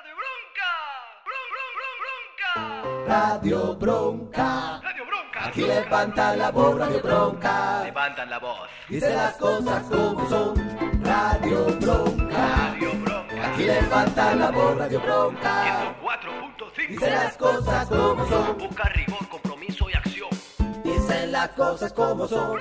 Radio Bronca. Radio Bronca. Aquí levantan la voz, Radio Bronca. Levantan la voz. Dice las cosas como son. Radio Bronca. Radio Bronca. Aquí levantan la voz, Radio Bronca. 104.5. Dice las cosas como son. Busca rigor, compromiso y acción. Dicen las cosas como son.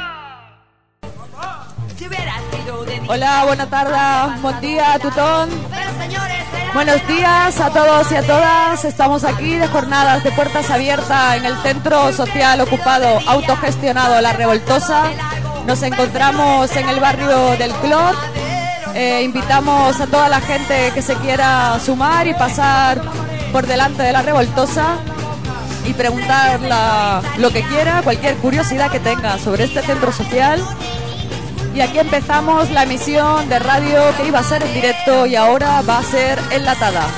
Hola, buena tarde, buen día, tutón. Buenos días a todos y a todas. Estamos aquí de jornadas de puertas abiertas en el Centro Social Ocupado Autogestionado La Revoltosa. Nos encontramos en el barrio del Clot. Invitamos a toda la gente que se quiera sumar y pasar por delante de La Revoltosa y preguntar lo que quiera, cualquier curiosidad que tenga sobre este centro social. Y aquí empezamos la emisión de radio que iba a ser en directo y ahora va a ser enlatada.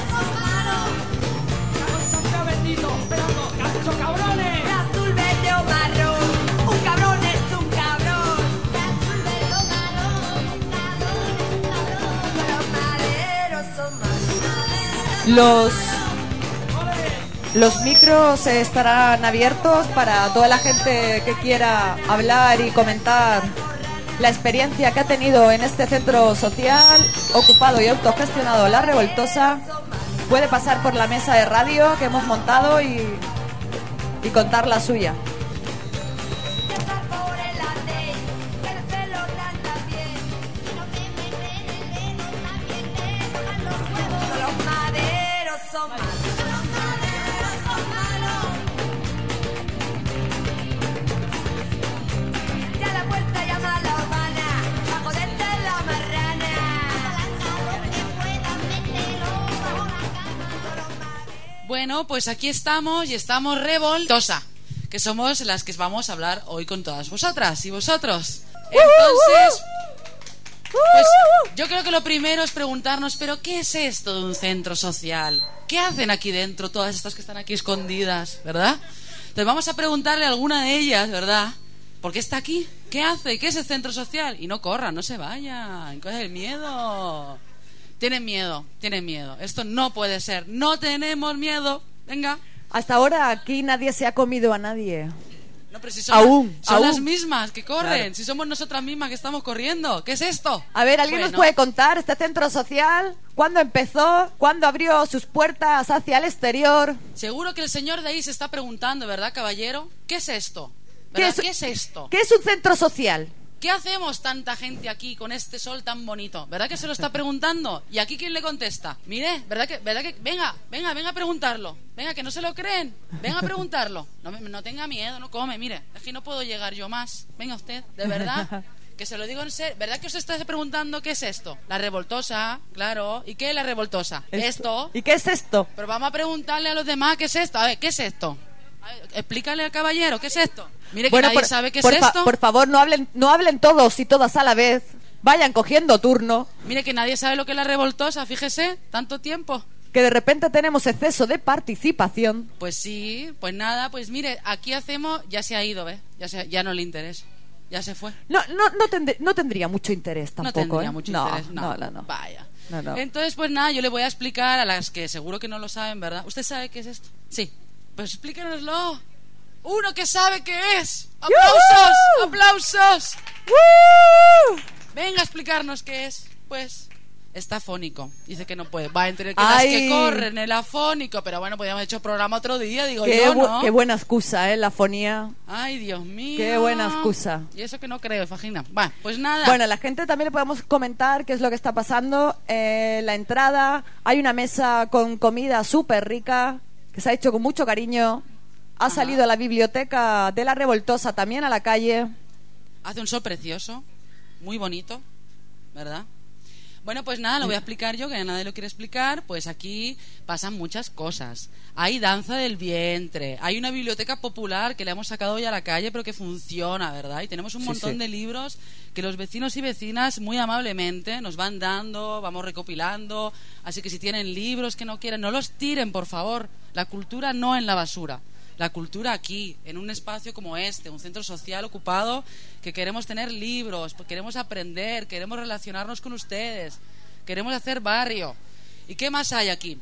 Los micros estarán abiertos para toda la gente que quiera hablar y comentar la experiencia que ha tenido en este centro social ocupado y autogestionado La Revoltosa. Puede pasar por la mesa de radio que hemos montado y contar la suya. Bueno, pues aquí estamos y estamos Revoltosa, que somos las que vamos a hablar hoy con todas vosotras y vosotros. Entonces, pues yo creo que lo primero es preguntarnos, ¿pero qué es esto de un centro social? ¿Qué hacen aquí dentro todas estas que están aquí escondidas, verdad? Entonces vamos a preguntarle a alguna de ellas, ¿verdad? ¿Por qué está aquí? ¿Qué hace? ¿Qué es el centro social? Y no corran, no se vayan, coge el miedo. Tienen miedo. Esto no puede ser. No tenemos miedo. Venga. Hasta ahora aquí nadie se ha comido a nadie. No, pero si son, aún. Las mismas que corren. Claro. Si somos nosotras mismas que estamos corriendo. ¿Qué es esto? A ver, ¿alguien nos puede contar este centro social? ¿Cuándo empezó? ¿Cuándo abrió sus puertas hacia el exterior? Seguro que el señor de ahí se está preguntando, ¿verdad, caballero? ¿Qué es esto? ¿Qué es esto? ¿Qué es un centro social? ¿Qué hacemos tanta gente aquí con este sol tan bonito? ¿Verdad que se lo está preguntando? ¿Y aquí quién le contesta? Mire, ¿verdad que venga a preguntarlo? Venga, que no se lo creen. Venga a preguntarlo. No tenga miedo, no come, mire. Es que no puedo llegar yo más. Venga usted, de verdad. Que se lo digo en serio. ¿Verdad que os está preguntando qué es esto? La Revoltosa, claro. ¿Y qué es la Revoltosa? Esto. ¿Y qué es esto? Pero vamos a preguntarle a los demás qué es esto. A ver, ¿qué es esto? Explícale al caballero, ¿qué es esto? Mire que nadie sabe qué es esto. Por favor, no hablen todos y todas a la vez. Vayan cogiendo turno. Mire que nadie sabe lo que es la Revoltosa, fíjese, tanto tiempo. Que de repente tenemos exceso de participación. Pues sí, pues nada, pues mire, aquí hacemos, ya se ha ido, ¿ves? Ya no le interesa, ya se fue. No tendría mucho interés tampoco. No tendría mucho interés, no. Vaya. No. Entonces, pues nada, yo le voy a explicar a las que seguro que no lo saben, ¿verdad? ¿Usted sabe qué es esto? Sí. Pues explíquenoslo. Uno que sabe qué es. ¡Aplausos! ¡Yuhu! ¡Aplausos! ¡Woo! Venga a explicarnos qué es. Pues está afónico. Dice que no puede. Va entre que las que corren el afónico. Pero bueno, podríamos haber hecho programa otro día, digo yo, ¿no? Qué buena excusa, la afonía. Ay, Dios mío. Qué buena excusa. Y eso que no creo, Fagina. Bueno, pues nada. Bueno, a la gente también le podemos comentar qué es lo que está pasando. La entrada, hay una mesa con comida súper rica que se ha hecho con mucho cariño. Ha salido a la biblioteca de La Revoltosa también a la calle. Hace un sol precioso, muy bonito, ¿verdad? Bueno, pues nada, lo voy a explicar yo, que nadie lo quiere explicar. Pues aquí pasan muchas cosas. Hay danza del vientre, hay una biblioteca popular que le hemos sacado hoy a la calle, pero que funciona, ¿verdad? Y tenemos un montón de libros que los vecinos y vecinas muy amablemente nos van dando, vamos recopilando. Así que si tienen libros que no quieren, no los tiren, por favor. La cultura no en la basura. La cultura aquí, en un espacio como este, un centro social ocupado, que queremos tener libros, queremos aprender, queremos relacionarnos con ustedes, queremos hacer barrio. ¿Y qué más hay aquí?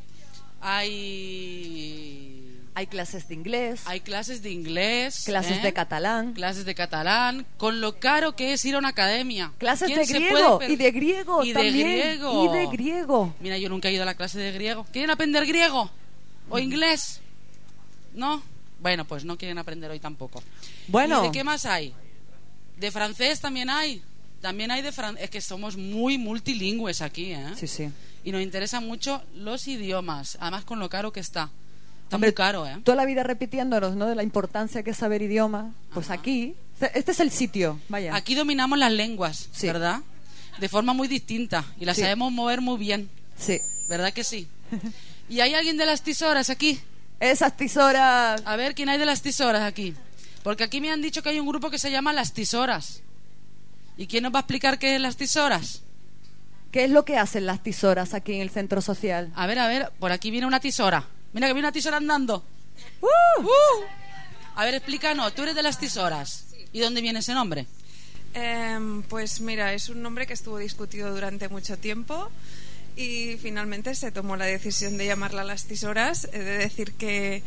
Hay clases de inglés, hay clases de inglés, clases de catalán, clases de catalán, con lo caro que es ir a una academia. clases ¿Quién de se griego puede y de griego y también, de griego. y de griego. Mira, yo nunca he ido a la clase de griego. ¿Quieren aprender griego o inglés? ¿No? Bueno, pues no quieren aprender hoy tampoco. Bueno. ¿Y de qué más hay? De francés también hay. También hay de francés. Es que somos muy multilingües aquí, ¿eh? Sí, sí. Y nos interesan mucho los idiomas, además con lo caro que está. Está Hombre, muy caro, ¿eh? Toda la vida repitiéndonos, ¿no? De la importancia que es saber idioma. Pues Ajá. aquí, este es el sitio, vaya. Aquí dominamos las lenguas, Sí. ¿verdad? De forma muy distinta. Y las Sí. sabemos mover muy bien. Sí. ¿Verdad que sí? ¿Y hay alguien de las tisoras aquí? Esas tisoras. A ver, ¿quién hay de las tisoras aquí? Porque aquí me han dicho que hay un grupo que se llama Las Tisoras. ¿Y quién nos va a explicar qué es Las Tisoras? ¿Qué es lo que hacen las tisoras aquí en el centro social? A ver, por aquí viene una tisora. Mira que viene una tisora andando. A ver, explícanos, tú eres de Las Tisoras. ¿Y dónde viene ese nombre? Pues mira, es un nombre que estuvo discutido durante mucho tiempo y finalmente se tomó la decisión de llamarla Las Tisoras. He de decir que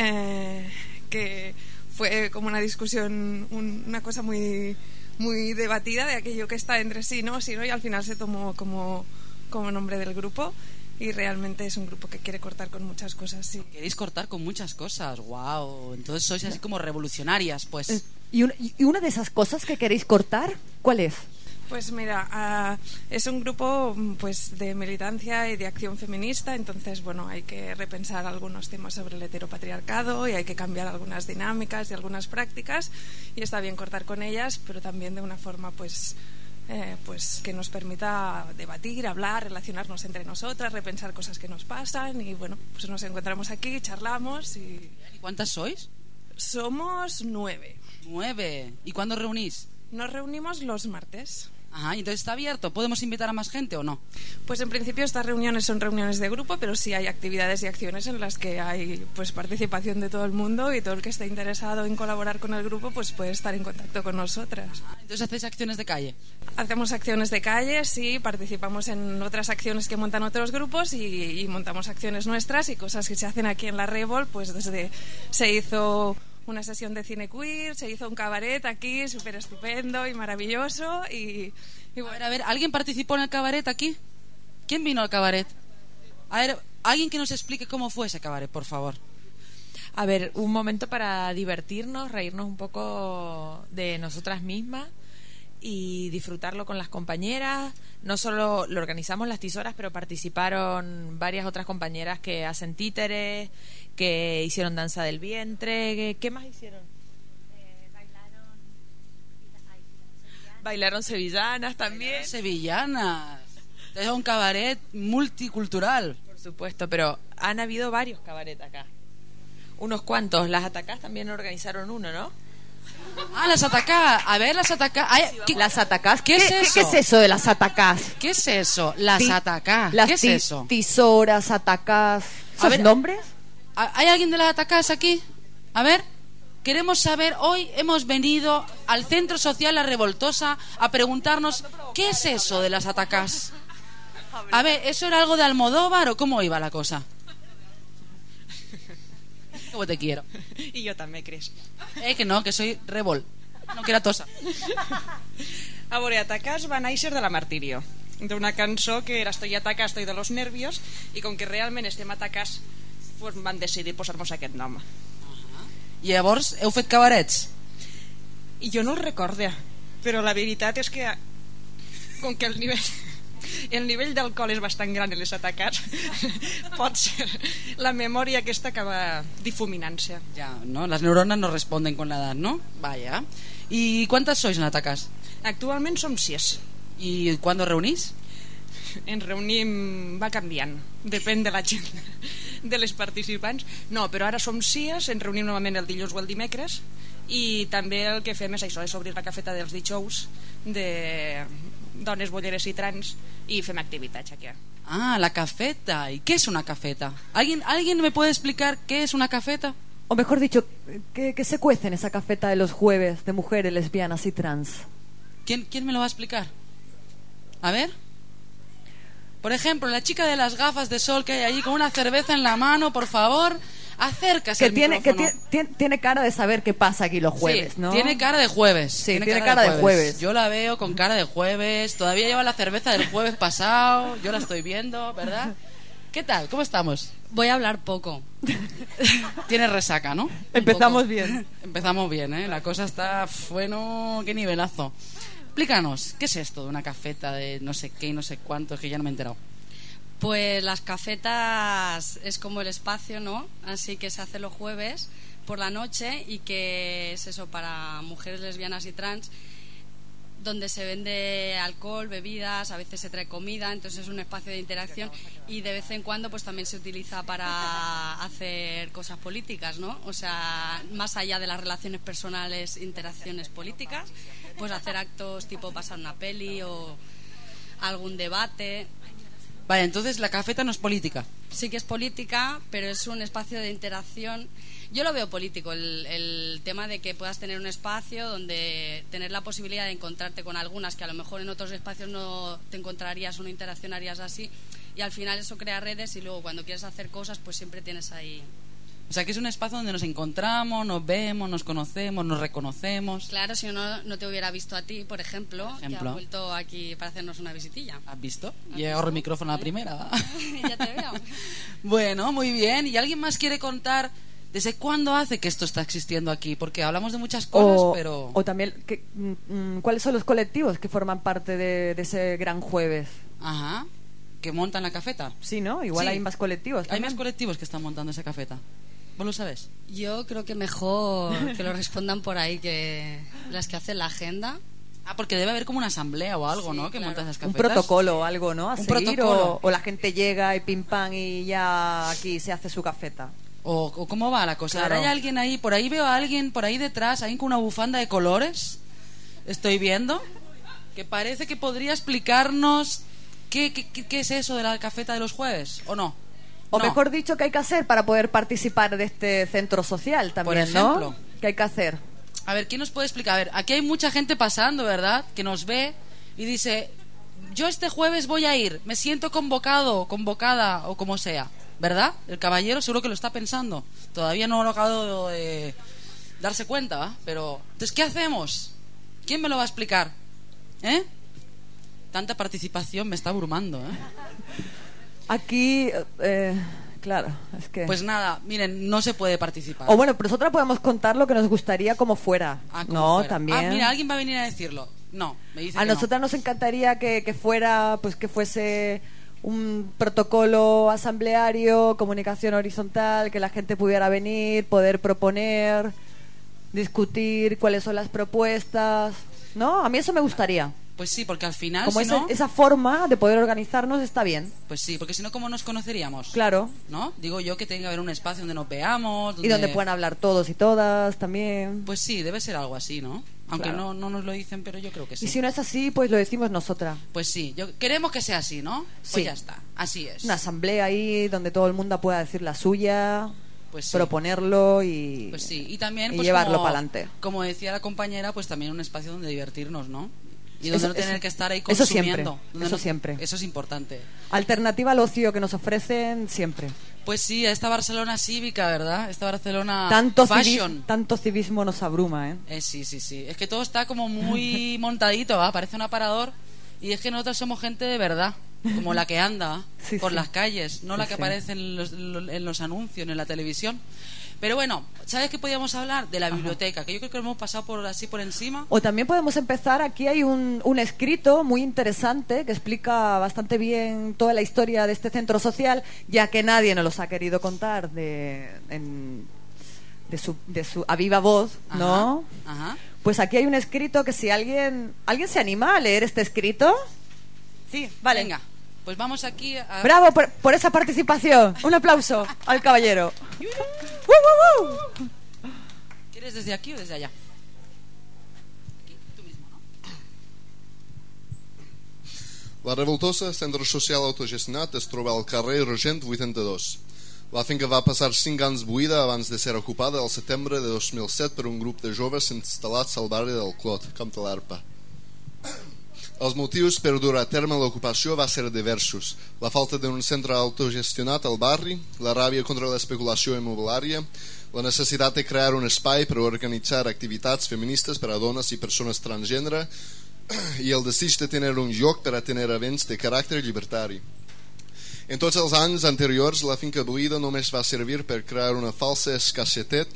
fue como una discusión, una cosa muy, muy debatida de aquello que está entre sí, ¿no? Sí, ¿no? Y al final se tomó como nombre del grupo. Y realmente es un grupo que quiere cortar con muchas cosas, sí. Queréis cortar con muchas cosas, wow. Entonces sois así como revolucionarias, pues. ¿Y una de esas cosas que queréis cortar, cuál es? Pues mira, es un grupo pues de militancia y de acción feminista, entonces bueno, hay que repensar algunos temas sobre el heteropatriarcado y hay que cambiar algunas dinámicas y algunas prácticas y está bien cortar con ellas, pero también de una forma pues que nos permita debatir, hablar, relacionarnos entre nosotras, repensar cosas que nos pasan y bueno, pues nos encontramos aquí, charlamos y... ¿Y cuántas sois? Somos 9. 9. ¿Y cuándo reunís? Nos reunimos los martes. Ajá, entonces está abierto. ¿Podemos invitar a más gente o no? Pues en principio estas reuniones son reuniones de grupo, pero sí hay actividades y acciones en las que hay pues participación de todo el mundo y todo el que esté interesado en colaborar con el grupo pues puede estar en contacto con nosotras. Entonces hacéis acciones de calle. Hacemos acciones de calle, sí, participamos en otras acciones que montan otros grupos y montamos acciones nuestras y cosas que se hacen aquí en la Revol, pues desde se hizo una sesión de cine queer, se hizo un cabaret aquí súper estupendo y maravilloso y bueno. A ver, ¿alguien participó en el cabaret aquí? ¿Quién vino al cabaret? A ver, alguien que nos explique cómo fue ese cabaret, por favor. A ver, un momento para divertirnos, reírnos un poco de nosotras mismas y disfrutarlo con las compañeras. No solo lo organizamos Las Tisoras, pero participaron varias otras compañeras que hacen títeres, que hicieron danza del vientre. ¿Qué más hicieron? Bailaron sevillanas también. Sevillanas. Es un cabaret multicultural. Por supuesto, pero han habido varios cabarets acá. Unos cuantos. Las Atacás también organizaron uno, ¿no? Ah, las atacás. A ver, las atacás. Las atacás. ¿Qué es eso? ¿Qué es eso de las atacás? ¿Qué es eso? Las atacás. Las ¿Qué es eso? tisoras, atacás. A ¿Esos ver, nombres? ¿Hay alguien de las atacás aquí? A ver, queremos saber. Hoy hemos venido al Centro Social La Revoltosa a preguntarnos ¿qué es eso de las atacás? A ver, ¿eso era algo de Almodóvar o cómo iba la cosa? ¿Cómo te quiero? I jo també, Cris. Que no, que soy Revol. No, que era Tosa. A veure, Atacás va néixer de la Martirio, d'una cançó que era Estoy atacada, estoy de los nervios, i com que realment estem atacats, pues van decidir posar-nos aquest nom. I llavors heu fet cabarets? I jo no el recorde, però la veritat és que com que el nivell d'alcohol és bastant gran en les atacats, pot ser la memòria aquesta acaba difuminant-se. Ya, ¿no? Las neuronas no responden con la edad, ¿no? Vaya. ¿Y cuántas sois en Atacás? Actualment som 6. ¿Y cuándo reunís? Ens reunim, va canviant, depèn de la gent, de les participants. No, però ara som 6, ens reunim normalment el dilluns o el dimecres i també el que fem és això, és obrir la cafeta dels dijous de dones, bolleres i trans y fem activitats aquí. Ah, la cafeta. ¿Y qué es una cafeta? ¿Alguien me puede explicar qué es una cafeta? O mejor dicho, ¿qué se cuece en esa cafeta de los jueves de mujeres lesbianas y trans? ¿Quién me lo va a explicar? A ver. Por ejemplo, la chica de las gafas de sol que hay allí con una cerveza en la mano, por favor, acércase al micrófono. Tiene cara de saber qué pasa aquí los jueves, Sí, ¿no? tiene cara de jueves. Sí, tiene cara de jueves. Yo la veo con cara de jueves. Todavía lleva la cerveza del jueves pasado. Yo la estoy viendo, ¿verdad? ¿Qué tal? ¿Cómo estamos? Voy a hablar poco. Tienes resaca, ¿no? Empezamos bien. Empezamos bien, ¿eh? La cosa está... Bueno, qué nivelazo. Explícanos, ¿qué es esto de una cafeta de no sé qué y no sé cuántos que ya no me he enterado? Pues las cafetas es como el espacio, ¿no? Así que se hace los jueves por la noche y que es eso para mujeres lesbianas y trans, donde se vende alcohol, bebidas, a veces se trae comida, entonces es un espacio de interacción y de vez en cuando pues también se utiliza para hacer cosas políticas, ¿no? O sea, más allá de las relaciones personales, interacciones políticas, pues hacer actos tipo pasar una peli o algún debate. Vale, entonces la cafeta no es política. Sí que es política, pero es un espacio de interacción. Yo lo veo político, el tema de que puedas tener un espacio donde tener la posibilidad de encontrarte con algunas que a lo mejor en otros espacios no te encontrarías o no interaccionarías así, y al final eso crea redes y luego cuando quieres hacer cosas pues siempre tienes ahí. O sea, que es un espacio donde nos encontramos, nos vemos, nos conocemos, nos reconocemos. Claro, si no te hubiera visto a ti, por ejemplo, que has vuelto aquí para hacernos una visitilla. ¿Has visto? Y agarro el micrófono a la primera, ¿va? Ya te veo. Bueno, muy bien. ¿Y alguien más quiere contar desde cuándo hace que esto está existiendo aquí? Porque hablamos de muchas cosas, pero... O también, ¿cuáles son los colectivos que forman parte de ese gran jueves? Ajá. ¿Que montan la cafeta? Sí, ¿no? Igual sí. hay más colectivos también. Hay más colectivos que están montando esa cafeta. ¿Vos lo sabes? Yo creo que mejor que lo respondan por ahí que las que hacen la agenda. Ah, porque debe haber como una asamblea o algo, sí, ¿no? Que monta esas cafetas. Un protocolo o algo, ¿no? A un seguir, protocolo. o la gente llega y pim pam y ya aquí se hace su cafeta. O cómo va la cosa. Claro. Ahora hay alguien ahí, por ahí veo a alguien, por ahí detrás, alguien con una bufanda de colores. Estoy viendo. Que parece que podría explicarnos qué es eso de la cafeta de los jueves, ¿o no? O no. mejor dicho, ¿qué hay que hacer para poder participar de este centro social también, por ejemplo, ¿no? ¿Qué hay que hacer? A ver, ¿quién nos puede explicar? A ver, aquí hay mucha gente pasando, ¿verdad? Que nos ve y dice, yo este jueves voy a ir, me siento convocado, convocada o como sea, ¿verdad? El caballero seguro que lo está pensando. Todavía no lo ha acabado de darse cuenta, ¿va? Pero, entonces, ¿qué hacemos? ¿Quién me lo va a explicar? ¿Eh? Tanta participación me está abrumando, ¿eh? Aquí, claro, es que... Pues nada, miren, no se puede participar. O bueno, pero nosotros podemos contar lo que nos gustaría como fuera. Como fuera. También. Ah, mira, alguien va a venir a decirlo. No, me dice a que nosotras nos encantaría que fuera, pues que fuese un protocolo asambleario, comunicación horizontal, que la gente pudiera venir, poder proponer, discutir cuáles son las propuestas, ¿no? A mí eso me gustaría. Pues sí, porque al final, como si no... esa forma de poder organizarnos está bien. Pues sí, porque si no, ¿cómo nos conoceríamos? Claro. ¿No? Digo yo que tiene que haber un espacio donde nos veamos. Y donde puedan hablar todos y todas también. Pues sí, debe ser algo así, ¿no? Aunque claro. no nos lo dicen, pero yo creo que sí. Y si no es así, pues lo decimos nosotras. Pues sí, queremos que sea así, ¿no? Sí. Pues ya está, así es. Una asamblea ahí donde todo el mundo pueda decir la suya, pues sí. Proponerlo y, pues sí. Y también, y pues llevarlo para adelante. Como decía la compañera, pues también un espacio donde divertirnos, ¿no? Y donde eso, no tener eso, que estar ahí eso consumiendo. Siempre. Eso es importante. Alternativa al ocio que nos ofrecen siempre. Pues sí, a esta Barcelona cívica, ¿verdad? Esta Barcelona tanto fashion. Tanto civismo nos abruma, ¿eh? Sí. Es que todo está como muy montadito, ¿va? Parece un aparador. Y es que nosotros somos gente de verdad, como la que anda por las calles, no la que aparece en los anuncios, en la televisión. Pero bueno, ¿sabes qué podíamos hablar? De la biblioteca, que yo creo que lo hemos pasado por encima. O también podemos empezar, aquí hay un escrito muy interesante que explica bastante bien toda la historia de este centro social, ya que nadie nos los ha querido contar de su a viva voz, ¿no? Ajá. Pues aquí hay un escrito que si alguien se anima a leer este escrito. Sí, vale. Venga. Pues vamos aquí a... ¡Bravo por esa participación! Un aplauso al caballero. ¿Quieres desde aquí o desde allá? Aquí, tú mismo, ¿no? La Revoltosa, centre social autogestionat, es troba al carrer Regent 82. La finca va passar 5 anys buida abans de ser ocupada al setembre de 2007 per un grup de joves instal·lats al barri del Clot, Camp de l'Arpa. Els motius per dur a terme l'ocupació va ser diversos. La falta d'un centre autogestionat al barri, la ràbia contra l'especulació immobiliària, la necessitat de crear un espai per organitzar activitats feministes per a dones i persones transgènere i el desig de tenir un lloc per a tenir events de caràcter llibertari. En tots els anys anteriors, la finca buida només va servir per crear una falsa escassetat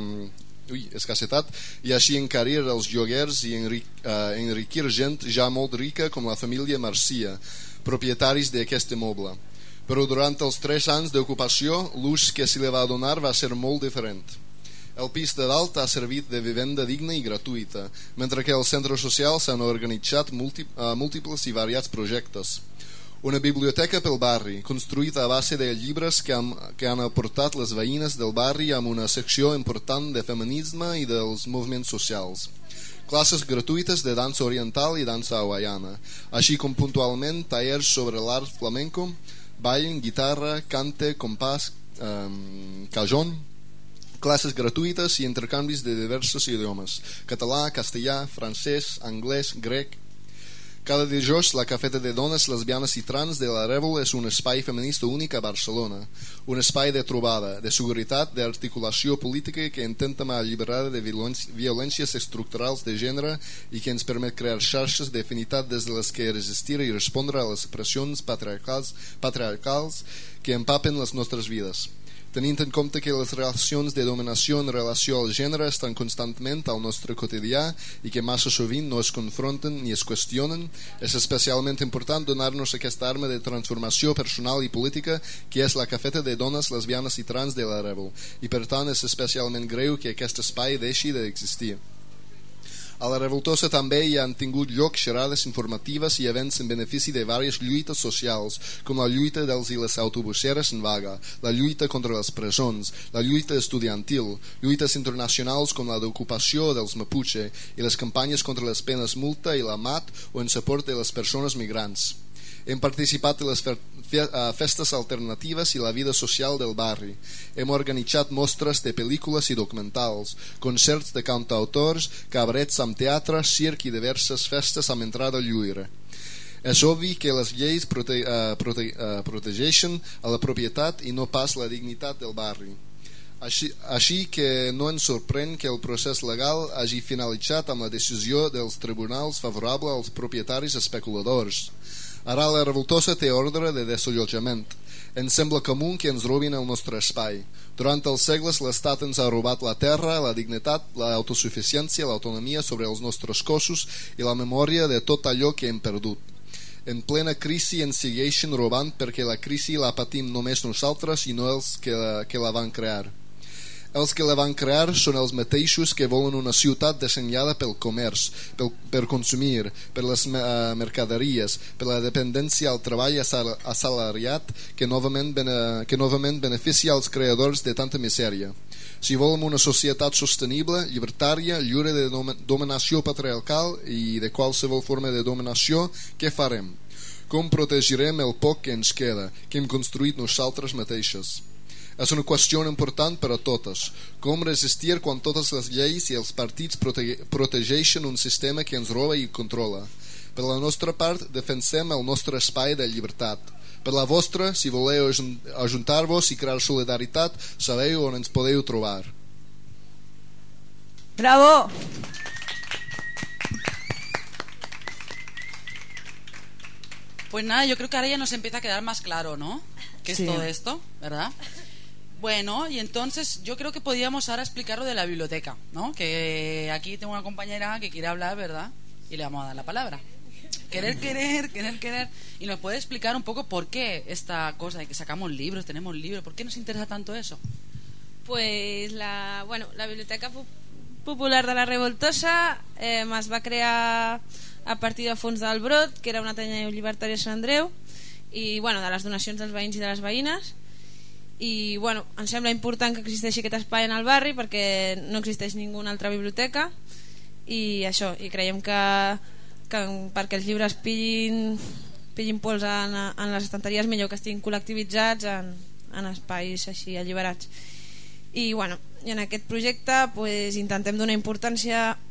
i així encarir els lloguers i enriquir gent ja molt rica com la família Marcia, propietaris d'aquest immoble. Però durant els 3 anys d'ocupació l'ús que se li va donar va ser molt diferent. El pis de dalt ha servit de vivenda digna i gratuïta, mentre que al centre social s'han organitzat múltiples i variats projectes. Una biblioteca pel barri, construïda a base de llibres que han aportat les veïnes del barri amb una secció important de feminisme i dels moviments socials. Classes gratuïtes de dansa oriental i dansa hawaiana, així com puntualment tallers sobre l'art flamenco, ball, guitarra, cante, compàs, cajón, classes gratuïtes i intercanvis de diversos idiomes: català, castellà, francès, anglès, grec. Cada dijous, la cafeta de dones lesbianes i trans de la Rèvol és un espai feminista únic a Barcelona, un espai de trobada, de seguretat, d'articulació política que intenta alliberar de violències estructurals de gènere i que ens permet crear xarxes d'afinitat des de les que resistir i respondre a les pressions patriarcals que empapen les nostres vides. Tenint en compte que les relacions de dominació en relació al gènere estan constantment al nostre quotidià i que massa sovint no es confronten ni es qüestionen, és especialment important donar-nos aquesta arma de transformació personal i política que és la cafeta de dones lesbianes i trans de la Rèvol, i per tant és especialment greu que aquest espai deixi d'existir. A la Revoltosa també hi han tingut lloc xerrades informatives i events en benefici de diverses lluites socials, com la lluita dels i les autobuseres en vaga, la lluita contra les presons, la lluita estudiantil, lluites internacionals com la d'ocupació dels Mapuche i les campanyes contra les penes multa i la MAT o en suport de les persones migrants. Hem participat en les festes alternatives i la vida social del barri. Hem organitzat mostres de pel·lícules i documentals, concerts de cantautors, cabarets amb teatre, circ i diverses festes amb entrada lliure. És obvi que les lleis protegeixen a la propietat i no pas la dignitat del barri. Així que no ens sorprèn que el procés legal hagi finalitzat amb la decisió dels tribunals favorable als propietaris especuladors. Ara la Revoltosa té ordre de desallotjament. Ens sembla comú que ens robin el nostre espai. Durant els segles l'Estat ens ha robat la terra, la dignitat, l'autosuficiència, l'autonomia sobre els nostres cossos i la memòria de tot allò que hem perdut. En plena crisi ens segueixen robant perquè la crisi la patim només nosaltres i no els que la van crear. Els que la van crear són els mateixos que volen una ciutat dissenyada pel comerç, per consumir, per les mercaderies, per la dependència al treball assalariat que novament beneficia als creadors de tanta misèria. Si volem una societat sostenible, llibertària, lliure de dominació patriarcal i de qualsevol forma de dominació, què farem? Com protegirem el poc que ens queda, que hem construït nosaltres mateixes? És una qüestió important per a totes. Com resistir quan totes les lleis i els partits protegeixen un sistema que ens roba i controla? Per la nostra part, defensem el nostre espai de llibertat. Per la vostra, si voleu ajuntar-vos i crear solidaritat, sabeu on ens podeu trobar. ¡Bravo! Pues nada, yo creo que ahora ya nos empieza a quedar más claro, ¿no? ¿Qué es todo esto? ¿Verdad? Bueno, y entonces yo creo que podríamos ahora explicar lo de la biblioteca, ¿no? Que aquí tengo una compañera que quiere hablar, ¿verdad? Y le vamos a dar la palabra. Querer. Y nos puede explicar un poco por qué esta cosa de que sacamos libros, tenemos libros, ¿por qué nos interesa tanto eso? Pues la Biblioteca Popular de la Revoltosa es va crear a partir de fons del Brot, que era una Ateneu Llibertària a Sant Andreu, i de les donacions dels veïns i de les veïnes. I ens sembla important que existeixi aquest espai en el barri perquè no existeix ninguna altra biblioteca i això, i creiem que perquè els llibres pillin pols en les estanteries millor que estiguin col·lectivitzats en espais així alliberats. I en aquest projecte intentem donar importància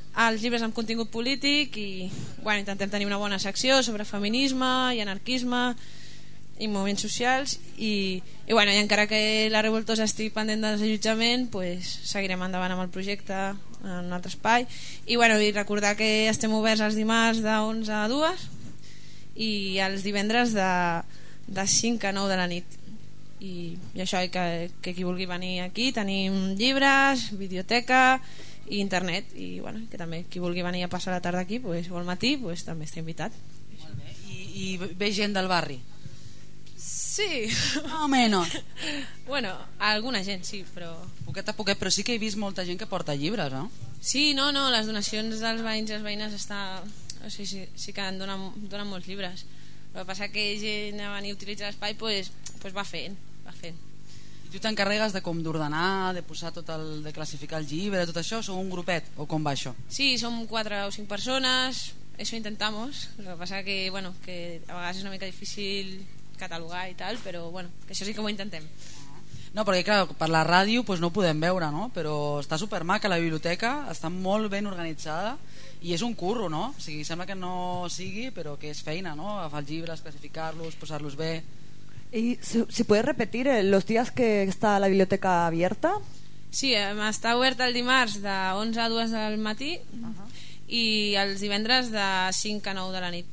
els llibres amb contingut polític i bueno, intentem tenir una bona secció sobre feminisme i anarquisme i moviments socials i bueno, i encara que la Revoltosa estigui pendent de desallotjament, pues, seguirem endavant amb el projecte en un altre espai i, bueno, i recordar que estem oberts els dimarts de 11 a 2 i els divendres de 5 a 9 de la nit i això, i que qui vulgui venir aquí tenim llibres, biblioteca i internet i bueno, que també qui vulgui venir a passar la tarda aquí pues, o al matí pues, també està invitat. Molt bé. I ve gent del barri? Sí, más o menos. Bueno, alguna gent sí, però poquet a poquet, però sí que he vist molta gent que porta llibres, no? Sí, no, les donacions dels veïns i les veïnes o sigui, sí que en donen molts llibres. El que passa que gent a venir a utilitzar l'espai pues va fent. I tu t'encarregues de com d'ordenar, de posar de classificar el llibre, tot això, sou un grupet o com va això? Sí, som 4 o 5 persones, eso intentamos. Lo que pasa que bueno, que a vegades és una mica difícil catalogar i tal, però bueno, que això sí que ho intentem. No, perquè clar, per la ràdio pues, no ho podem veure, no? Però està supermaca la biblioteca, està molt ben organitzada i és un curro, no? O sigui, sembla que no sigui, però que és feina, no? Agafar els llibres, classificar-los, posar-los bé. ¿Y si puedes repetir los días que está la biblioteca abierta? Sí, està oberta el dimarts de 11 a 2 del matí i els divendres de 5 a 9 de la nit.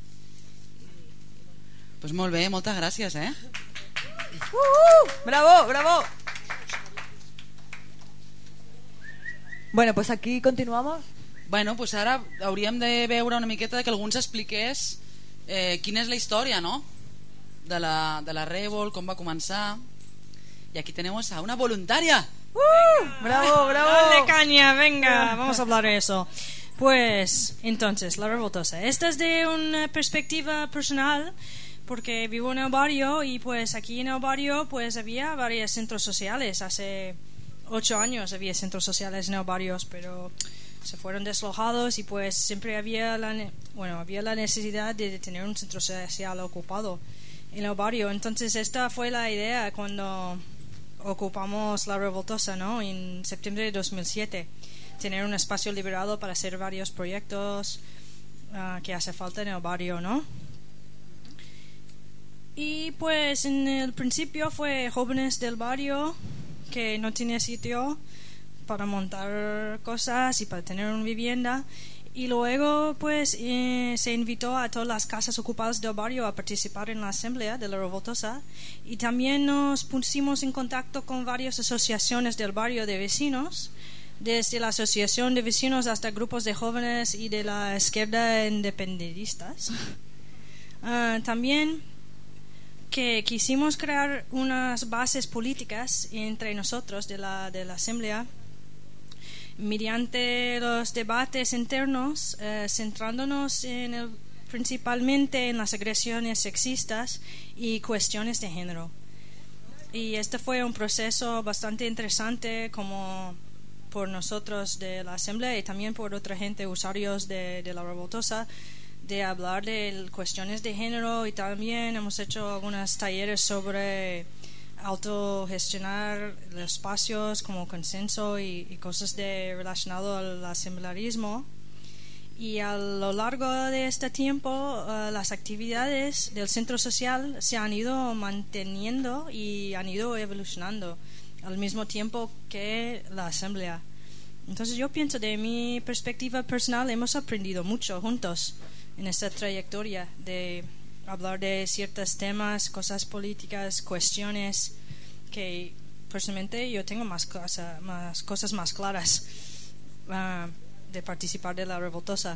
Pues molt bé, moltes gràcies, ¡Bravo, bravo! Bueno, pues aquí continuamos. Bueno, pues ara hauríem de veure una miqueta que algú ens expliqués quina és la història, no? De la Revol, com va començar. Y aquí tenemos a una voluntaria. ¡Bravo, bravo! Dale caña, venga, vamos a hablar de eso. Pues, entonces, la Revoltosa. Esta es de una perspectiva personal, porque vivo en el barrio y pues aquí en el barrio pues había varios centros sociales. Hace 8 años había centros sociales en el barrio, pero se fueron desalojados y pues siempre había la necesidad de tener un centro social ocupado en el barrio. Entonces esta fue la idea cuando ocupamos la Revoltosa, ¿no? En septiembre de 2007, tener un espacio liberado para hacer varios proyectos que hace falta en el barrio, ¿no? Y pues en el principio fue jóvenes del barrio que no tenía sitio para montar cosas y para tener una vivienda, y luego pues se invitó a todas las casas ocupadas del barrio a participar en la asamblea de la Revoltosa, y también nos pusimos en contacto con varias asociaciones del barrio de vecinos, desde la asociación de vecinos hasta grupos de jóvenes y de la izquierda independentistas. También que quisimos crear unas bases políticas entre nosotros de la asamblea mediante los debates internos, centrándonos principalmente en las agresiones sexistas y cuestiones de género. Y este fue un proceso bastante interesante, como por nosotros de la asamblea y también por otra gente, usuarios de la Revoltosa, de hablar de cuestiones de género, y también hemos hecho algunos talleres sobre autogestionar los espacios como consenso y cosas relacionado al asamblearismo. Y a lo largo de este tiempo las actividades del centro social se han ido manteniendo y han ido evolucionando al mismo tiempo que la asamblea. Entonces yo pienso, de mi perspectiva personal, hemos aprendido mucho juntos en esta trayectoria de hablar de ciertos temas, cosas políticas, cuestiones que personalmente yo tengo más cosas más claras de participar de la Revoltosa.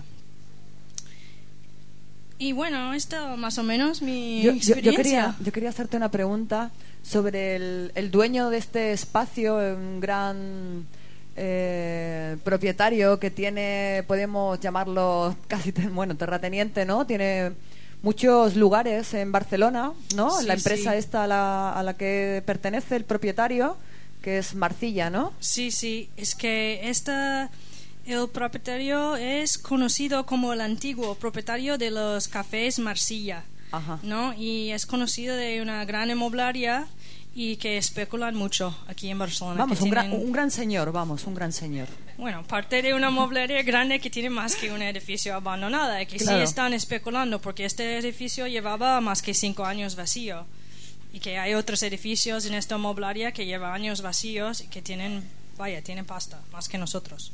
Y bueno, esto más o menos mi experiencia. Yo quería hacerte una pregunta sobre el dueño de este espacio, un gran propietario que tiene, podemos llamarlo casi, terrateniente, ¿no? Tiene muchos lugares en Barcelona, ¿no? Sí, la empresa sí. esta a la que pertenece el propietario, que es Marcilla, ¿no? Sí, es que el propietario es conocido como el antiguo propietario de los cafés Marcilla, Ajá. ¿no? Y es conocido de una gran inmobiliaria, y que especulan mucho aquí en Barcelona. Vamos, que un tienen- gran señor, vamos, un gran señor. Bueno, parte de una mueblería grande que tiene más que un edificio abandonado, y que Claro. sí están especulando porque este edificio llevaba más que 5 años vacío y que hay otros edificios en esta mueblería que llevan años vacíos y que tienen pasta, más que nosotros.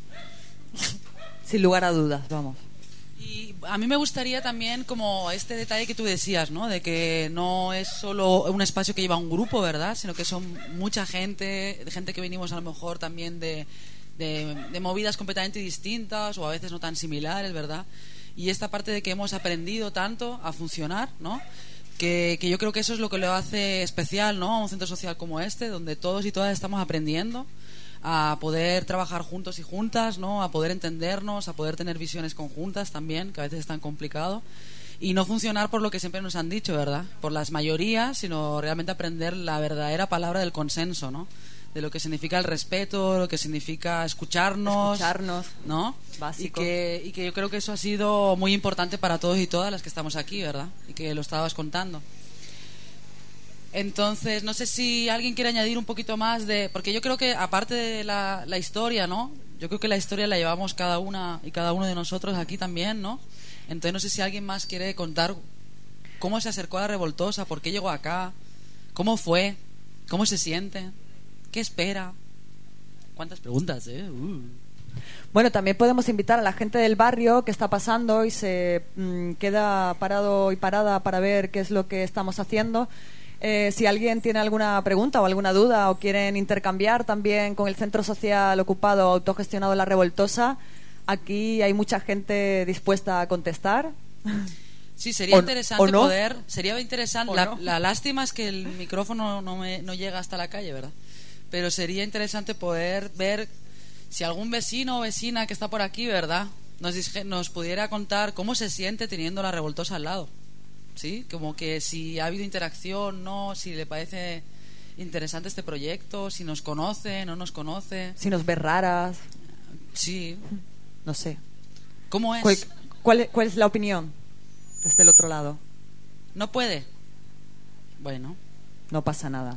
Sin lugar a dudas, vamos. Y a mí me gustaría también como este detalle que tú decías, ¿no? De que no es solo un espacio que lleva un grupo, ¿verdad? Sino que son mucha gente que venimos a lo mejor también de movidas completamente distintas o a veces no tan similares, ¿verdad? Y esta parte de que hemos aprendido tanto a funcionar, ¿no? Que yo creo que eso es lo que lo hace especial, ¿no? A un centro social como este, donde todos y todas estamos aprendiendo a poder trabajar juntos y juntas, ¿no? A poder entendernos, a poder tener visiones conjuntas también, que a veces es tan complicado, y no funcionar por lo que siempre nos han dicho, ¿verdad? Por las mayorías, sino realmente aprender la verdadera palabra del consenso, ¿no? De lo que significa el respeto, lo que significa escucharnos, ¿no? Básico. Y que yo creo que eso ha sido muy importante para todos y todas las que estamos aquí, ¿verdad? Y que lo estabas contando. Entonces, no sé si alguien quiere añadir un poquito más de... Porque yo creo que, aparte de la historia, ¿no? Yo creo que la historia la llevamos cada una y cada uno de nosotros aquí también, ¿no? Entonces, no sé si alguien más quiere contar cómo se acercó a la Revoltosa, por qué llegó acá, cómo fue, cómo se siente, qué espera. ¿Cuántas preguntas, eh? Bueno, también podemos invitar a la gente del barrio que está pasando y se queda parado y parada para ver qué es lo que estamos haciendo. Si alguien tiene alguna pregunta o alguna duda o quieren intercambiar también con el Centro Social Ocupado Autogestionado La Revoltosa, aquí hay mucha gente dispuesta a contestar. Sí, sería interesante ¿o no? poder... Sería interesante... ¿O La, no? la lástima es que el micrófono no llega hasta la calle, ¿verdad? Pero sería interesante poder ver si algún vecino o vecina que está por aquí, ¿verdad? Nos pudiera contar cómo se siente teniendo La Revoltosa al lado. ¿Sí? Como que si ha habido interacción, no, si le parece interesante este proyecto, si nos conoce, no nos conoce. Si nos ve raras. Sí. No sé. ¿Cómo es? ¿Cuál es la opinión desde el otro lado? ¿No puede? Bueno. No pasa nada.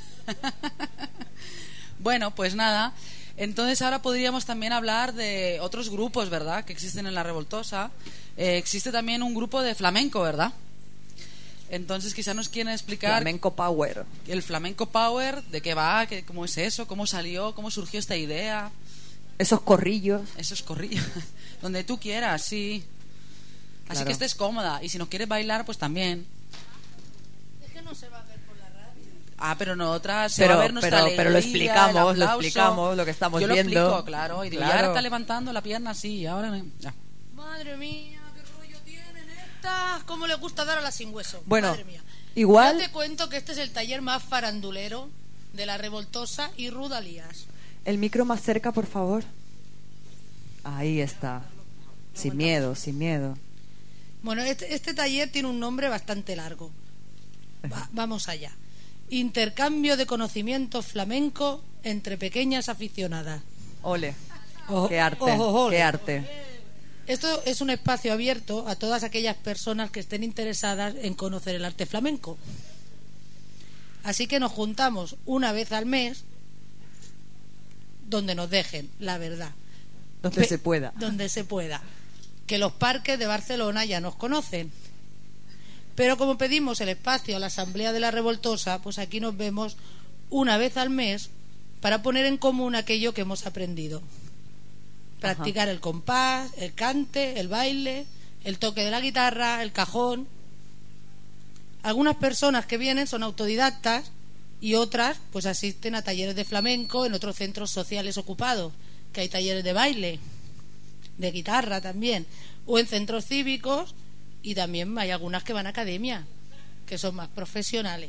Bueno, pues nada. Entonces ahora podríamos también hablar de otros grupos, ¿verdad? Que existen en La Revoltosa. Existe también un grupo de flamenco, ¿verdad? Entonces quizá nos quieren explicar... Flamenco Power. El Flamenco Power, ¿de qué va? ¿Cómo es eso? ¿Cómo salió? ¿Cómo surgió esta idea? Esos corrillos. Esos corrillos. Donde tú quieras, sí. Así Claro. que estés cómoda. Y si nos quieres bailar, pues también. Es que no se va a ver por la radio. Ah, pero nosotras se va a ver nuestra alegría, pero lo explicamos, el aplauso. lo que estamos Yo viendo. Yo lo explico, claro. Y digo, Claro. y ahora está levantando la pierna así, y ahora... Ya. Madre mía, qué rollo tienen estas. ¿Cómo les gusta dar a las sin hueso? Bueno, Madre mía. igual... Yo te cuento que este es el taller más farandulero de La Revoltosa y Rudalías. El micro más cerca, por favor. Ahí está. Sin miedo, sin miedo. Bueno, este taller tiene un nombre bastante largo. Vamos allá. Intercambio de conocimiento flamenco entre pequeñas aficionadas. Ole. Ojo, Qué arte, ojo, ole. qué arte. Esto es un espacio abierto a todas aquellas personas que estén interesadas en conocer el arte flamenco. Así que nos juntamos una vez al mes donde nos dejen, la verdad. Donde se pueda. Donde se pueda. Que los parques de Barcelona ya nos conocen. Pero como pedimos el espacio a la Asamblea de La Revoltosa, pues aquí nos vemos una vez al mes para poner en común aquello que hemos aprendido. Practicar el compás, el cante, el baile, el toque de la guitarra, el cajón. Algunas personas que vienen son autodidactas y otras pues asisten a talleres de flamenco en otros centros sociales ocupados, que hay talleres de baile, de guitarra también, o en centros cívicos, y también hay algunas que van a academia, que son más profesionales.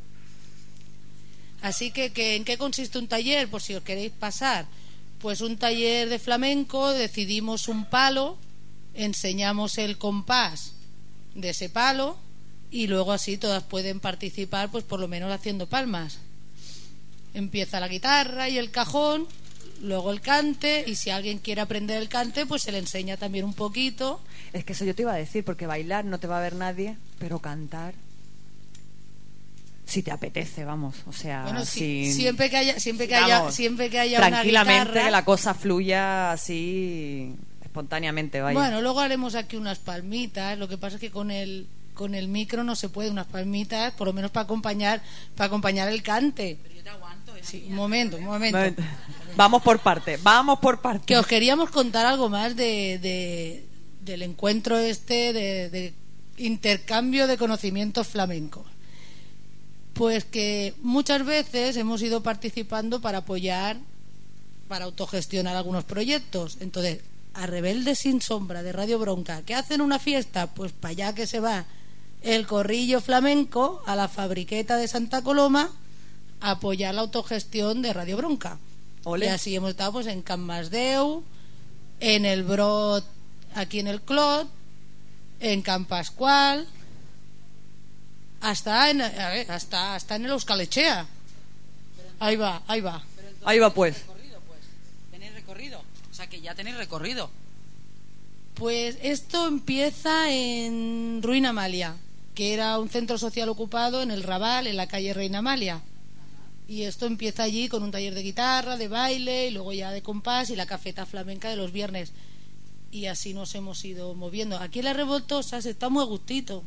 Así que ¿en qué consiste un taller? Por si os queréis pasar, pues un taller de flamenco, decidimos un palo, enseñamos el compás de ese palo y luego así todas pueden participar, pues por lo menos haciendo palmas. Empieza la guitarra y el cajón, luego el cante, y si alguien quiere aprender el cante, pues se le enseña también un poquito. Es que eso yo te iba a decir, porque bailar no te va a ver nadie, pero cantar... si te apetece, vamos, o sea, Bueno, sin- siempre que haya vamos, una tranquilamente guitarra. que la cosa fluya así espontáneamente, vaya. Bueno, luego haremos aquí unas palmitas. Lo que pasa es que con el micro no se puede, unas palmitas, por lo menos para acompañar el cante. Pero yo te aguanto. Sí, un momento. Vamos por parte. Que os queríamos contar algo más del encuentro de intercambio de conocimientos flamencos. Pues que muchas veces hemos ido participando para apoyar, para autogestionar algunos proyectos. Entonces, a Rebelde Sin Sombra de Radio Bronca, ¿qué hacen una fiesta? Pues para allá que se va el corrillo flamenco a la fabriqueta de Santa Coloma a apoyar la autogestión de Radio Bronca. Ole. Y así hemos estado pues en Can Masdeu, en el Brot, aquí en el Clot, en Can Pascual, hasta en el Euskalechea. Ahí va. Ahí va, pues. ¿Tenéis recorrido? O sea, que ya tenéis recorrido. Pues esto empieza en Ruina Amalia, que era un centro social ocupado en el Raval, en la calle Reina Amalia. Y esto empieza allí con un taller de guitarra, de baile, y luego ya de compás y la cafeta flamenca de los viernes. Y así nos hemos ido moviendo. Aquí en Las Revoltosas está muy a gustito.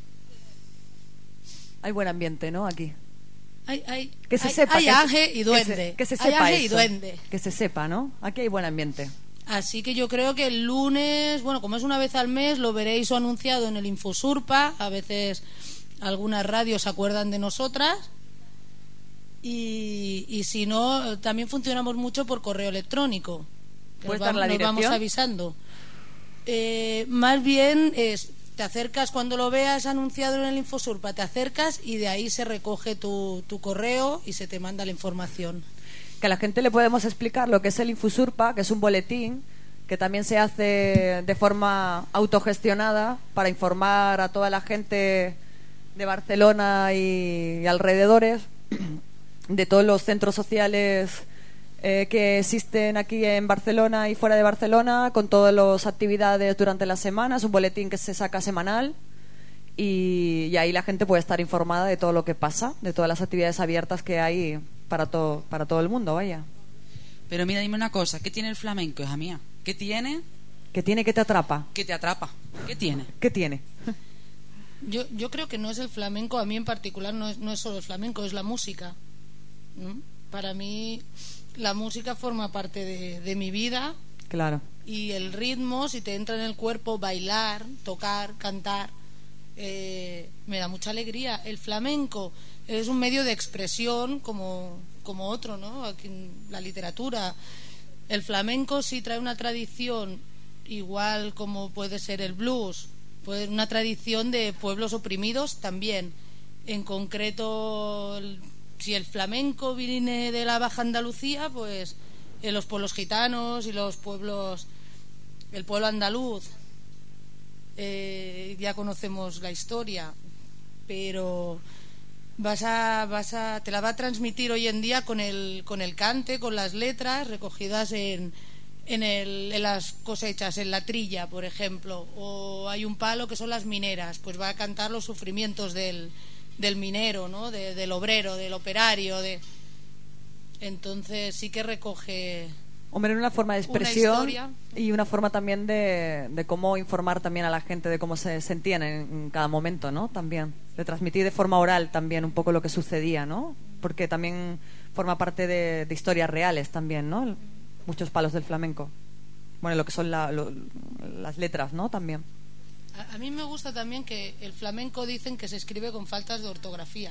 Hay buen ambiente, ¿no? Aquí. Que se sepa. Hay aje y duende. Que se sepa hay aje y eso. duende. Que se sepa, ¿no? Aquí hay buen ambiente. Así que yo creo que el lunes, bueno, como es una vez al mes, lo veréis o anunciado en el Infosurpa. A veces algunas radios se acuerdan de nosotras. Y si no, también funcionamos mucho por correo electrónico. ¿Puede estar la Nos dirección? vamos avisando. Más bien te acercas cuando lo veas anunciado en el Infosurpa, te acercas y de ahí se recoge tu correo y se te manda la información. Que a la gente le podemos explicar lo que es el Infosurpa, que es un boletín que también se hace de forma autogestionada para informar a toda la gente de Barcelona y alrededores de todos los centros sociales que existen aquí en Barcelona y fuera de Barcelona, con todas las actividades durante la semana. Es un boletín que se saca semanal y ahí la gente puede estar informada de todo lo que pasa, de todas las actividades abiertas que hay para todo el mundo, vaya. Pero mira, dime una cosa, ¿qué tiene el flamenco, hija mía? ¿Qué tiene? ¿Qué tiene que te atrapa? ¿Qué te atrapa? ¿Qué tiene? ¿Qué tiene? Yo creo que no es el flamenco, a mí en particular no es solo el flamenco, es la música. ¿Mm? Para mí la música forma parte de mi vida. Claro. Y el ritmo, si te entra en el cuerpo, bailar, tocar, cantar, me da mucha alegría. El flamenco es un medio de expresión como otro, ¿no? Aquí en la literatura. El flamenco sí trae una tradición, igual como puede ser el blues, una tradición de pueblos oprimidos también. En concreto, si el flamenco viene de la Baja Andalucía, pues en los pueblos gitanos y el pueblo andaluz, ya conocemos la historia, pero te la va a transmitir hoy en día con el cante, con las letras recogidas en las cosechas, en la trilla, por ejemplo, o hay un palo que son las mineras, pues va a cantar los sufrimientos del minero, ¿no? Del obrero, del operario, entonces sí que recoge. Hombre, una forma de expresión y una forma también de cómo informar también a la gente de cómo se sentían en cada momento, ¿no? También de transmitir de forma oral también un poco lo que sucedía, ¿no? Porque también forma parte de historias reales también, ¿no? Muchos palos del flamenco. Bueno, lo que son las letras, ¿no? También. A mí me gusta también que el flamenco dicen que se escribe con faltas de ortografía.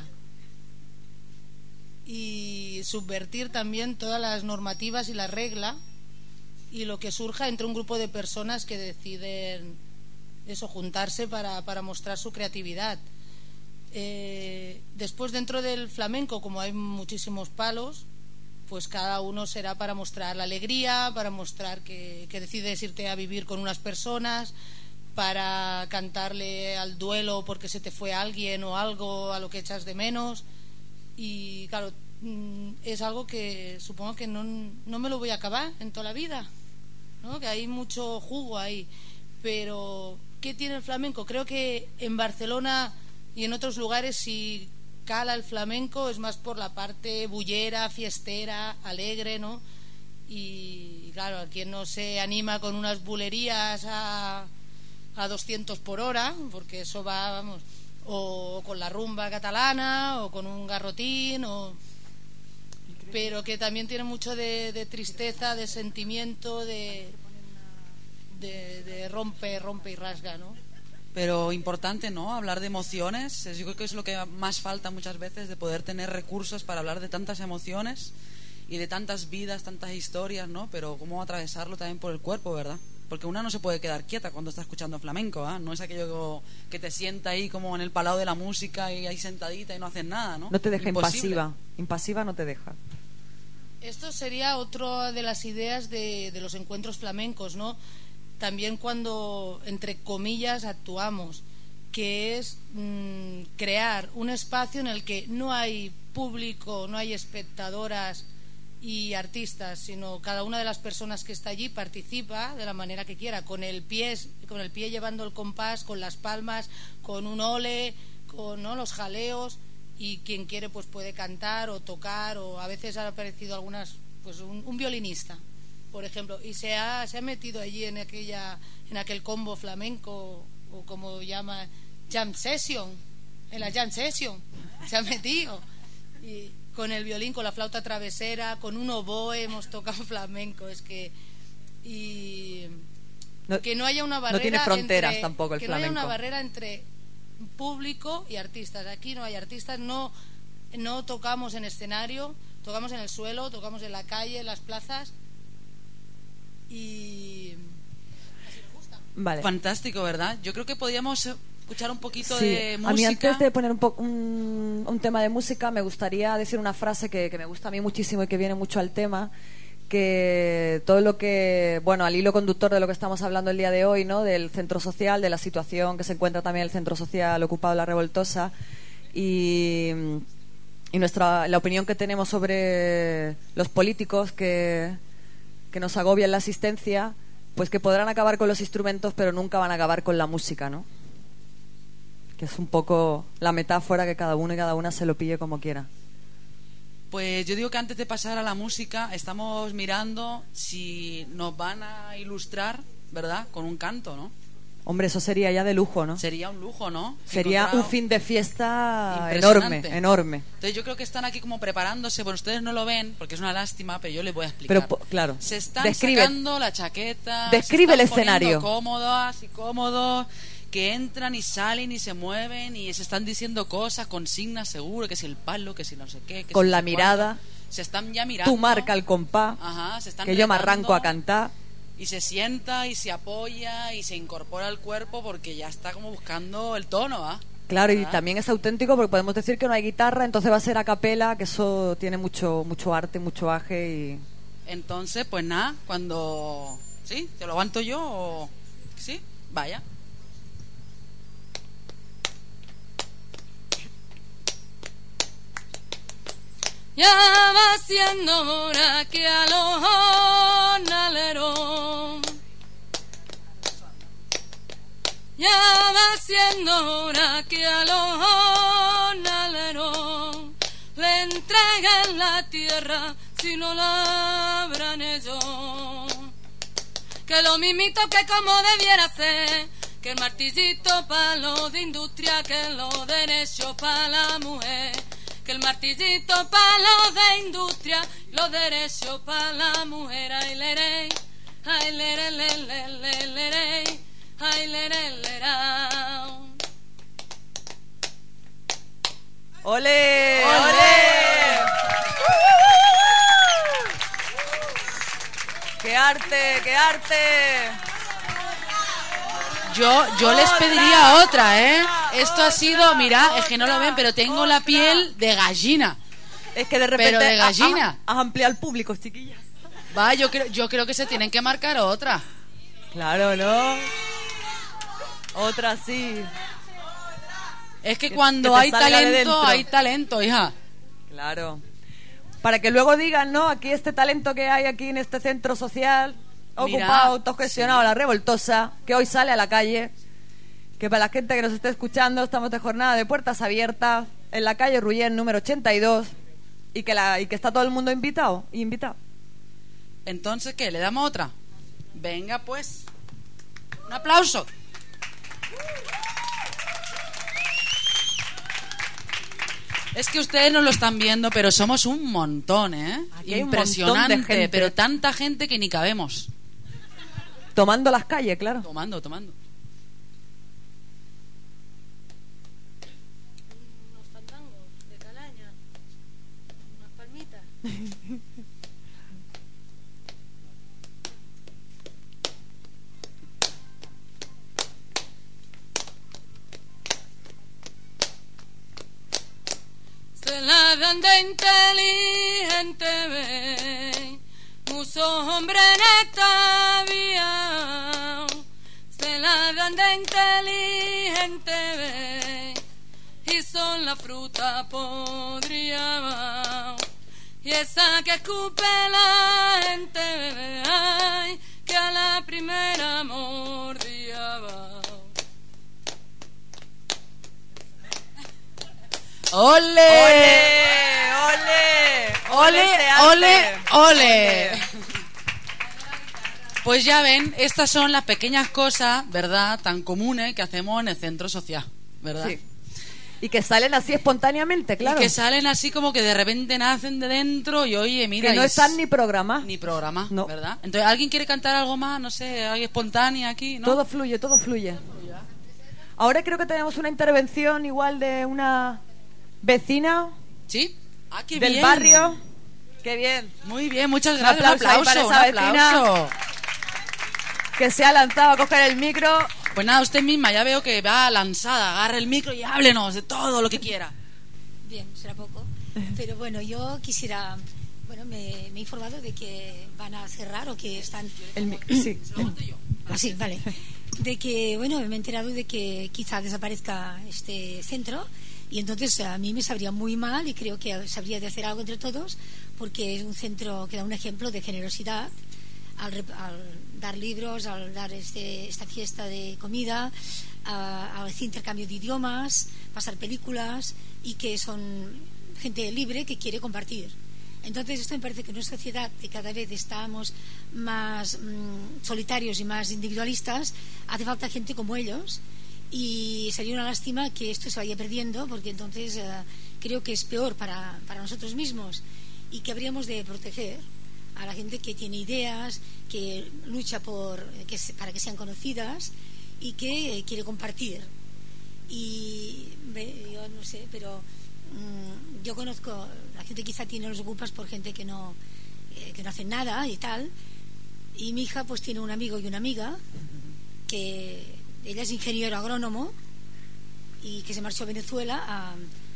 Y subvertir también todas las normativas y la regla y lo que surja entre un grupo de personas que deciden juntarse para mostrar su creatividad. Después, dentro del flamenco, como hay muchísimos palos, pues cada uno será para mostrar la alegría, para mostrar que decides irte a vivir con unas personas, para cantarle al duelo porque se te fue alguien o algo a lo que echas de menos. Y claro, es algo que supongo que no me lo voy a acabar en toda la vida, ¿no? Que hay mucho jugo ahí. Pero ¿qué tiene el flamenco? Creo que en Barcelona y en otros lugares, si cala el flamenco es más por la parte bullera, fiestera, alegre, ¿no? Y claro, a quien no se anima con unas bulerías a 200 por hora, porque eso va, vamos, o con la rumba catalana, o con un garrotín, pero que también tiene mucho de tristeza, de sentimiento, de rompe y rasga, ¿no? Pero importante, ¿no? Hablar de emociones. Yo creo que es lo que más falta muchas veces, de poder tener recursos para hablar de tantas emociones y de tantas vidas, tantas historias, ¿no? Pero cómo atravesarlo también por el cuerpo, ¿verdad? Porque una no se puede quedar quieta cuando está escuchando flamenco, ¿eh? No es aquello que te sienta ahí como en el palau de la música y ahí sentadita y no haces nada, ¿no? No te deja Imposible. impasiva no te deja. Esto sería otra de las ideas de los encuentros flamencos, ¿no? También cuando, entre comillas, actuamos, que es crear un espacio en el que no hay público, no hay espectadoras y artistas, sino cada una de las personas que está allí participa de la manera que quiera, con el pie llevando el compás, con las palmas, con un ole, con, ¿no?, los jaleos, y quien quiere pues puede cantar o tocar, o a veces ha aparecido algunas, pues un violinista, por ejemplo, y se ha metido allí en aquel combo flamenco, o como llama jam session, en la jam session se ha metido, y con el violín, con la flauta travesera, con un oboe hemos tocado flamenco. Es que que no haya una barrera, no tiene fronteras tampoco el flamenco, no haya una barrera entre público y artistas. Aquí no hay artistas, no tocamos en escenario, tocamos en el suelo, tocamos en la calle, en las plazas, y así me gusta. Vale. Fantástico, ¿verdad? Yo creo que podríamos escuchar un poquito de música. A mí, antes de poner un tema de música, me gustaría decir una frase que me gusta a mí muchísimo y que viene mucho al tema, que todo lo que, bueno, al hilo conductor de lo que estamos hablando el día de hoy, ¿no?, del centro social, de la situación que se encuentra también el centro social ocupado La Revoltosa, y la opinión que tenemos sobre los políticos que nos agobian la asistencia, pues que podrán acabar con los instrumentos, pero nunca van a acabar con la música, ¿no? Que es un poco la metáfora, que cada uno y cada una se lo pille como quiera. Pues yo digo que antes de pasar a la música estamos mirando si nos van a ilustrar, ¿verdad?, con un canto, ¿no? Hombre, eso sería ya de lujo, ¿no? Sería un lujo, ¿no? Sería un fin de fiesta enorme. Entonces yo creo que están aquí como preparándose, bueno, ustedes no lo ven porque es una lástima, pero yo les voy a explicar. Pero claro, se están sacando la chaqueta, describe el se están escenario. Cómodas y cómodos, que entran y salen y se mueven y se están diciendo cosas, consignas seguro, que si el palo, que si no sé qué, que con si la no sé mirada, cuánto. Se están ya mirando. Tú marca el compás, se están que yo me arranco a cantar. Y se sienta y se apoya y se incorpora al cuerpo porque ya está como buscando el tono, ¿ah? Claro, ¿verdad? Y también es auténtico porque podemos decir que no hay guitarra, entonces va a ser a capela, que eso tiene mucho arte, mucho aje y... Entonces, pues nada, cuando... ¿Sí? ¿Te lo aguanto yo o...? ¿Sí? Vaya. Ya va siendo hora que a los jornaleros, ya va siendo hora que a los jornaleros le entreguen la tierra si no la abran ellos. Que lo mismito que como debiera ser, que el martillito para lo de industria, que los derechos para la mujer. Que el martillito para los de industria, los derechos para la mujer. Ay, lerey, ay, lere, le, le, le, lerey, ay, lere, lera. ¡Ole! ¡Ole! ¡Qué arte, qué arte! Yo les pediría otra, ¿eh? Esto ha sido, mira, es que no lo ven, pero tengo la piel de gallina. Es que de repente pero de gallina. Has ampliado el público, chiquillas. Va, yo creo que se tienen que marcar otra. Claro, ¿no? Otra sí. Es que cuando hay talento, hija. Claro. Para que luego digan, ¿no? Aquí este talento que hay aquí en este centro social... ocupado, autogestionado, sí. La Revoltosa, que hoy sale a la calle, que para la gente que nos esté escuchando estamos de jornada de puertas abiertas, en la calle Rullén número 82 y que está todo el mundo invitado. Entonces, ¿qué? ¿Le damos otra? Venga, pues. Un aplauso. Es que ustedes no lo están viendo, pero somos un montón, ¿eh? Aquí hay Impresionante, un montón de gente. pero tanta gente que ni cabemos. Tomando las calles, claro. Tomando. Unos fandangos de calaña, unas palmitas. Se la dan de inteligente, ven, muchos hombres en esta vía. Se la dan de inteligente, ven, y son la fruta podrida. Y esa que escupe la gente, bebé, ay, que a la primera mordida va. ¡Ole! ¡Ole! Pues ya ven, estas son las pequeñas cosas, ¿verdad?, tan comunes que hacemos en el centro social, ¿verdad? Sí. Y que salen así espontáneamente, claro. Y que salen así como que de repente nacen de dentro y oye, mira... Que no están ni programadas. Ni programadas, no. ¿verdad? Entonces, ¿alguien quiere cantar algo más? No sé, ¿hay espontánea aquí? ¿No? Todo fluye. Ahora creo que tenemos una intervención igual de una vecina. ¿Sí? Ah, qué del bien. barrio. Qué bien. Muy bien, muchas gracias. Un aplauso para esa vecina que se ha lanzado a coger el micro. Pues nada, usted misma ya veo que va lanzada, agarre el micro y háblenos de todo lo que quiera. Bien, será poco. Pero bueno, yo quisiera... Bueno, me he informado de que van a cerrar o que están... Sí. Sí, vale. De que, bueno, me he enterado de que quizá desaparezca este centro y entonces a mí me sabría muy mal y creo que se habría de hacer algo entre todos porque es un centro que da un ejemplo de generosidad al dar libros, al dar esta fiesta de comida, al intercambio de idiomas, pasar películas y que son gente libre que quiere compartir. Entonces esto me parece que en una sociedad que cada vez estamos más solitarios y más individualistas, hace falta gente como ellos y sería una lástima que esto se vaya perdiendo porque entonces creo que es peor para nosotros mismos y que habríamos de proteger a la gente que tiene ideas, que lucha para que sean conocidas y que quiere compartir. Y yo no sé, pero yo conozco, la gente quizá tiene los ocupas por gente que no hacen nada y tal, y mi hija pues tiene un amigo y una amiga que ella es ingeniero agrónomo y que se marchó a Venezuela a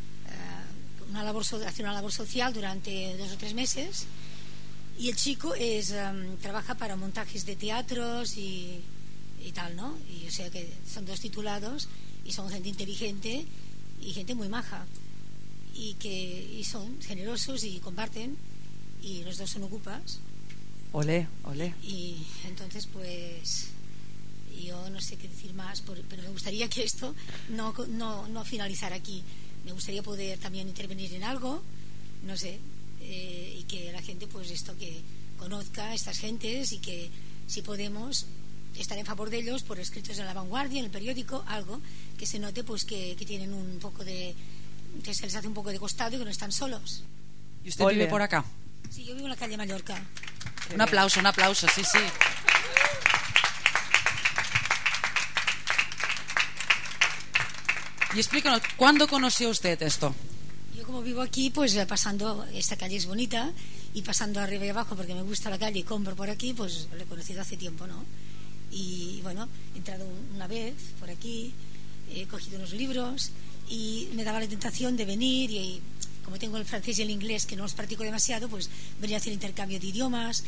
hacer una labor social durante 2 o 3 meses. Y el chico trabaja para montajes de teatros y tal, ¿no? Y o sea que son 2 titulados y son gente inteligente y gente muy maja y son generosos y comparten y los 2 son ocupas. Olé. Y entonces pues yo no sé qué decir más, pero me gustaría que esto no finalizara aquí. Me gustaría poder también intervenir en algo, no sé, y que la gente pues que conozca a estas gentes y que si podemos estar en favor de ellos por escritos en La Vanguardia, en el periódico, algo que se note pues que tienen un poco de, que se les hace un poco de costado y que no están solos. ¿Y usted vive por acá? Sí, yo vivo en la calle Mallorca. Un aplauso, sí. Y explícanos, ¿cuándo conoció usted esto? Yo como vivo aquí, pues pasando, esta calle es bonita, y pasando arriba y abajo porque me gusta la calle y compro por aquí, pues lo he conocido hace tiempo, ¿no? Y bueno, he entrado una vez por aquí, he cogido unos libros y me daba la tentación de venir y como tengo el francés y el inglés que no los practico demasiado, pues venir a hacer intercambio de idiomas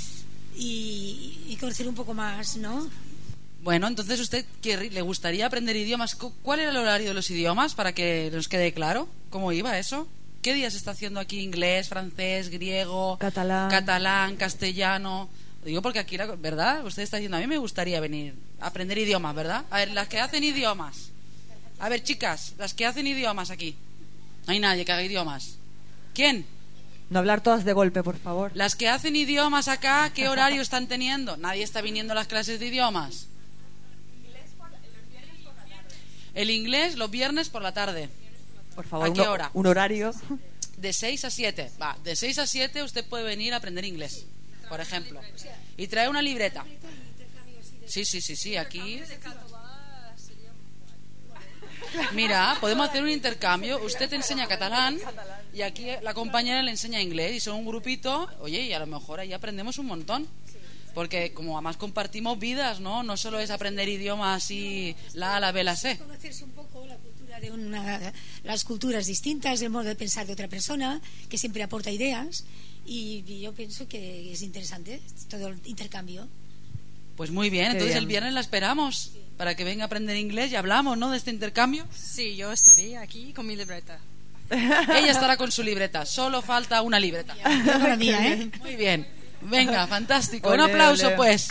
y conocer un poco más, ¿no? Bueno, entonces usted le gustaría aprender idiomas. ¿Cuál era el horario de los idiomas para que nos quede claro cómo iba eso? ¿Qué días está haciendo aquí inglés, francés, griego, catalán, castellano? Digo porque aquí, ¿verdad? Usted está diciendo, a mí me gustaría venir a aprender idiomas, ¿verdad? A ver, las que hacen idiomas. A ver, chicas, las que hacen idiomas aquí. No hay nadie que haga idiomas. ¿Quién? No hablar todas de golpe, por favor. Las que hacen idiomas acá, ¿qué horario están teniendo? Nadie está viniendo a las clases de idiomas. El inglés los viernes por la tarde. Por favor, ¿A qué hora? Un horario. De 6 a 7. Va, de 6 a 7 usted puede venir a aprender inglés, por ejemplo. Y trae una libreta. Sí, aquí. Mira, podemos hacer un intercambio. Usted te enseña catalán y aquí la compañera le enseña inglés y son un grupito. Oye, y a lo mejor ahí aprendemos un montón. Porque como además compartimos vidas, ¿no? No solo es aprender idiomas así, la A, la B, la C. Conocerse un poco la cultura de las culturas distintas, el modo de pensar de otra persona, que siempre aporta ideas. Y yo pienso que es interesante todo el intercambio. Pues muy bien, entonces el viernes la esperamos para que venga a aprender inglés y hablamos, ¿no?, de este intercambio. Sí, yo estaré aquí con mi libreta. Ella estará con su libreta, solo falta una libreta. Para mí, ¿eh? Muy bien, venga, fantástico. Olé, Un aplauso, olé. pues.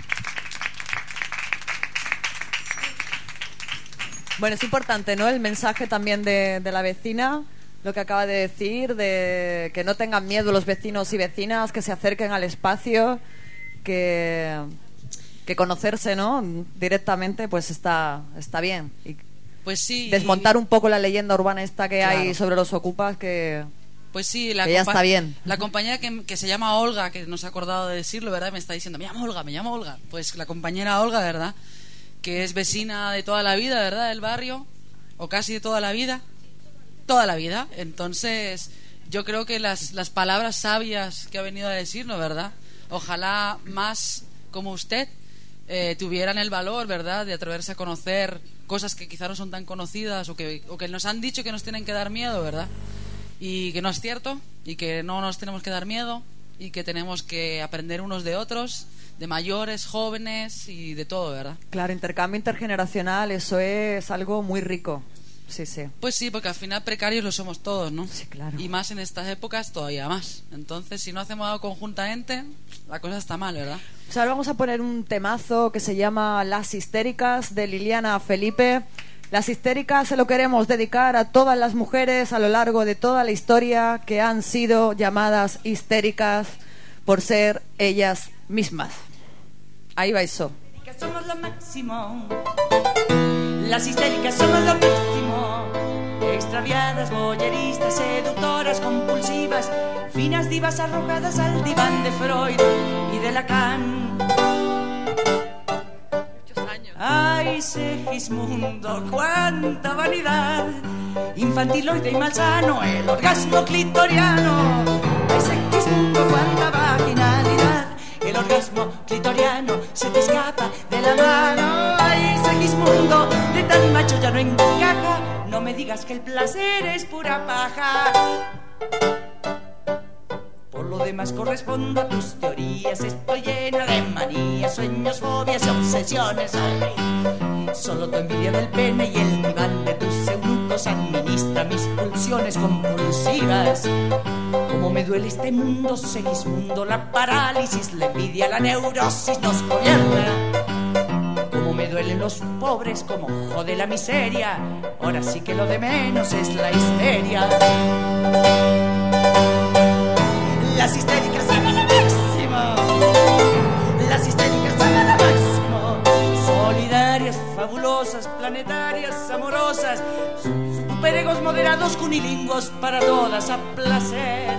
Bueno, es importante, ¿no?, el mensaje también de la vecina, lo que acaba de decir, de que no tengan miedo los vecinos y vecinas, que se acerquen al espacio, que conocerse, ¿no?, directamente, pues está bien. Y pues sí. desmontar un poco la leyenda urbana esta que Claro. hay sobre los ocupas, que Pues sí, que ya está bien. La compañera que se llama Olga, que no se ha acordado de decirlo, ¿verdad? Me está diciendo, me llamo Olga. Pues la compañera Olga, ¿verdad? Que es vecina de toda la vida, ¿verdad? Del barrio, o casi de toda la vida. Toda la vida. Entonces, yo creo que las palabras sabias que ha venido a decirnos, ¿verdad? Ojalá más como usted tuvieran el valor, ¿verdad?, de atreverse a conocer cosas que quizá no son tan conocidas o que nos han dicho que nos tienen que dar miedo, ¿verdad? Y que no es cierto, y que no nos tenemos que dar miedo, y que tenemos que aprender unos de otros, de mayores, jóvenes y de todo, ¿verdad? Claro, intercambio intergeneracional, eso es algo muy rico. Sí. Pues sí, porque al final precarios lo somos todos, ¿no? Sí, claro. Y más en estas épocas todavía más. Entonces, si no hacemos algo conjuntamente, la cosa está mal, ¿verdad? Pues ahora vamos a poner un temazo que se llama Las Histéricas, de Liliana Felipe. Las Histéricas se lo queremos dedicar a todas las mujeres a lo largo de toda la historia que han sido llamadas histéricas por ser ellas mismas. Ahí va eso. Que somos lo máximo. Las histéricas somos lo máximo. Extraviadas, boyeristas, seductoras, compulsivas, finas divas arrojadas al diván de Freud y de Lacan. Ay, Segismundo, cuánta vanidad, infantiloide y malsano, el orgasmo clitoriano. Ay, Segismundo, cuánta vaginalidad, el orgasmo clitoriano se te escapa de la mano. Ay, Segismundo, de tan macho ya no encaja, no me digas que el placer es pura paja. Por lo demás correspondo a tus teorías, estoy llena de manías, sueños, fobias y obsesiones. Ay, solo tu envidia del pene y el diván de tus eunucos administra mis pulsiones compulsivas. Como me duele este mundo, Segismundo, la parálisis, la envidia, la neurosis nos gobierna. Como me duelen los pobres, como jode la miseria, ahora sí que lo de menos es la histeria. Las histéricas son lo máximo. Las histéricas son lo máximo. Solidarias, fabulosas, planetarias, amorosas, superegos moderados, cunilingüos para todas a placer.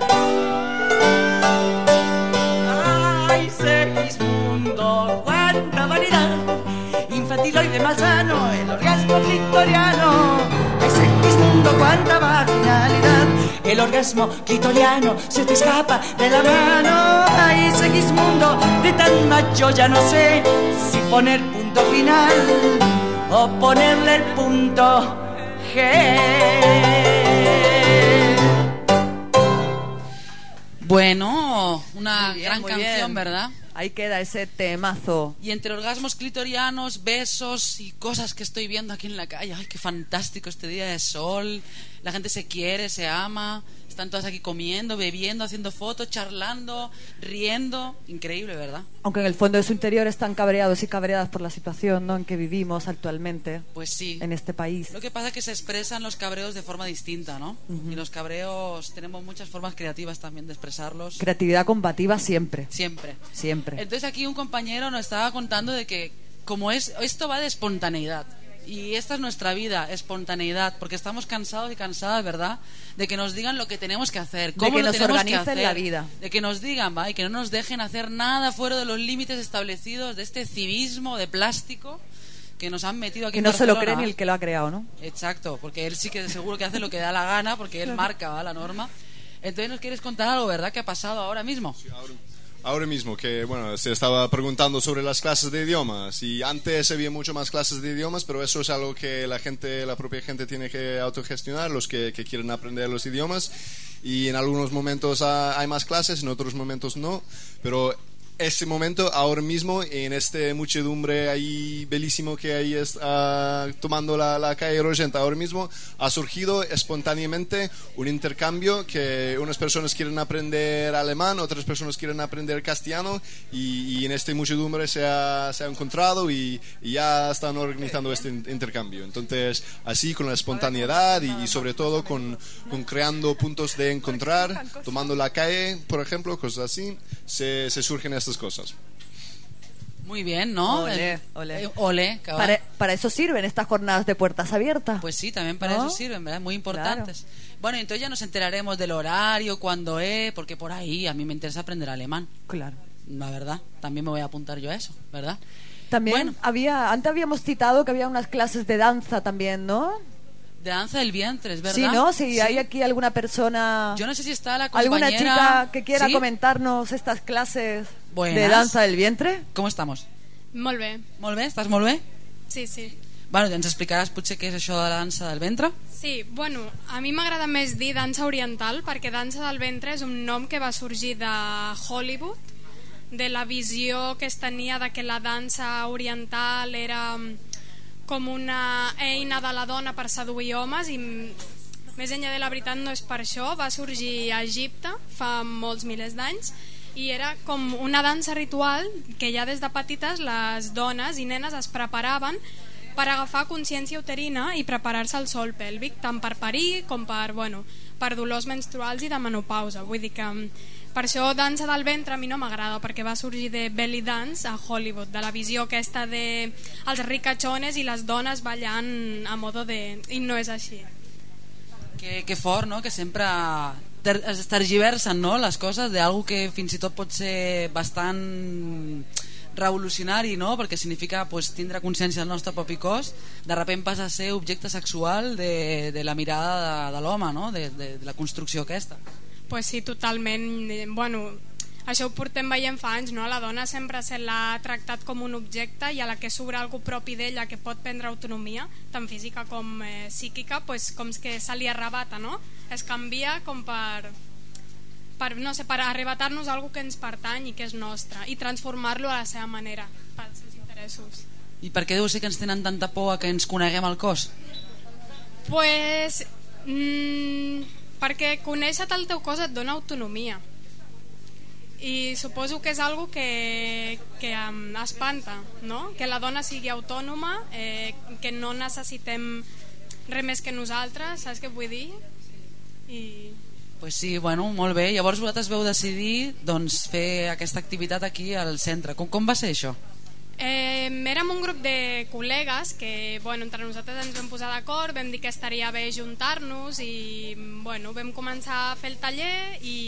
Ay, Segismundo, cuánta vanidad, infantiloide malsano, el orgasmo clitoriano. Ay, Segismundo, cuánta vaginalidad, el orgasmo clitoriano se te escapa de la mano. Ay, Segismundo, de tan macho ya no sé si poner punto final o ponerle el punto G. Bueno, una Muy bien, gran muy canción, bien. ¿verdad? Ahí queda ese temazo. Y entre orgasmos clitorianos, besos y cosas que estoy viendo aquí en la calle, ay, qué fantástico este día de sol, la gente se quiere, se ama, Están todas aquí comiendo, bebiendo, haciendo fotos, charlando, riendo. Increíble, ¿verdad? Aunque en el fondo de su interior están cabreados y cabreadas por la situación, ¿no?, en que vivimos actualmente. Pues sí. En este país. Lo que pasa es que se expresan los cabreos de forma distinta, ¿no? Y los cabreos tenemos muchas formas creativas también de expresarlos. Creatividad combativa siempre. Siempre. Siempre. Entonces aquí un compañero nos estaba contando de que como esto va de espontaneidad. Y esta es nuestra vida, espontaneidad, porque estamos cansados y cansadas, ¿verdad?, de que nos digan lo que tenemos que hacer, cómo de que lo nos tenemos que organicen hacer, la vida, de que nos digan, ¿va?, y que no nos dejen hacer nada fuera de los límites establecidos de este civismo de plástico que nos han metido aquí que en no se lo Barcelona. cree ni el que lo ha creado, ¿no? Exacto, porque él sí que seguro que hace lo que da la gana, porque él marca, ¿va?, la norma. Entonces nos quieres contar algo, ¿verdad?, que ha pasado ahora mismo. Sí, ahora mismo, que bueno, se estaba preguntando sobre las clases de idiomas, y antes había mucho más clases de idiomas, pero eso es algo que la propia gente tiene que autogestionar, los que quieren aprender los idiomas, y en algunos momentos hay más clases, en otros momentos no, pero este momento, ahora mismo, en este muchedumbre ahí bellísimo que ahí está tomando la calle Rogent, ahora mismo ha surgido espontáneamente un intercambio que unas personas quieren aprender alemán, otras personas quieren aprender castellano, y en este muchedumbre se ha encontrado y ya están organizando este intercambio. Entonces, así con la espontaneidad y sobre todo con creando puntos de encontrar, tomando la calle, por ejemplo, cosas así, se surgen estas cosas. Muy bien, ¿no? Olé, olé. Olé, cabal. Para eso sirven estas jornadas de puertas abiertas. Pues sí, también para ¿no? eso sirven, ¿verdad? Muy importantes. Bueno, entonces ya nos enteraremos del horario, cuándo es, porque por ahí a mí me interesa aprender alemán. Claro. La verdad, también me voy a apuntar yo a eso, ¿verdad? También antes habíamos citado que había unas clases de danza también, ¿no? De danza del vientre, ¿es verdad? Sí, ¿no? Si hay aquí alguna persona... Yo no sé si está la compañera... ¿Alguna chica que quiera ¿Sí? comentarnos estas clases Buenas. de danza del vientre? Com estamos? Molt bé. Molt bé? Estàs molt bé? Sí, sí. Bueno, ens explicaràs potser què és això de la dansa del ventre? Sí, bueno, a mi m'agrada més dir dansa oriental perquè dansa del ventre és un nom que va sorgir de Hollywood, de la visió que es tenia de que la dansa oriental era com una eina de la dona per seduir homes, i més enllà de la veritat no és per això. Va sorgir a Egipte fa molts milers d'anys i era com una dansa ritual que ja des de petites les dones i nenes es preparaven per agafar consciència uterina i preparar-se al sol pèlvic, tant per parir com per dolors menstruals i de menopausa. Vull dir que per això dansa del ventre a mi no m'agrada, perquè va sorgir de belly dance a Hollywood, de la visió aquesta de els ricachones i les dones ballant a modo de... i no és així. Que fort, no?, que sempre es tergiversen, no?, les coses d'algú que fins i tot pot ser bastant revolucionari, no?, perquè significa tindre consciència del nostre propi cos, de sobte passa a ser objecte sexual de la mirada de l'home, no?, de la construcció aquesta. Pues sí, totalment. Bueno, això ho portem veient fa anys, no? La dona sempre se l'ha tractat com un objecte, i a la que surt algú propi d'ella que pot prendre autonomia, tant física com psíquica, pues com que se li arrebata, no? Es canvia com per arrebatar-nos algo que ens pertany i que és nostre, i transformar-lo a la seva manera, pels seus interessos. I per què deu ser que ens tenen tanta por a que ens coneguem el cos? Pues... perquè conèixer el teu cos et dona autonomia, i suposo que és algo que espanta, no? Que la dona sigui autònoma, que no necessitem res més que nosaltres, saps què vull dir? Pues sí, bueno, molt bé. Llavors vosaltres veu decidir fer aquesta activitat aquí al centre. Com va ser això? Érem un grup de col·legues que entre nosaltres ens vam posar d'acord, vam dir que estaria bé juntar-nos i vam començar a fer el taller, i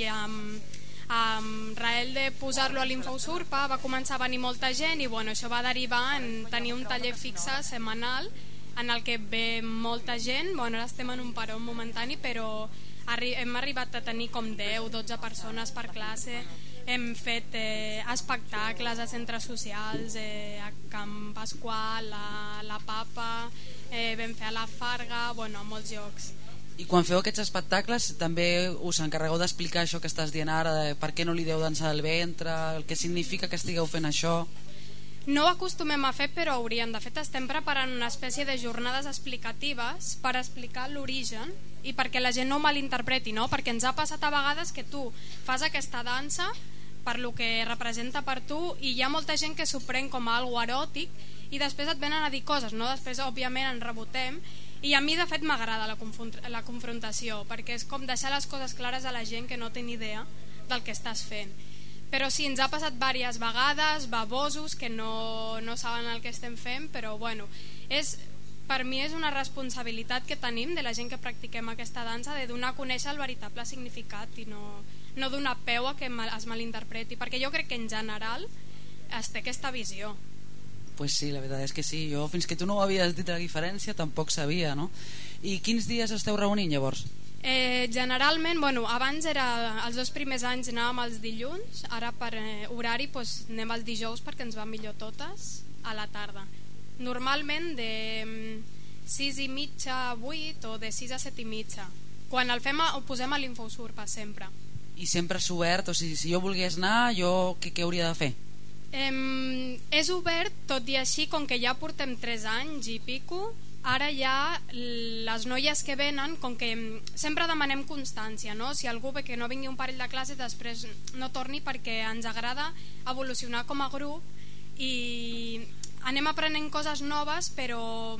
amb rael de posar-lo a l'Infousurpa va començar a venir molta gent, i això va derivar en tenir un taller fixe setmanal en el que ve molta gent. Ara estem en un paró momentani, però hem arribat a tenir com 10-12 persones per classe. Hem fet espectacles a centres socials, a Can Pasqual, a La Papa, vam fer a la Farga, a molts llocs. I quan feu aquests espectacles també us encarregueu d'explicar això que estàs dient ara, de per què no li deu dansar del ventre, el que significa que estigueu fent això? no ho acostumem a fer, però hauríem. De fet, estem preparant una espècie de jornades explicatives per explicar l'origen i perquè la gent no ho malinterpreti, no? Perquè ens ha passat a vegades que tu fas aquesta dansa per lo que representa per tu i hi ha molta gent que s'ho pren com a algo eròtic i després et venen a dir coses, no? Després, òbviament, en rebotem i a mi, de fet, m'agrada la confrontació perquè és com deixar les coses clares a la gent que no té ni idea del que estàs fent. Però sí, ens ha passat diverses vegades, babosos que no saben el que estem fent, però bueno, per mi és una responsabilitat que tenim de la gent que practiquem aquesta dansa de donar a conèixer el veritable significat i no donar peu a que es malinterpreti, perquè jo crec que en general es té aquesta visió. Pues sí, la veritat és que sí, jo fins que tu no ho havies dit la diferència tampoc sabia, no? I quins dies esteu reunint llavors? Generalment, abans els 2 primers anys anàvem els dilluns, ara per horari anem els dijous perquè ens va millor totes a la tarda. Normalment de 6:30 a 8 o de 6 a 7:30. Quan el fem ho posem a l'Infosurpa sempre. I sempre és obert? O sigui, si jo volgués anar, què hauria de fer? És obert, tot i així, com que ja portem 3 anys i pico, ara ja les noies que venen, com que sempre demanem constància, no? Si algú ve que no vingui un parell de classes després no torni perquè ens agrada evolucionar com a grup i anem aprenent coses noves, però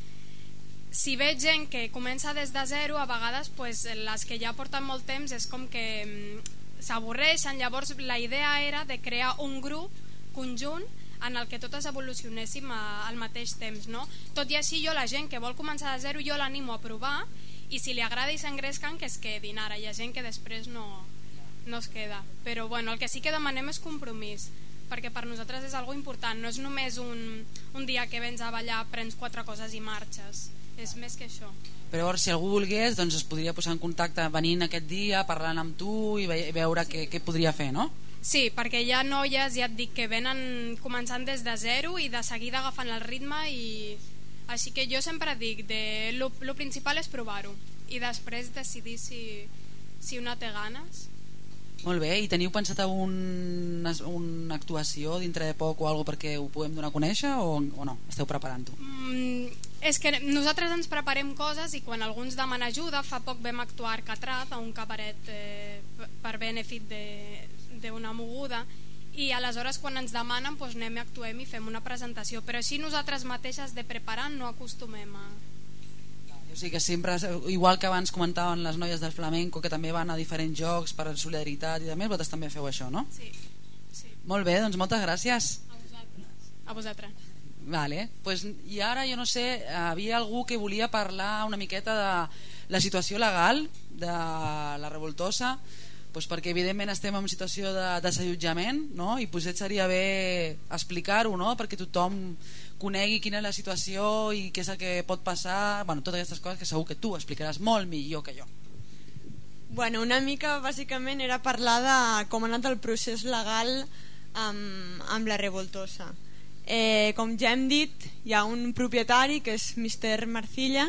si veig gent que comença des de zero, a vegades les que ja porten molt temps és com que s'avorreixen. Llavors la idea era de crear un grup conjunt en el que totes evolucionéssim al mateix temps, no? Tot i així, la gent que vol començar de zero jo l'animo a provar i si li agrada i s'engresquen que es quedin. Ara hi ha gent que després no es queda, però el que sí que demanem és compromís, perquè per nosaltres és algo important, no és només un dia que vens a ballar, prens 4 coses i marxes, és més que això. Però si algú volgués, doncs es podria posar en contacte venint aquest dia, parlant amb tu i veure què podria fer, no? Sí, perquè hi ha noies, ja et dic, que venen començant des de zero i de seguida agafant el ritme i així que jo sempre dic lo principal és provar-ho i després decidir si una té ganes. Molt bé, i teniu pensat una actuació dintre de poc o alguna cosa perquè ho puguem donar a conèixer o no? Esteu preparant-ho? És que nosaltres ens preparem coses i quan algú ens demana ajuda, fa poc vam actuar a Arcatraz, a un cabaret per benefit d'una moguda i aleshores quan ens demanen anem i actuem i fem una presentació, però així nosaltres mateixes de preparant no acostumem a... O sigui que sempre, igual que abans comentaven les noies del flamenco que també van a diferents jocs per solidaritat i de més, vosaltres també feu això, no? Sí. Molt bé, doncs moltes gràcies. A vosaltres. Vale, pues, i ara jo no sé, havia algú que volia parlar una miqueta de la situació legal de la Revoltosa, pues perquè evidentment estem en situació de desallotjament, no? I potser seria bé explicar-ho, no? Perquè tothom conegui quina és la situació i què és el que pot passar, totes aquestes coses que segur que tu explicaràs molt millor que jo. Una mica bàsicament era parlar de com ha anat el procés legal amb la Revoltosa. Com ja hem dit, hi ha un propietari que és Mr. Marcilla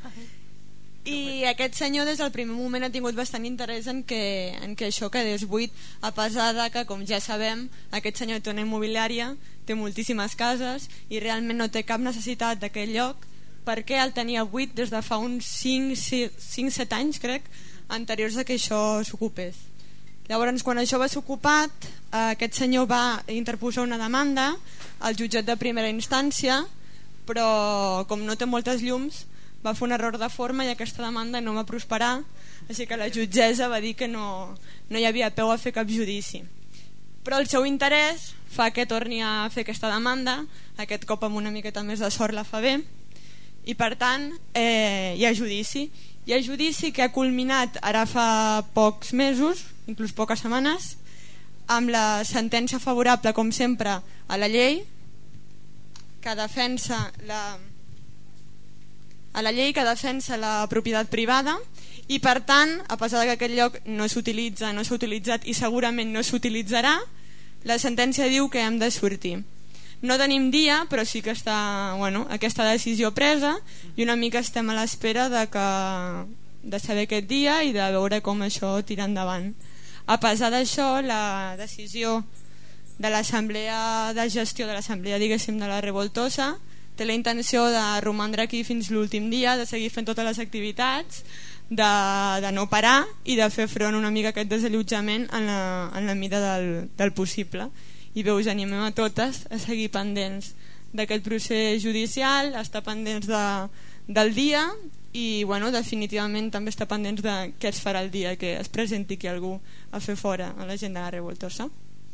i aquest senyor des del primer moment ha tingut bastant interès en que això quedés buit, a pesar de que, com ja sabem, aquest senyor té una immobiliària, té moltíssimes cases i realment no té cap necessitat d'aquest lloc perquè el tenia buit des de fa uns 5-7 anys, crec, anteriors a que això s'ocupés. Llavors, quan això va ser ocupat, aquest senyor va interposar una demanda al jutjat de primera instància, però com no té moltes llums va fer un error de forma i aquesta demanda no va prosperar, així que la jutgessa va dir que no hi havia peu a fer cap judici. Però el seu interès fa que torni a fer aquesta demanda, aquest cop amb una miqueta més de sort la fa bé, i per tant hi ha judici. Hi ha judici que ha culminat ara fa pocs mesos, inclús poques setmanes, amb la sentència favorable, com sempre, a la llei que defensa la propietat privada i per tant, a pesar que aquest lloc no s'utilitza, no s'ha utilitzat i segurament no s'utilitzarà, la sentència diu que hem de sortir. No tenim dia, però sí que està aquesta decisió presa i una mica estem a l'espera de saber aquest dia i de veure com això tira endavant. A pesar d'això, la decisió de l'assemblea de gestió de l'assemblea, diguéssim, de la Revoltosa. Té la intenció de romandre aquí fins l'últim dia, de seguir fent totes les activitats, de no parar i de fer front una mica a aquest desallotjament en la mida del possible. I bé, us animem a totes a seguir pendents d'aquest procés judicial, a estar pendents del dia i bueno, definitivament també estar pendents de què es farà el dia que es presenti aquí algú a fer fora a la gent de la Revoltosa.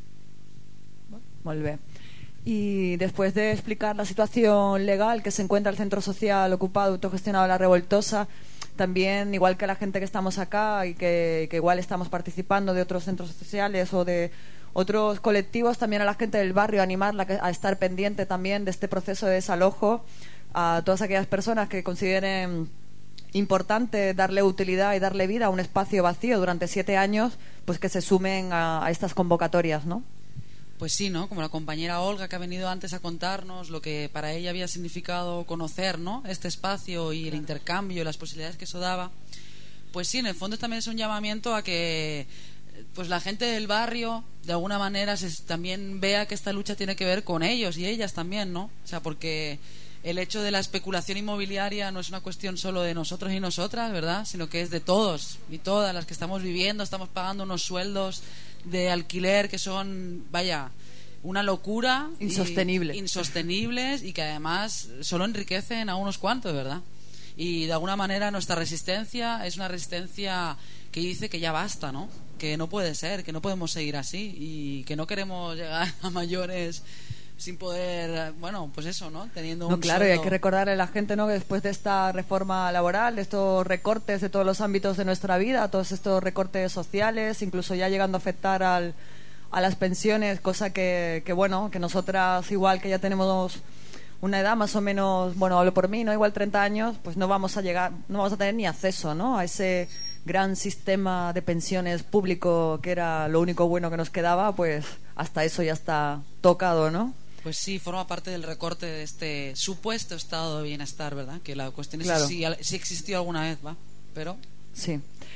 Molt bé. Y después de explicar la situación legal que se encuentra el centro social ocupado, autogestionado La Revoltosa, también, igual que la gente que estamos acá y que igual estamos participando de otros centros sociales o de otros colectivos, también a la gente del barrio animarla a estar pendiente también de este proceso de desalojo, a todas aquellas personas que consideren importante darle utilidad y darle vida a un espacio vacío durante 7 años, pues que se sumen a estas convocatorias, ¿no? Pues sí, ¿no? Como la compañera Olga, que ha venido antes a contarnos lo que para ella había significado conocer, ¿no?, este espacio y el intercambio y las posibilidades que eso daba. Pues sí, en el fondo también es un llamamiento a que pues la gente del barrio de alguna manera también vea que esta lucha tiene que ver con ellos y ellas también, ¿no? O sea, porque el hecho de la especulación inmobiliaria no es una cuestión solo de nosotros y nosotras, ¿verdad?, sino que es de todos y todas las que estamos viviendo, estamos pagando unos sueldos de alquiler que son, vaya, una locura, insostenibles y que además solo enriquecen a unos cuantos, ¿verdad? Y de alguna manera nuestra resistencia es una resistencia que dice que ya basta, ¿no? Que no puede ser, que no podemos seguir así y que no queremos llegar a mayores sin poder, bueno, pues eso, ¿no? Teniendo un claro, sueldo. Y hay que recordarle a la gente, ¿no?, que después de esta reforma laboral, de estos recortes de todos los ámbitos de nuestra vida, todos estos recortes sociales, incluso ya llegando a afectar a las pensiones, cosa que bueno, que nosotras igual que ya tenemos una edad más o menos, bueno, hablo por mí, ¿no?, igual 30 años, pues no vamos a tener ni acceso, ¿no?, a ese gran sistema de pensiones público que era lo único bueno que nos quedaba, pues hasta eso ya está tocado, ¿no? Pues sí, forma parte del recorte de este supuesto estado de bienestar, ¿verdad? Que la cuestión es claro. si existió alguna vez, ¿va? Pero... Sí.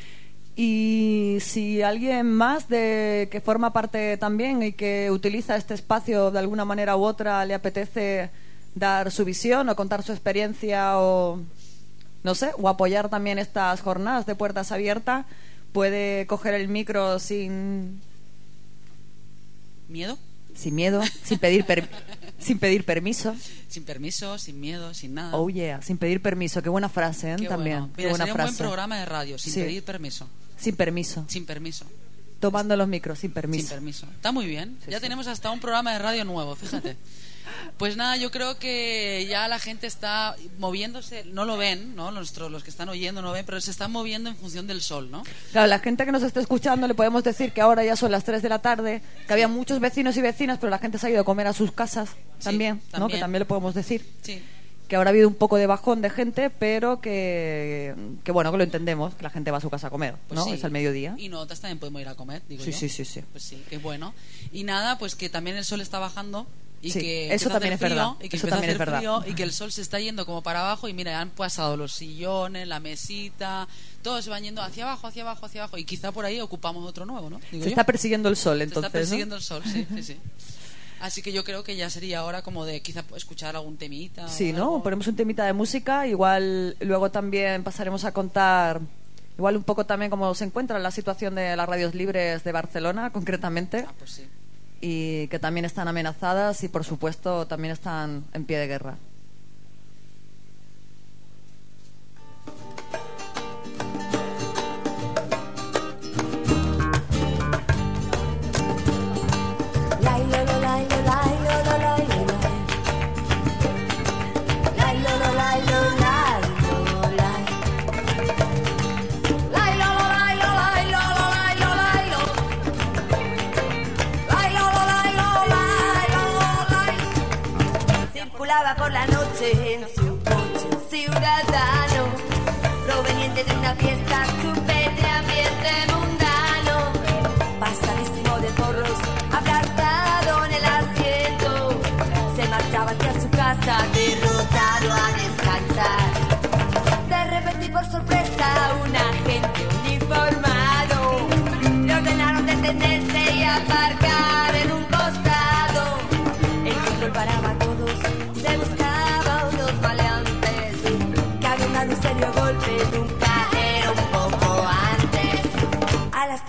Y si alguien más que forma parte también y que utiliza este espacio de alguna manera u otra le apetece dar su visión o contar su experiencia o, no sé, o apoyar también estas jornadas de puertas abiertas, puede coger el micro sin... ¿Miedo? Sin miedo, sin pedir permiso. Sin permiso, sin miedo, sin nada. Oh yeah, sin pedir permiso. Qué buena frase, ¿eh? Qué También. Bueno. Qué Mira, buena sería frase. Un buen programa de radio, sin pedir permiso. Sin permiso. Sin permiso. Tomando los micros, sin permiso. Sin permiso. Está muy bien. Sí, ya sí. tenemos hasta un programa de radio nuevo, fíjate. Pues nada, yo creo que ya la gente está moviéndose, no lo ven, ¿no? Los que están oyendo no ven, pero se están moviendo en función del sol, ¿no? Claro, la gente que nos está escuchando le podemos decir que ahora ya son las 3 de la tarde, que había muchos vecinos y vecinas, pero la gente se ha ido a comer a sus casas también, ¿no? también. Que también le podemos decir. Sí. Que ahora ha habido un poco de bajón de gente, pero que bueno, que lo entendemos, que la gente va a su casa a comer, Pues ¿no? sí. Es al mediodía. Y nosotras también podemos ir a comer, digo Sí, yo. sí. Pues sí, qué bueno. Y nada, pues que también el sol está bajando y Sí, que eso empieza a también hacer es verdad. frío, y que Eso empieza a también hacer es verdad. frío y que el sol se está yendo como para abajo y mira, han pasado los sillones, la mesita, todos se van yendo hacia abajo y quizá por ahí ocupamos otro nuevo, ¿no? Digo Se yo. está persiguiendo el sol, entonces, Se está persiguiendo ¿no? el sol, sí. Así que yo creo que ya sería hora como de quizá escuchar algún temita. Sí, o ¿no? algo. Ponemos un temita de música, igual luego también pasaremos a contar igual un poco también cómo se encuentra la situación de las radios libres de Barcelona, concretamente. Ah, pues sí. Y que también están amenazadas y por supuesto también están en pie de guerra. Circulaba por la noche en su coche ciudadano, proveniente de una fiesta súper de ambiente mundano, pasadísimo de porros, abrazado en el asiento, se marchaba hacia su casa derrotado a descansar. De repente y por sorpresa un agente uniformado le ordenaron detenerse y aparcar en un costado.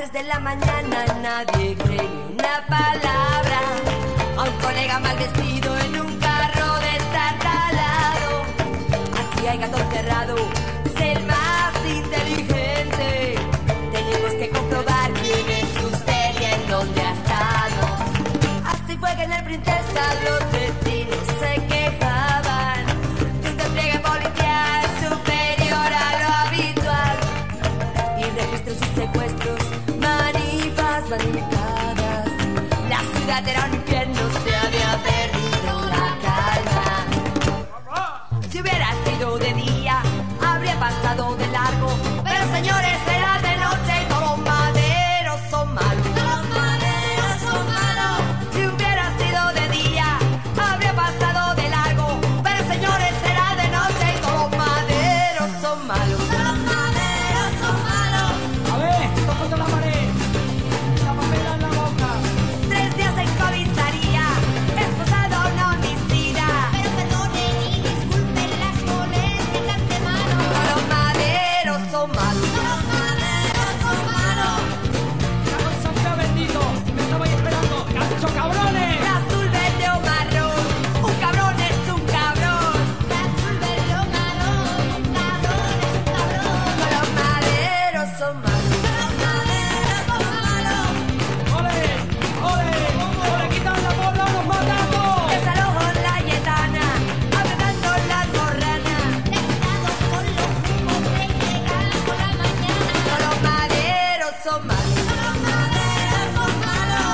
3 de la mañana nadie cree ni una palabra. A un colega mal vestido en un carro destartalado. Aquí hay gato encerrado, es el más inteligente. Tenemos que comprobar quién es usted y en dónde ha estado. Así fue que en el Princesa los vecinos se quejaban de un despliegue policial superior a lo habitual. Y registros y secuestros, manifas, barricadas. La ciudad era un infierno, se había perdido la calma. Si hubiera sido de día, habría pasado de largo. Pero señores, era de noche y todos los maderos son malos. Todos los maderos son malos. Si hubiera sido de día, habría pasado de largo. Pero señores, era de noche y todos los maderos son malos. Todos los maderos son malos. A ver, toco contra la pared. La papela en la boca. 3 días en comisaría, esposado un homicida. Pero perdonen y disculpen las molestias de antemano. Todos los maderos son malos. Todos los maderos son malos. ¡Cago en San Pedro bendito! ¡Me estabais esperando! ¡Cacho cabrones! De azul, verde o marrón, un cabrón es un cabrón. De azul, verde o marrón, un cabrón es un cabrón. Todos los maderos son malos. Todos los maderos son malos. ¡Ole! ¡Ole! ¡Ole! ¡Quitan la porra a los matazos! Desalojo en la Yetana, apretando las borranas. Descuidado con los humos que llegan por la mañana. Todos los maderos son malos. Todos los maderos son malos.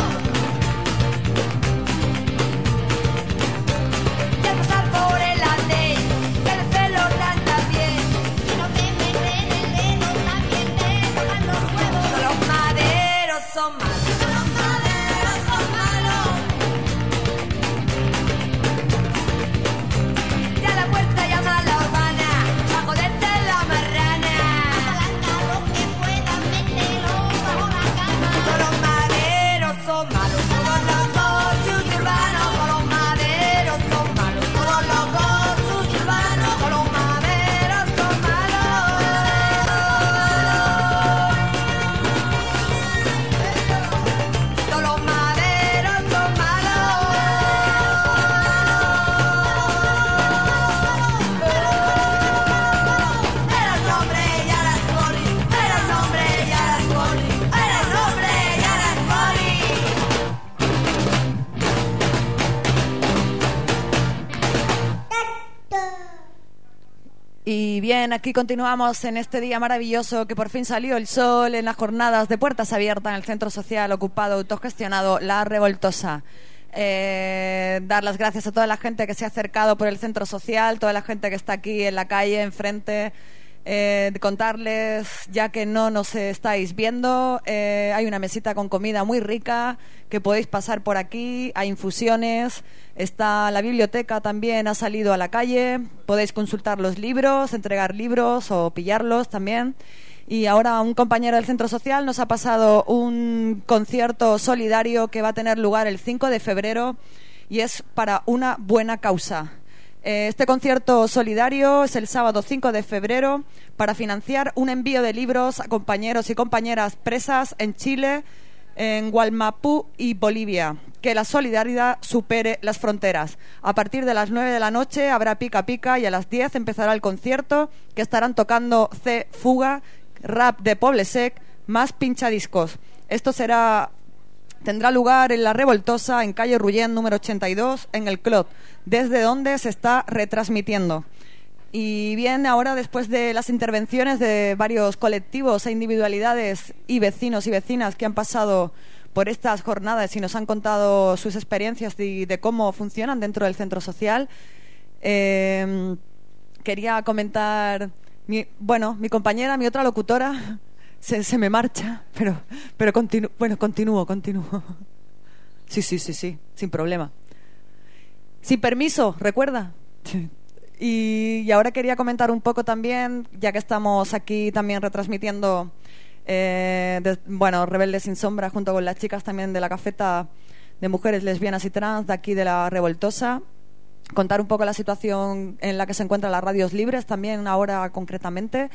Y al pasar por el andén, que el pelo dan también. Si no te meten el dedo, también te tocan los huevos. Todos los maderos son malos. Todos los maderos son malos. Y a la puerta llama la urbana, a joderte la marrana. Apalanca lo que puedan, mételo bajo la cama. Todos los maderos son malos, todos los gozos urbanos. Todos los maderos son malos, todos los gozos urbanos. Todos los maderos son malos. Todos los maderos son malos. Era el nombre y ahora es Poli. Era el nombre y ahora es Poli. Era el nombre y ahora es Poli. Y bien, aquí continuamos en este día maravilloso que por fin salió el sol en las jornadas de puertas abiertas en el centro social ocupado, autogestionado La Revoltosa. Dar las gracias a toda la gente que se ha acercado por el centro social, toda la gente que está aquí en la calle, enfrente. Contarles, ya que no nos estáis viendo, hay una mesita con comida muy rica que podéis pasar por aquí, hay infusiones, está la biblioteca también, ha salido a la calle, podéis consultar los libros, entregar libros o pillarlos también. Y ahora un compañero del centro social nos ha pasado un concierto solidario que va a tener lugar el 5 de febrero y es para una buena causa. Este concierto solidario es el sábado 5 de febrero para financiar un envío de libros a compañeros y compañeras presas en Chile, en Gualmapu y Bolivia. Que la solidaridad supere las fronteras. A partir de las 9 de la noche habrá pica pica y a las 10 empezará el concierto, que estarán tocando C Fuga, rap de Poblesec, más pinchadiscos. Esto tendrá lugar en La Revoltosa, en calle Rullén número 82, en el Clot, desde donde se está retransmitiendo. Y bien, ahora después de las intervenciones de varios colectivos e individualidades y vecinos y vecinas que han pasado por estas jornadas y nos han contado sus experiencias de cómo funcionan dentro del centro social, quería comentar, mi compañera, mi otra locutora, se me marcha, pero continúo. Sí, sin problema. Sin permiso, recuerda. Y ahora quería comentar un poco también, ya que estamos aquí también retransmitiendo Rebeldes sin Sombra junto con las chicas también de la cafeta de mujeres lesbianas y trans de aquí de La Revoltosa, contar un poco la situación en la que se encuentran las radios libres también ahora concretamente.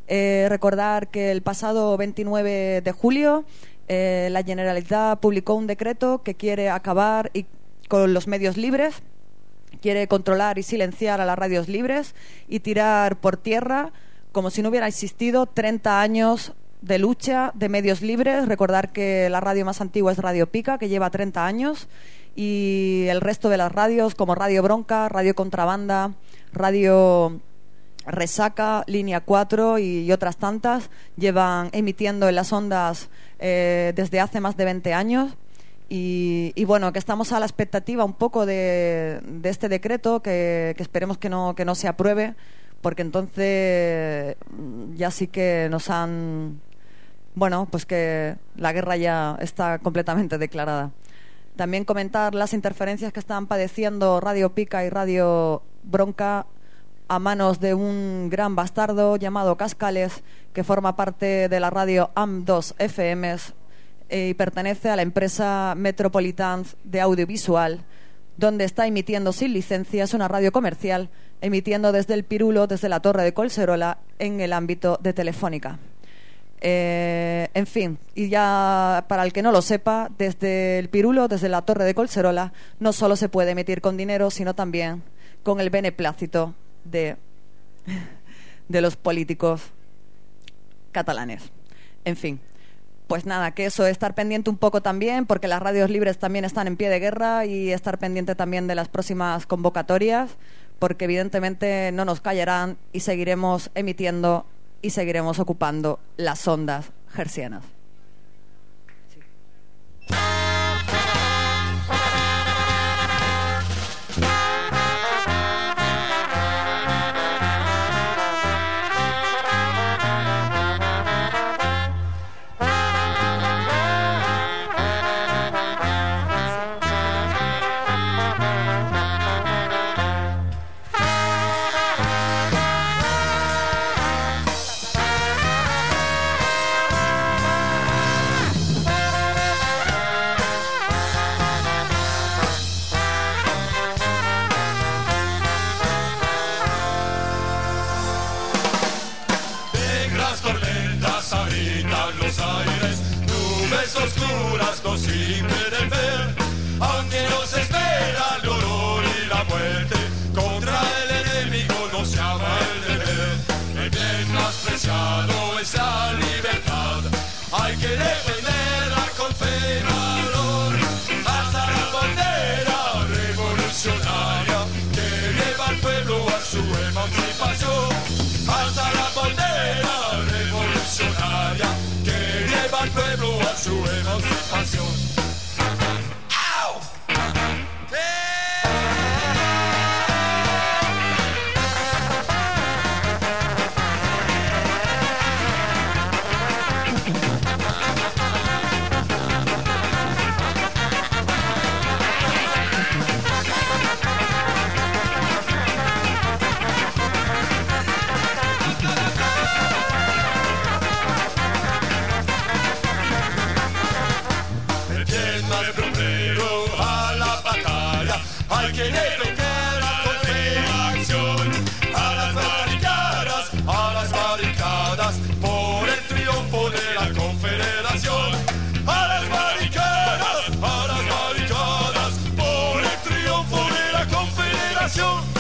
Recordar que el pasado 29 de julio la Generalitat publicó un decreto que quiere acabar con los medios libres, quiere controlar y silenciar a las radios libres y tirar por tierra, como si no hubiera existido, 30 años de lucha de medios libres. Recordar que la radio más antigua es Radio Pica, que lleva 30 años, y el resto de las radios, como Radio Bronca, Radio Contrabanda, Radio Resaca, Línea 4 y otras tantas, llevan emitiendo en las ondas desde hace más de 20 años. Y bueno, que estamos a la expectativa un poco de este decreto, que esperemos que no se apruebe, porque entonces ya sí que nos han... Bueno, pues que la guerra ya está completamente declarada. También comentar las interferencias que están padeciendo Radio Pica y Radio Bronca a manos de un gran bastardo llamado Cascales, que forma parte de la radio AM2 FM y pertenece a la empresa Metropolitan de Audiovisual, donde está emitiendo sin licencia. Es una radio comercial, emitiendo desde el Pirulo, desde la Torre de Collserola, en el ámbito de Telefónica. En fin, y ya para el que no lo sepa, desde el Pirulo, desde la Torre de Collserola, no solo se puede emitir con dinero, sino también con el beneplácito de los políticos catalanes. En fin, pues nada, que eso, estar pendiente un poco también, porque las radios libres también están en pie de guerra, y estar pendiente también de las próximas convocatorias, porque evidentemente no nos callarán y seguiremos emitiendo y seguiremos ocupando las ondas hercianas. Oscuras no sirve de ver, aunque nos espera el dolor y la muerte. Contra el enemigo nos llama el deber. El bien más preciado es la libertad. Hay que defenderla con fe y valor. Hasta la bandera revolucionaria que lleva al pueblo a su emancipación. Hasta la bandera revolucionaria que lleva al pueblo a su emancipación. ¡Au! Hay que defenderla con fe y acción. A las barricadas, por el triunfo de la Confederación. A las barricadas, por el triunfo de la Confederación.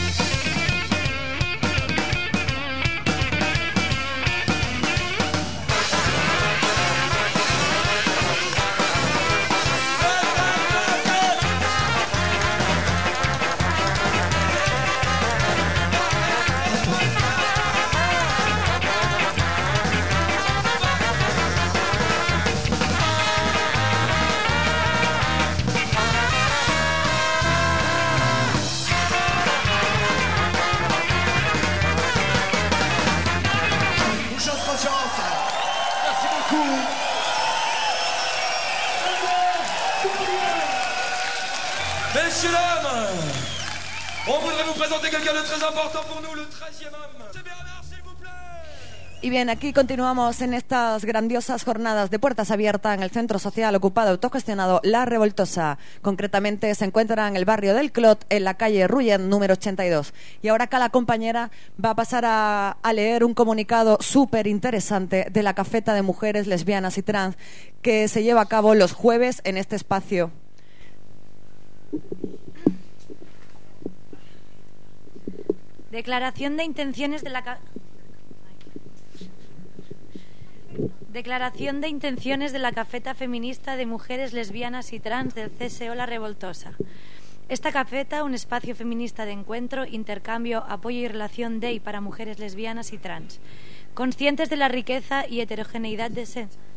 Messieurs, dames, on voudrait vous présenter quelqu'un de très important pour nous, le 13e homme. C'est Bernard, s'il vous plaît. Y bien, aquí continuamos en estas grandiosas jornadas de puertas abiertas en el Centro Social Ocupado Autogestionado La Revoltosa. Concretamente se encuentra en el barrio del Clot, en la calle Ruyen, número 82. Y ahora acá la compañera va a pasar a leer un comunicado súper interesante de la Cafeta de Mujeres Lesbianas y Trans que se lleva a cabo los jueves en este espacio. Declaración de intenciones de la Cafeta Feminista de Mujeres Lesbianas y Trans del CSO La Revoltosa. Esta cafeta, un espacio feminista de encuentro, intercambio, apoyo y relación de y para mujeres lesbianas y trans, conscientes de la riqueza y heterogeneidad de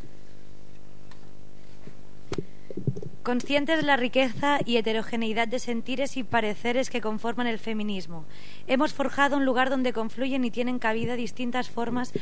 sentires y pareceres que conforman el feminismo. Hemos forjado un lugar donde confluyen y tienen cabida distintas formas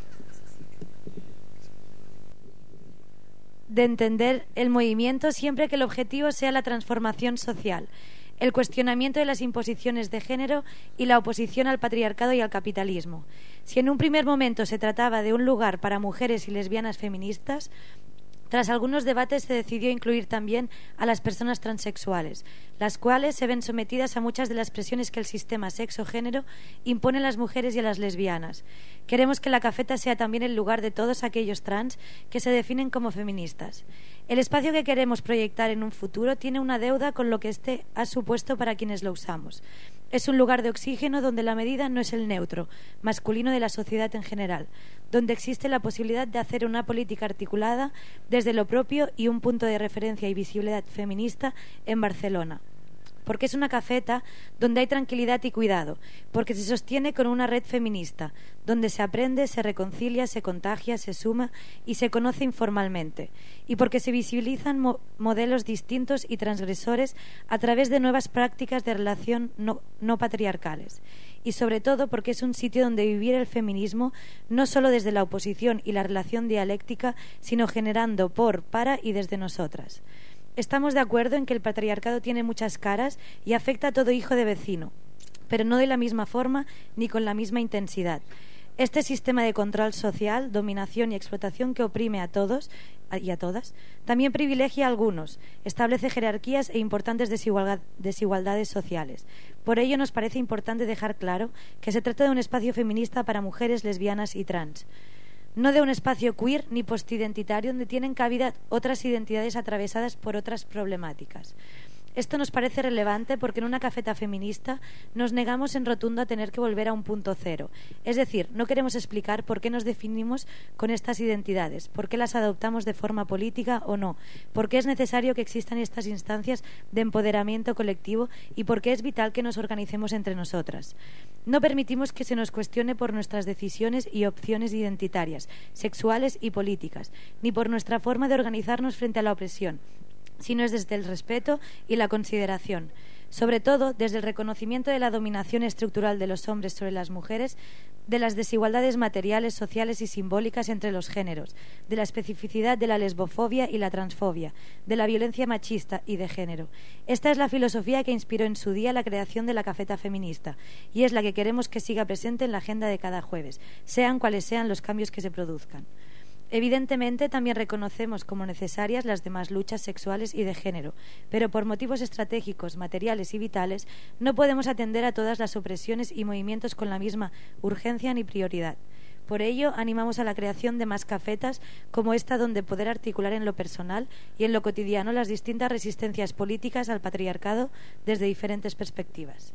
de entender el movimiento, siempre que el objetivo sea la transformación social, el cuestionamiento de las imposiciones de género y la oposición al patriarcado y al capitalismo. Si en un primer momento se trataba de un lugar para mujeres y lesbianas feministas, tras algunos debates se decidió incluir también a las personas transexuales, las cuales se ven sometidas a muchas de las presiones que el sistema sexo-género impone a las mujeres y a las lesbianas. Queremos que la cafeta sea también el lugar de todos aquellos trans que se definen como feministas. El espacio que queremos proyectar en un futuro tiene una deuda con lo que este ha supuesto para quienes lo usamos. Es un lugar de oxígeno donde la medida no es el neutro, masculino de la sociedad en general, donde existe la posibilidad de hacer una política articulada desde lo propio y un punto de referencia y visibilidad feminista en Barcelona. Porque es una cafeta donde hay tranquilidad y cuidado, porque se sostiene con una red feminista, donde se aprende, se reconcilia, se contagia, se suma y se conoce informalmente, y porque se visibilizan modelos distintos y transgresores a través de nuevas prácticas de relación no patriarcales, y sobre todo porque es un sitio donde vivir el feminismo no solo desde la oposición y la relación dialéctica, sino generando por, para y desde nosotras. Estamos de acuerdo en que el patriarcado tiene muchas caras y afecta a todo hijo de vecino, pero no de la misma forma ni con la misma intensidad. Este sistema de control social, dominación y explotación que oprime a todos y a todas, también privilegia a algunos, establece jerarquías e importantes desigualdades sociales. Por ello nos parece importante dejar claro que se trata de un espacio feminista para mujeres lesbianas y trans, no de un espacio queer ni postidentitario donde tienen cabida otras identidades atravesadas por otras problemáticas. Esto nos parece relevante porque en una cafeta feminista nos negamos en rotundo a tener que volver a un punto cero. Es decir, no queremos explicar por qué nos definimos con estas identidades, por qué las adoptamos de forma política o no, por qué es necesario que existan estas instancias de empoderamiento colectivo y por qué es vital que nos organicemos entre nosotras. No permitimos que se nos cuestione por nuestras decisiones y opciones identitarias, sexuales y políticas, ni por nuestra forma de organizarnos frente a la opresión, sino es desde el respeto y la consideración, sobre todo desde el reconocimiento de la dominación estructural de los hombres sobre las mujeres, de las desigualdades materiales, sociales y simbólicas entre los géneros, de la especificidad de la lesbofobia y la transfobia, de la violencia machista y de género. Esta es la filosofía que inspiró en su día la creación de la cafeta feminista y es la que queremos que siga presente en la agenda de cada jueves, sean cuales sean los cambios que se produzcan. Evidentemente, también reconocemos como necesarias las demás luchas sexuales y de género, pero por motivos estratégicos, materiales y vitales, no podemos atender a todas las opresiones y movimientos con la misma urgencia ni prioridad. Por ello, animamos a la creación de más cafetas como esta donde poder articular en lo personal y en lo cotidiano las distintas resistencias políticas al patriarcado desde diferentes perspectivas.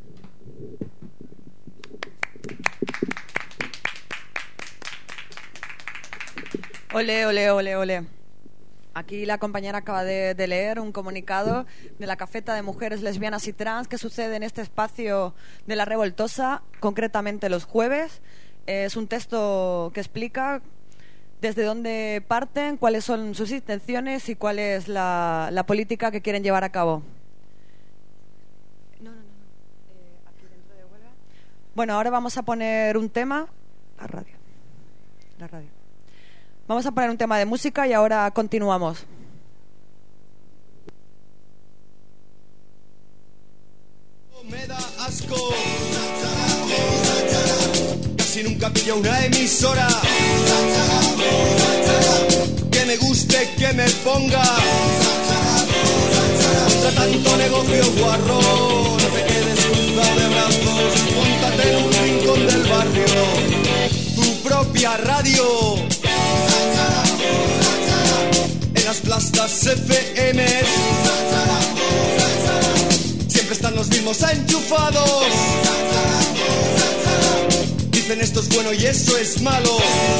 Ole, ole, ole, ole. Aquí la compañera acaba de leer un comunicado de la Cafeta de Mujeres Lesbianas y Trans que sucede en este espacio de La Revoltosa, concretamente los jueves. Es un texto que explica desde dónde parten, cuáles son sus intenciones y cuál es la política que quieren llevar a cabo. Aquí dentro de Huelva. Bueno, ahora vamos a poner un tema. La radio. Vamos a poner un tema de música y ahora continuamos. Me da asco. Casi casi nunca pillo una emisora que me guste, que me ponga. Contra tanto negocio guarro, no te quedes cruzado de brazos, móntate en un rincón del barrio, tu propia radio. En las plastas FM siempre están los mismos enchufados. Dicen esto es bueno y eso es malo.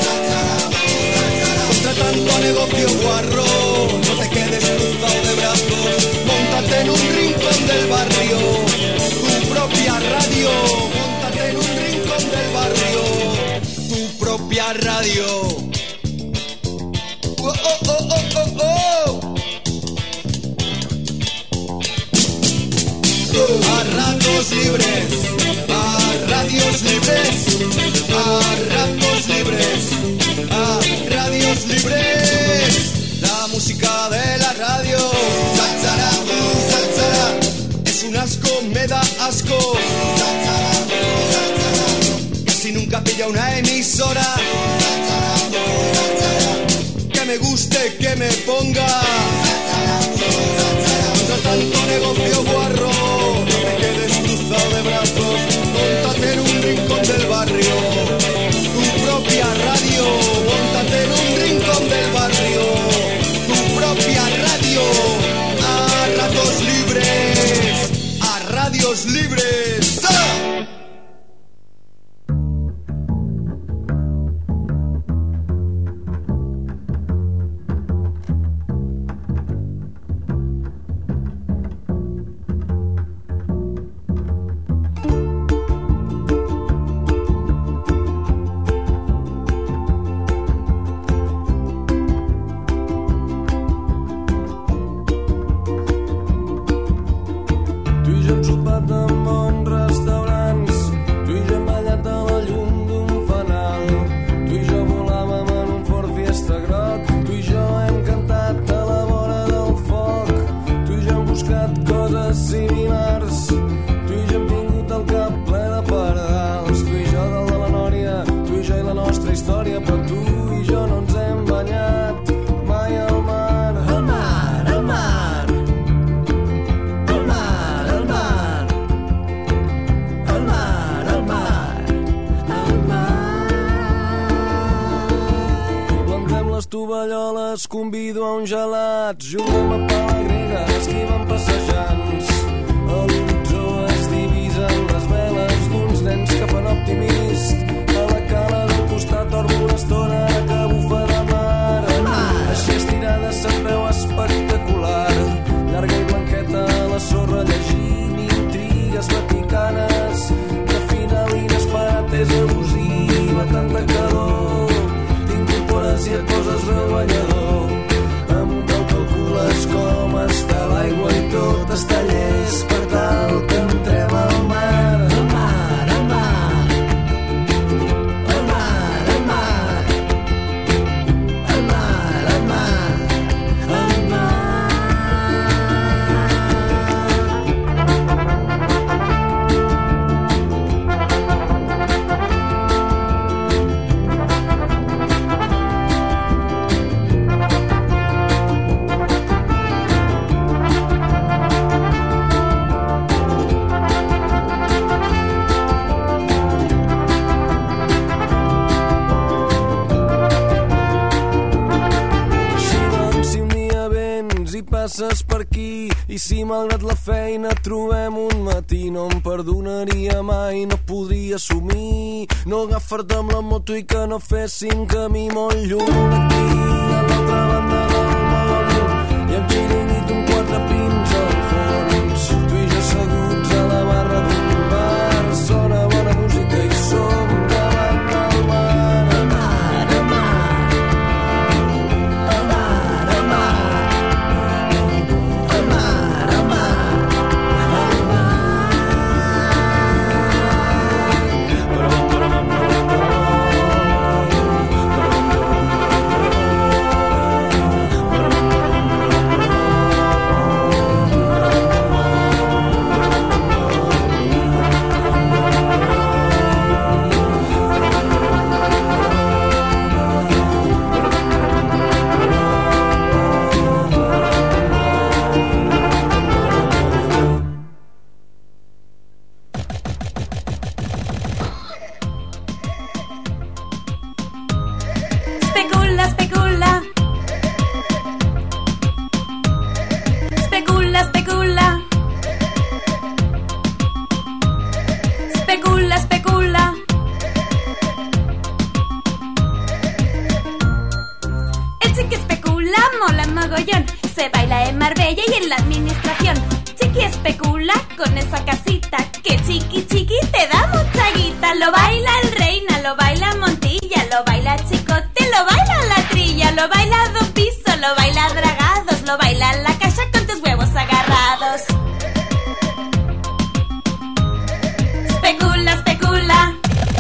Contra tanto negocio guarro, no te quedes cruzado de brazos, móntate en un rincón del barrio, tu propia radio. Móntate en un rincón del barrio, tu propia radio. Oh, oh, oh, oh, oh, oh. A ratos libres, a radios libres, a ratos libres, a radios libres. La música de la radio, salsara, salsara, es un asco, me da asco. Casi nunca pilla una emisora que me guste, que me ponga. Contra tanto negocio guarro, no te quedes cruzado de brazos, móntate en un rincón del barrio, tu propia radio. Móntate en un rincón del barrio, tu propia radio. A ratos libres, a radios libres. ¡Ah! Convido a un gelat, juguem a pala grega, esquivem passejants. A l'horitzó es divisen les veles d'uns nens que fan optimist. A la cala del costat dormo una estona que bufa de mar. Així estirada se't veu espectacular, llarga i blanqueta a la sorra llegint intrigues vaticanes. De final inesperat és elusiva, tanta calor, t'incorpores i et poses bé el banyador. Com està l'aigua i tot està llest per tal que entrem al mar. Al mar, al mar, al mar, al mar, al mar, al mar, al mar. Passes per aquí i si malgrat la feina trobem un matí no em perdonaria mai, no podria assumir no agafar-te amb la moto i que no féssim camí molt lluny d'aquí a l'altra banda del món i amb xiringuit un quatre pins al fons, tu i jo asseguts a la barra d'un bar, sona bona música i som davant del mar. El mar, el mar, el mar, el mar, en la administración. Chiqui especula con esa casita, que chiqui chiqui te da mucha guita. Lo baila el Reina, lo baila Montilla, lo baila Chicote, lo baila la Trilla, lo baila Don Piso, lo baila Dragados, lo baila la Caixa con tus huevos agarrados. Especula, especula.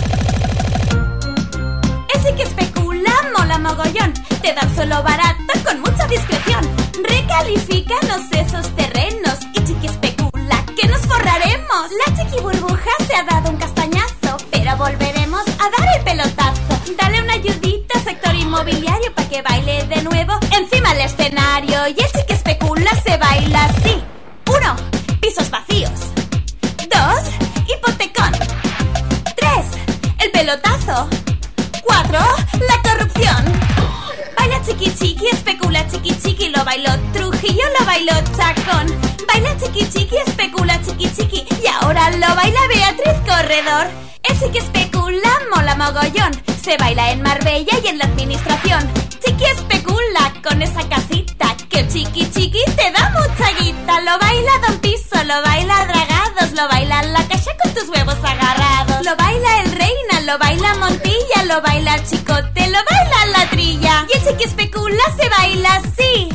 El chiqui especula mola mogollón, te dan solo barato con mucha discreción. Recalifícanos esos terrenos y chiqui especula que nos forraremos. La chiqui burbuja se ha dado un castañazo, pero volveremos a dar el pelotazo. Dale una ayudita, sector inmobiliario, pa' que baile de nuevo encima del escenario. Y el chiqui especula se baila así. 1. Pisos vacíos. 2. Hipotecón. 3. El pelotazo. 4. La corrupción. Baila chiqui chiqui, especula chiqui chiqui, lo bailó Trujillo, lo bailó Chacón. Baila chiqui chiqui, especula chiqui chiqui, y ahora lo baila Beatriz Corredor. El chiqui especula mola mogollón, se baila en Marbella y en la administración. Chiqui especula con esa casita, que chiqui chiqui te da mucha guita. Lo baila Don Piso, lo baila Dragados, lo baila la Caixa con tus huevos agarrados. Lo baila el Reina, lo baila Montilla, lo baila Chicote, lo baila la Trilla. Y el chiqui especula se baila así.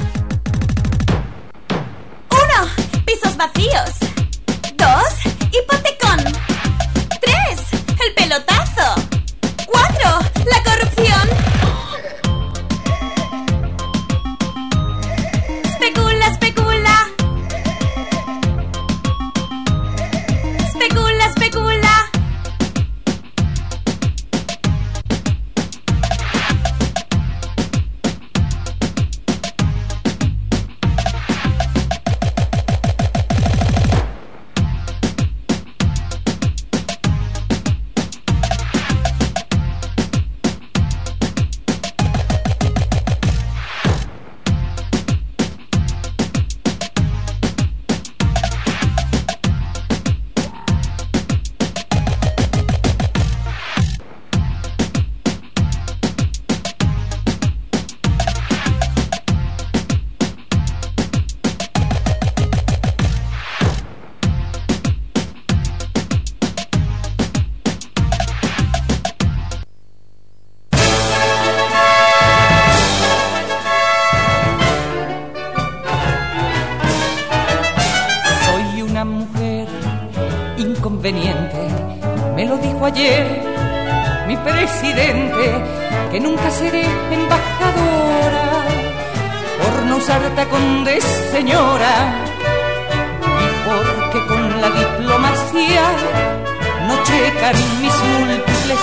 1. Pisos vacíos. 2. Hipotecón. 3. El pelotazo. 4. La corrupción. Especula, especula. Especula, especula. Me lo dijo ayer mi presidente, que nunca seré embajadora por no usar tacón de señora, y porque con la diplomacia no checan mis múltiples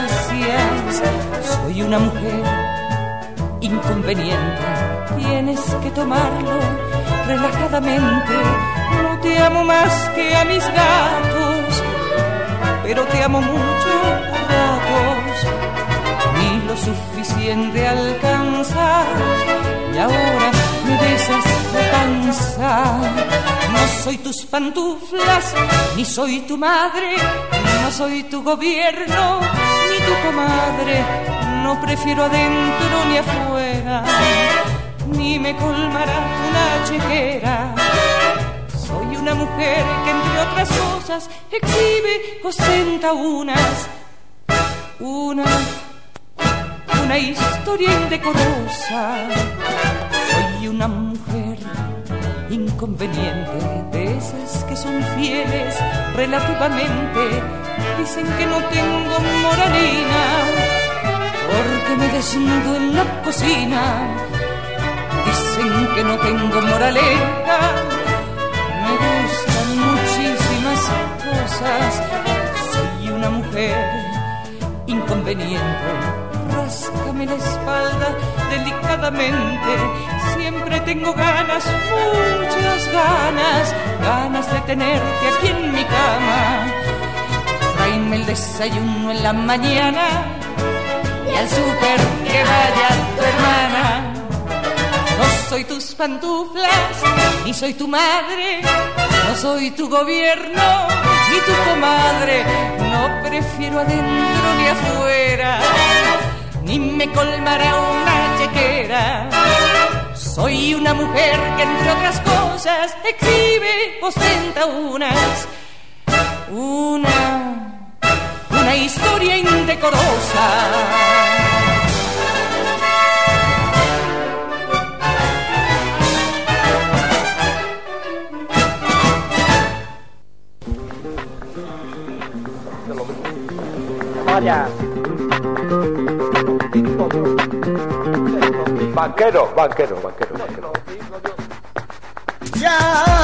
gracias. Soy una mujer inconveniente, tienes que tomarlo relajadamente. No te amo más que a mis gatos, pero te amo mucho a ratos. Ni lo suficiente alcanza, y ahora me besas la panza. No soy tus pantuflas, ni soy tu madre, no soy tu gobierno, ni tu comadre. No prefiero adentro ni afuera, ni me colmará una chequera. Soy una mujer que entre otras cosas exhibe, ostenta una historia indecorosa. Soy una mujer inconveniente, de esas que son fieles relativamente. Dicen que no tengo moralina, porque me desnudo en la cocina. Dicen que no tengo moraleja, me gustan muchísimas cosas. Soy una mujer inconveniente, ráscame la espalda delicadamente. Siempre tengo ganas, muchas ganas de tenerte aquí en mi cama. Tráeme el desayuno en la mañana y al súper que vaya tu hermana. No soy tus pantuflas, ni soy tu madre, no soy tu gobierno, ni tu comadre. No prefiero adentro ni afuera, ni me colmará una chequera. Soy una mujer que entre otras cosas exhibe, ostenta una historia indecorosa. Vaya. Banquero. Ya.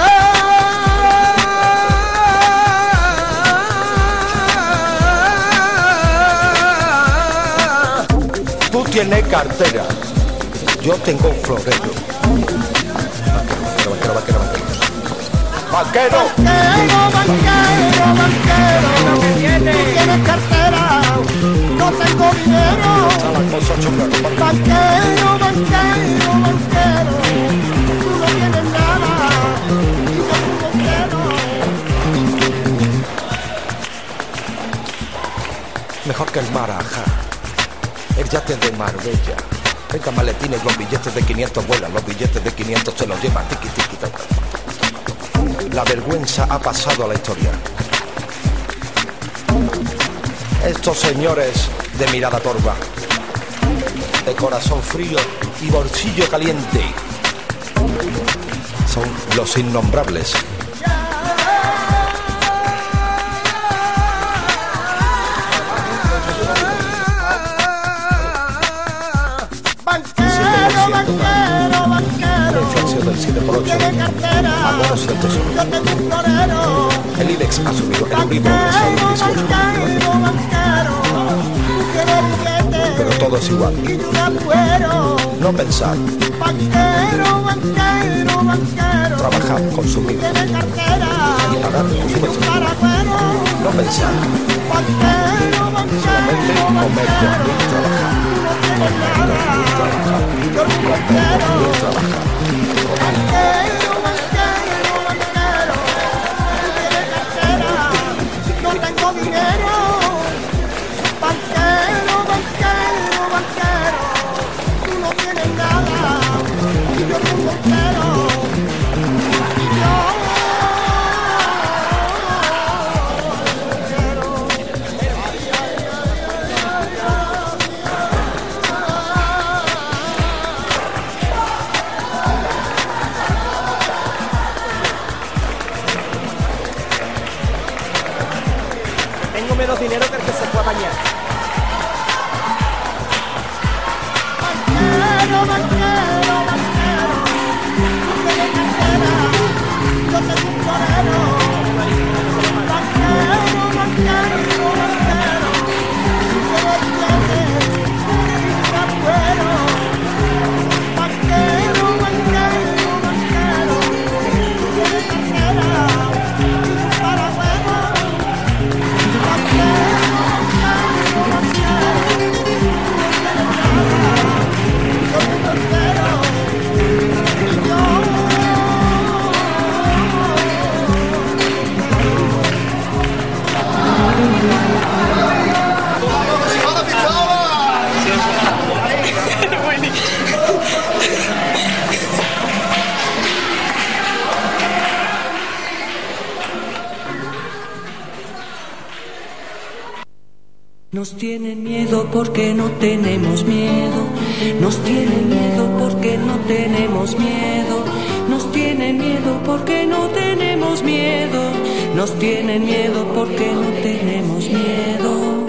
Tú tienes cartera, yo tengo un florero. Banquero. No me tienes cartera, no tengo dinero. Banquero, tú no tienes nada y yo tengo dinero. Mejor que el Marajá, el yate de Marbella. Venga, maletines, los billetes de 500 vuelan, los billetes de 500 se los lleva tiqui. La vergüenza ha pasado a la historia. Estos señores de mirada torva, de corazón frío y bolsillo caliente, son los innombrables. Inflación del 7%, abonos del tesoro. El IBEX ha subido, el Euribor está en 18%. Pero todo es igual. No pensar. Trabajar, consumir y pagar con su bolsillo. No pensar. Solamente comer, dormir, trabajar. No tengo dinero. Banquero, tú no tienes nada y yo tengo dinero. Tengo menos dinero que el que se fue a bañar. Yo tengo un torero. Nos tienen miedo porque no tenemos miedo. Nos tienen miedo porque no tenemos miedo. Nos tienen miedo porque no tenemos miedo. Nos tienen miedo porque no tenemos miedo.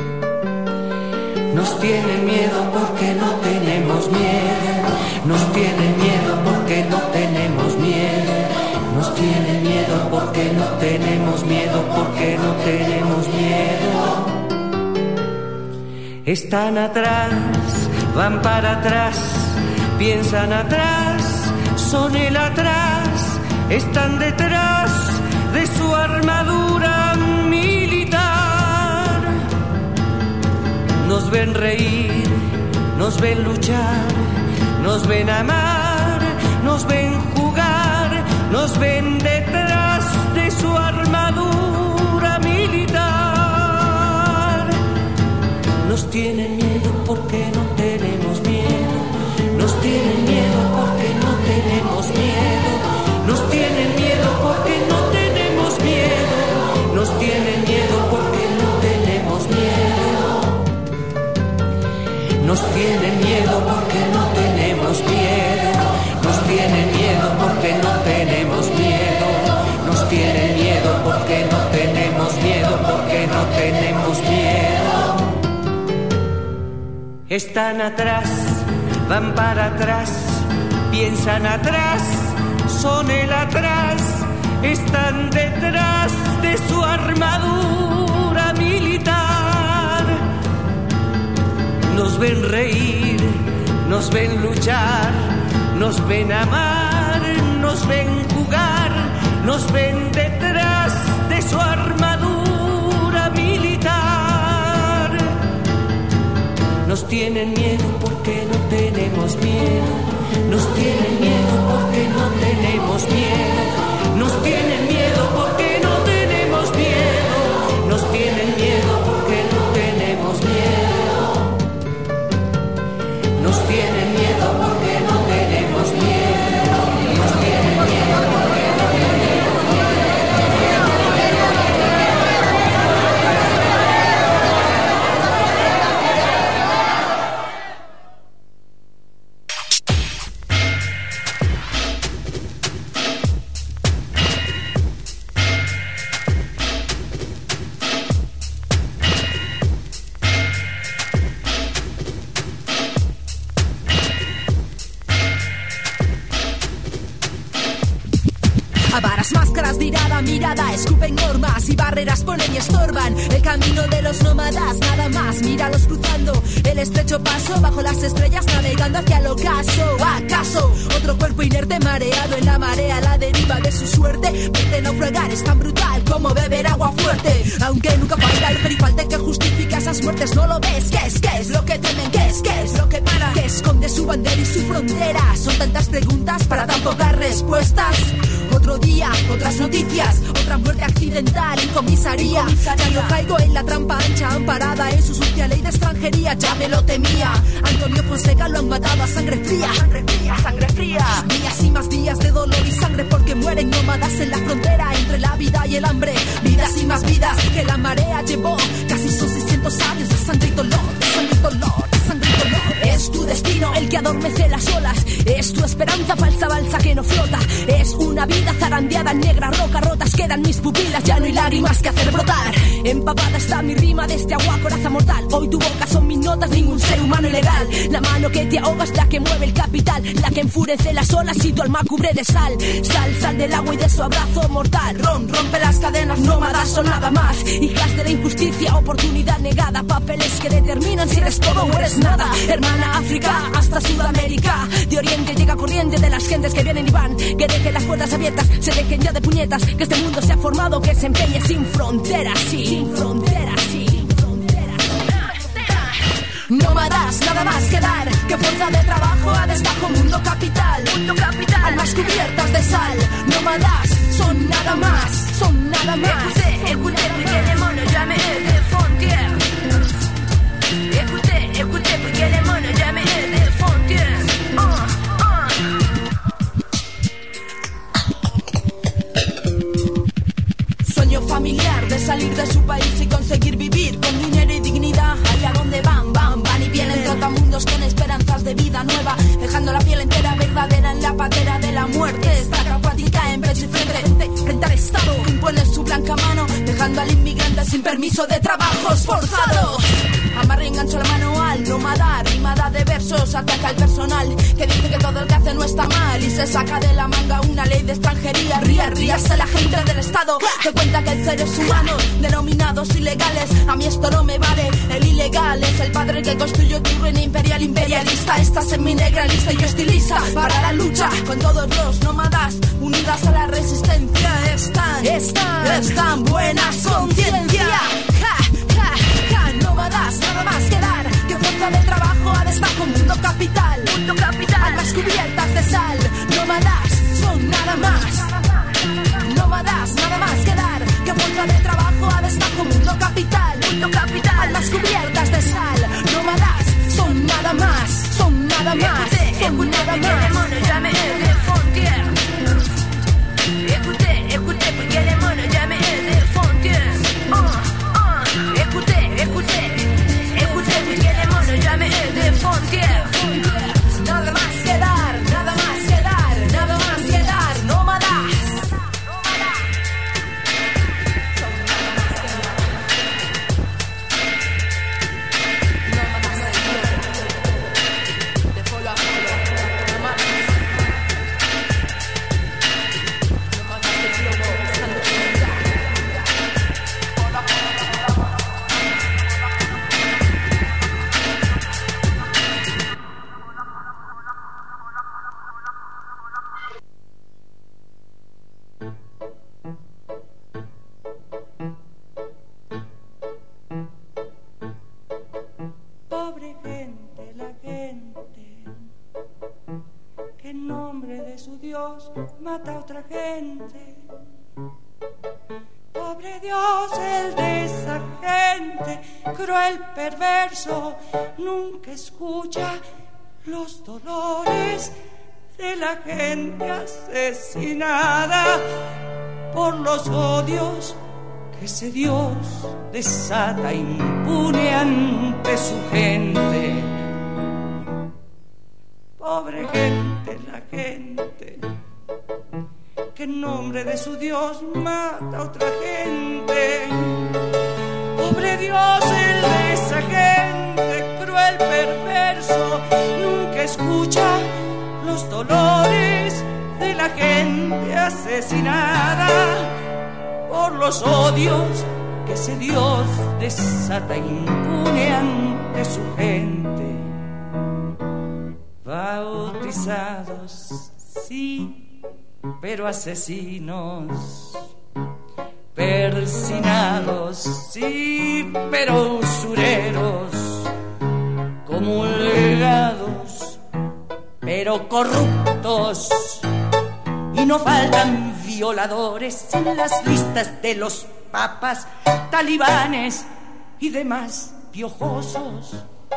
Nos tienen miedo porque no tenemos miedo. Nos tienen miedo porque no tenemos miedo. Nos tienen miedo porque no tenemos miedo. Porque no tenemos miedo. Están atrás, van para atrás, piensan atrás, son el atrás, están detrás de su armadura militar. Nos ven reír, nos ven luchar, nos ven amar, nos ven jugar, nos ven detrás de su armadura militar. Nos tienen miedo porque no tenemos miedo. Nos tienen miedo porque Nos tienen miedo porque no tenemos miedo. Nos tienen miedo porque no tenemos miedo. Nos tienen miedo porque no tenemos miedo, porque no tenemos miedo. Están atrás, van para atrás, piensan atrás, son el atrás, están detrás de su armadura militar. Nos ven reír, nos ven luchar, nos ven amar, nos ven jugar, nos ven detrás de su armadura militar. Nos tienen miedo porque no tenemos miedo. Nos tienen miedo porque no tenemos miedo. Nos tienen miedo porque no tenemos miedo. Nos tienen miedo porque no tenemos miedo. Nos tienen miedo porque no tenemos miedo. Nos tienen miedo porque no tenemos miedo. Mirada, escupen normas y barreras ponen y estorban el camino de los nómadas, nada más, míralos cruzando el estrecho paso bajo las estrellas, navegando hacia el ocaso. ¿Acaso otro cuerpo inerte mareado en la marea, la deriva de su suerte? Verte naufragar es tan brutal como beber agua fuerte, aunque nunca falta el perifalte que justifica esas muertes. No lo ves, ¿qué es lo que temen? ¿Qué es lo que para? ¿Qué esconde su bandera y su frontera? Son tantas preguntas para tan pocas respuestas. Otro día, otras noticias, otra muerte accidental en comisaría. Ya no caigo en la trampa ancha, amparada en su sucia ley de extranjería. Ya me lo temía. Antonio Fonseca lo han matado a sangre fría. Sangre fría, sangre fría. Días y más días de dolor y sangre porque mueren nómadas en la frontera entre la vida y el hambre. Vidas y más vidas que la marea llevó. Casi son 600 años de sangre y dolor, de sangre y dolor, de sangre y dolor. Es tu destino el que adormece las olas. Es tu esperanza falsa balsa que no flota. Es una vida zarandeada en negra roca. Rotas quedan mis pupilas, ya no hay lágrimas que hacer brotar. Empapada está mi rima de este agua coraza mortal. Hoy tu boca son mis notas, ningún ser humano ilegal. La mano que te ahoga es la que mueve el capital, la que enfurece las olas y tu alma cubre de sal. Sal del agua y de su abrazo mortal. Rompe las cadenas, nómadas son nada más. Hijas de la injusticia, oportunidad negada. Papeles que determinan si eres todo o eres nada. Hermana África hasta Sudamérica. De Oriente llega corriente de las gentes que vienen y van. Que dejen las puertas abiertas, se dejen ya de puñetas. Que este mundo se ha formado, que se empeñe sin fronteras, sí. Sin fronteras, sí. Nómadas, nada más que dar. Que fuerza de trabajo a destajo, mundo capital. Almas cubiertas de sal. Nómadas, son nada más. Son nada más. Écoutez, porque les mots n'ont jamais eu de frontières. Écoutez, porque les mots n'ont jamais eu de frontières. Sueño familiar de salir de su país y conseguir vivir con dinero y dignidad. Allá donde van y vienen trotamundos con esperanzas de vida nueva, dejando la piel entera verdadera en la patera de la muerte. Estaca acuática en pecho y frente al Estado, impone su blanca mano, dejando al inmigrante sin permiso de trabajos forzados. Amarra y engancho la mano al nómada, rimada de versos, ataca al personal que dice que todo el que hace no está mal y se saca de la manga una ley de extranjería. Ríase la gente del Estado que cuenta que hay seres humanos denominados ilegales. A mí esto no me vale, el ilegal es el padre que construyó tu ruina imperial, imperialista. Estás en mi negra lista y yo estiliza para la lucha con todos los nómadas unidas a la resistencia. Están buenas conciencia. Nómadas, nada más que dar. Que fuerza de trabajo a destajo, mundo capital. Almas cubiertas de sal. Nómadas, son nada más. Nómadas, nada más que dar. Que fuerza de trabajo a destajo, mundo capital. Almas cubiertas de sal. Nómadas, son nada más. Son nada más. Son nada más. Écoutez, porque les mots n'ont jamais eu de frontières. gente. Pobre Dios, el de esa gente, cruel, perverso, nunca escucha los dolores de la gente asesinada por los odios que ese Dios desata impune ante su gente. Pobre gente, la gente que en nombre de su Dios mata a otra gente. Pobre Dios, el de esa gente, cruel, perverso, nunca escucha los dolores de la gente asesinada por los odios que ese Dios desata impune ante su gente. Bautizados, sí, pero asesinos. Persinados, sí, pero usureros. Comulgados, pero corruptos. Y no faltan violadores en las listas de los papas, talibanes y demás piojosos.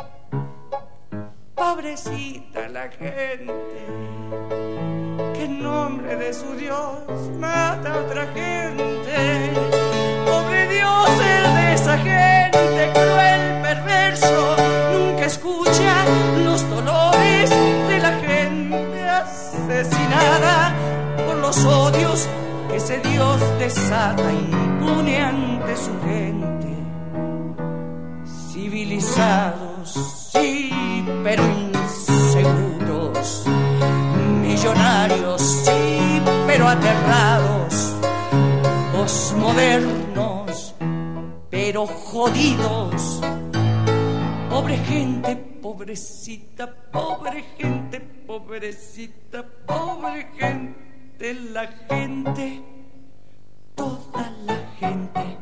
Pobrecita la gente que en nombre de su Dios mata a otra gente. Pobre Dios, el de esa gente, cruel, perverso, nunca escucha los dolores de la gente asesinada por los odios que ese Dios desata impune ante su gente. Civilizados, sí, pero inseguros. Millonarios, sí, pero aterrados. Posmodernos, pero jodidos. Pobre gente, pobrecita, pobre gente, pobrecita, pobre gente, la gente, toda la gente.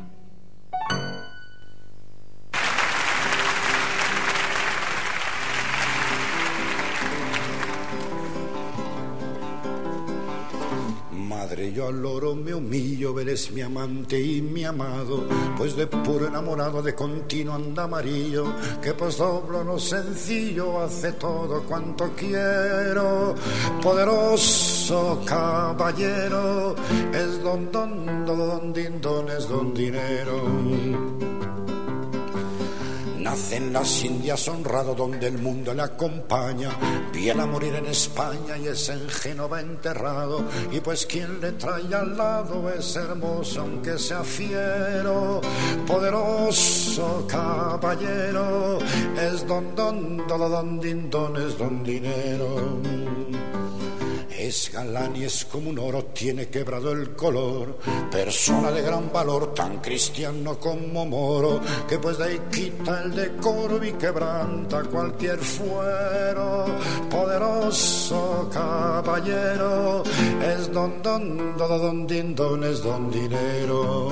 Madre, yo al oro me humillo, eres mi amante y mi amado, pues de puro enamorado de continuo anda amarillo, que pues doblo lo sencillo, hace todo cuanto quiero. Poderoso caballero, es don din don, es don dinero. Nace en las Indias honrado donde el mundo le acompaña, viene a morir en España y es en Génova enterrado, y pues quien le trae al lado es hermoso aunque sea fiero. Poderoso caballero, es don din don, es don dinero. Es galán y es como un oro, tiene quebrado el color, persona de gran valor, tan cristiano como moro, que pues de ahí quita el decoro y quebranta cualquier fuero. Poderoso caballero, es don din don, es don dinero.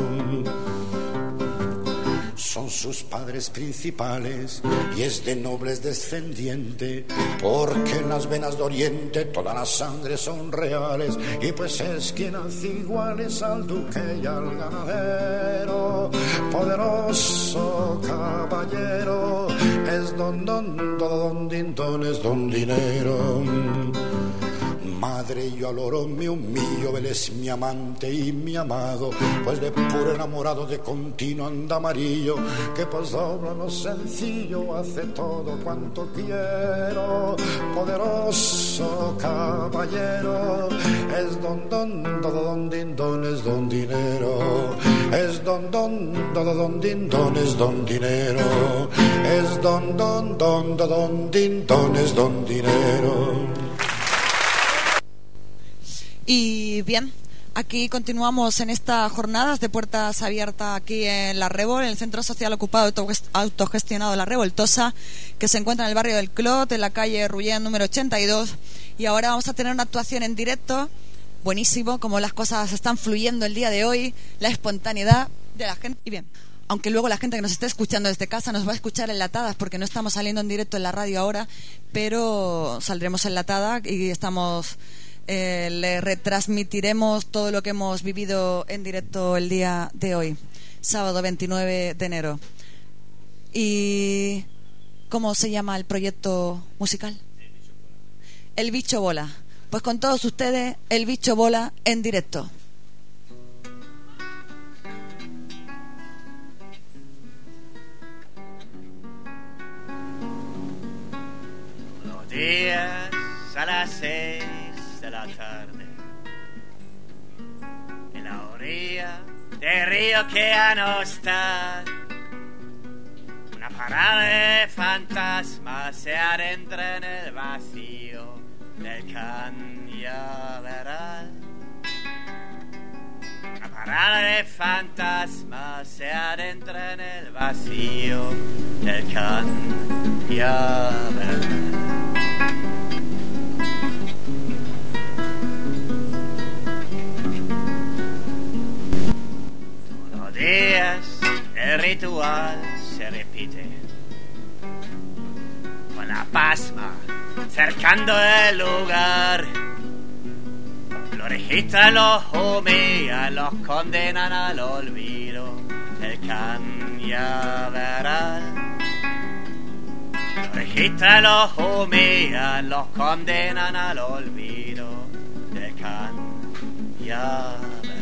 Son sus padres principales y es de nobles descendiente, porque en las venas de Oriente toda la sangre son reales, y pues es quien hace iguales al duque y al ganadero. Poderoso caballero, es don din don, es don dinero. Madre, yo al oro me humillo, él es mi amante y mi amado, pues de puro enamorado de continuo anda amarillo, que pues dobla lo sencillo, hace todo cuanto quiero. Poderoso caballero, es don din don, es don dinero. Es don din don, es don dinero. Es don din don, es don dinero. Y bien, aquí continuamos en estas jornadas de puertas abiertas aquí en La Revol, en el Centro Social Ocupado Autogestionado La Revoltosa, que se encuentra en el barrio del Clot, en la calle Rullén número 82. Y ahora vamos a tener una actuación en directo, buenísimo, como las cosas están fluyendo el día de hoy, la espontaneidad de la gente. Y bien, aunque luego la gente que nos esté escuchando desde casa nos va a escuchar enlatadas, porque no estamos saliendo en directo en la radio ahora, pero saldremos enlatada y estamos le retransmitiremos todo lo que hemos vivido en directo el día de hoy, sábado 29 de enero. ¿Y cómo se llama el proyecto musical? El Bicho Bola. Pues con todos ustedes, El Bicho Bola en directo. Los días a las 6 de la tarde, en la orilla del río que ya no está, una parada de fantasmas se adentra en el vacío del cañaveral. Una parada de fantasmas se adentra en el vacío del cañaveral. Días el ritual se repite, con la pasma cercando el lugar. Los registran, los humillan, los condenan al olvido del cañaveral. Los registran, los humillan, los condenan al olvido del cañaveral.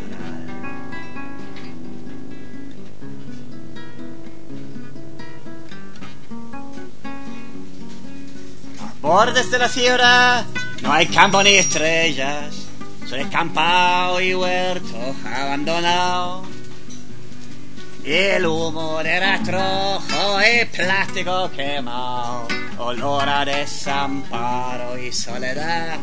Bordes de la sierra no hay campo ni estrellas, solo descampado y huertos abandonados. Y el humo de rastrojo y plástico quemado, olor a desamparo y soledad.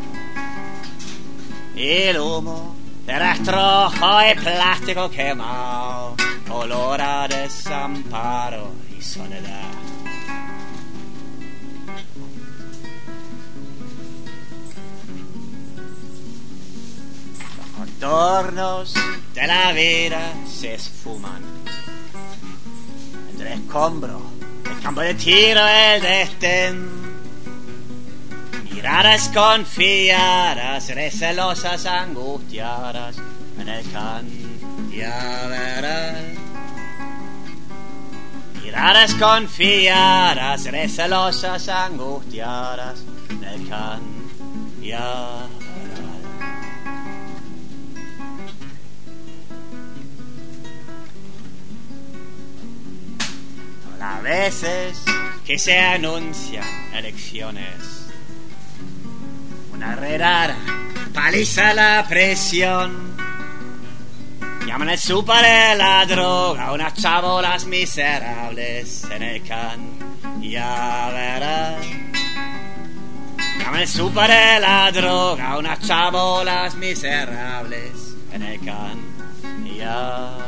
Y el humo de rastrojo y plástico quemado, olor a desamparo y soledad. Los contornos de la vida se esfuman entre escombros, el campo de tiro, el destén. Miradas confiadas, recelosas, angustiadas en el cañaveral. Miradas confiadas, recelosas, angustiadas en el cañaveral. A veces que se anuncian elecciones, una redada paliza la presión. Llaman el súper de la droga, unas chabolas miserables en el cañaveral. Llaman el súper de la droga, unas chabolas miserables en el cañaveral.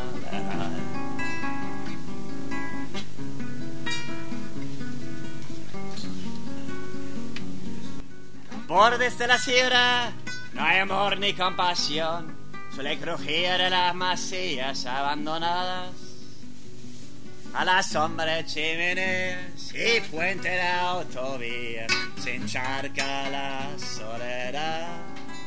Bordes de la sierra no hay amor ni compasión, solo el crujir de las masías abandonadas. A la sombra de chimeneas y puente de autovía se encharca la soledad.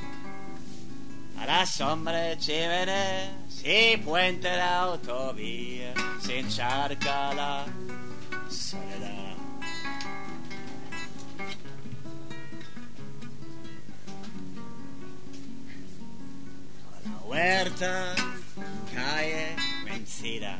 A la sombra de chimeneas y puente de autovía se encharca la soledad. Huerta, calle vencida,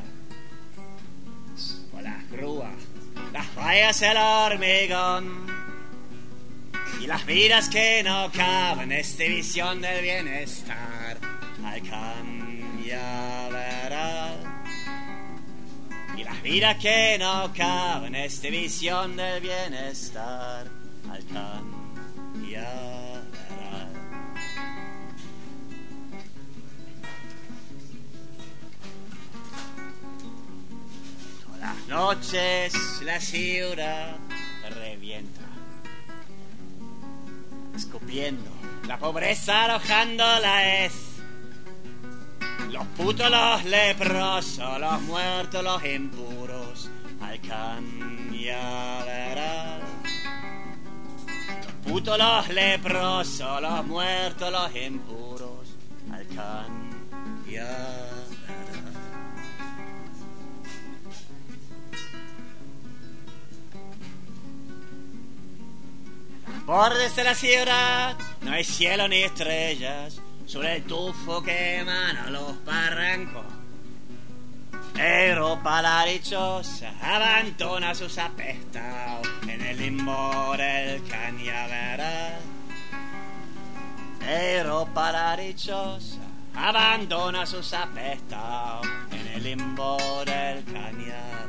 por las grúas, las vallas, el hormigón y las vidas que no caben, esta visión del bienestar al cañaveral. Y las vidas que no caben, esta visión del bienestar al cañaveral. Las noches la ciudad revienta, escupiendo la pobreza, arrojando la hez. Los putos, los leprosos, los muertos, los impuros al cañaveral. Los putos, los leprosos, los muertos, los impuros, al cambiar. Bordes de la ciudad, no hay cielo ni estrellas, sobre el tufo que emana los barrancos. Europa la dichosa abandona sus apestados en el limbo del cañaveral. Europa la dichosa abandona sus apestados en el limbo del cañaveral.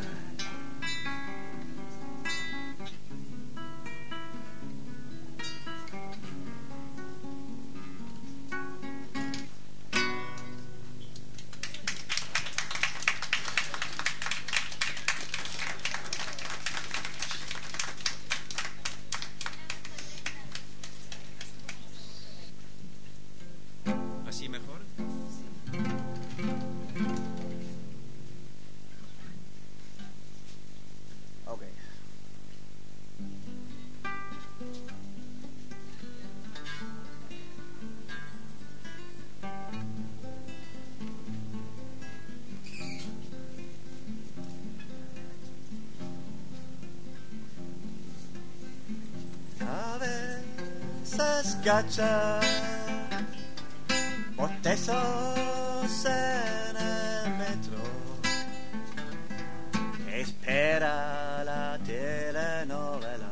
¿Así mejor? Ok. A veces gacha bostezos en el metro, espera la telenovela.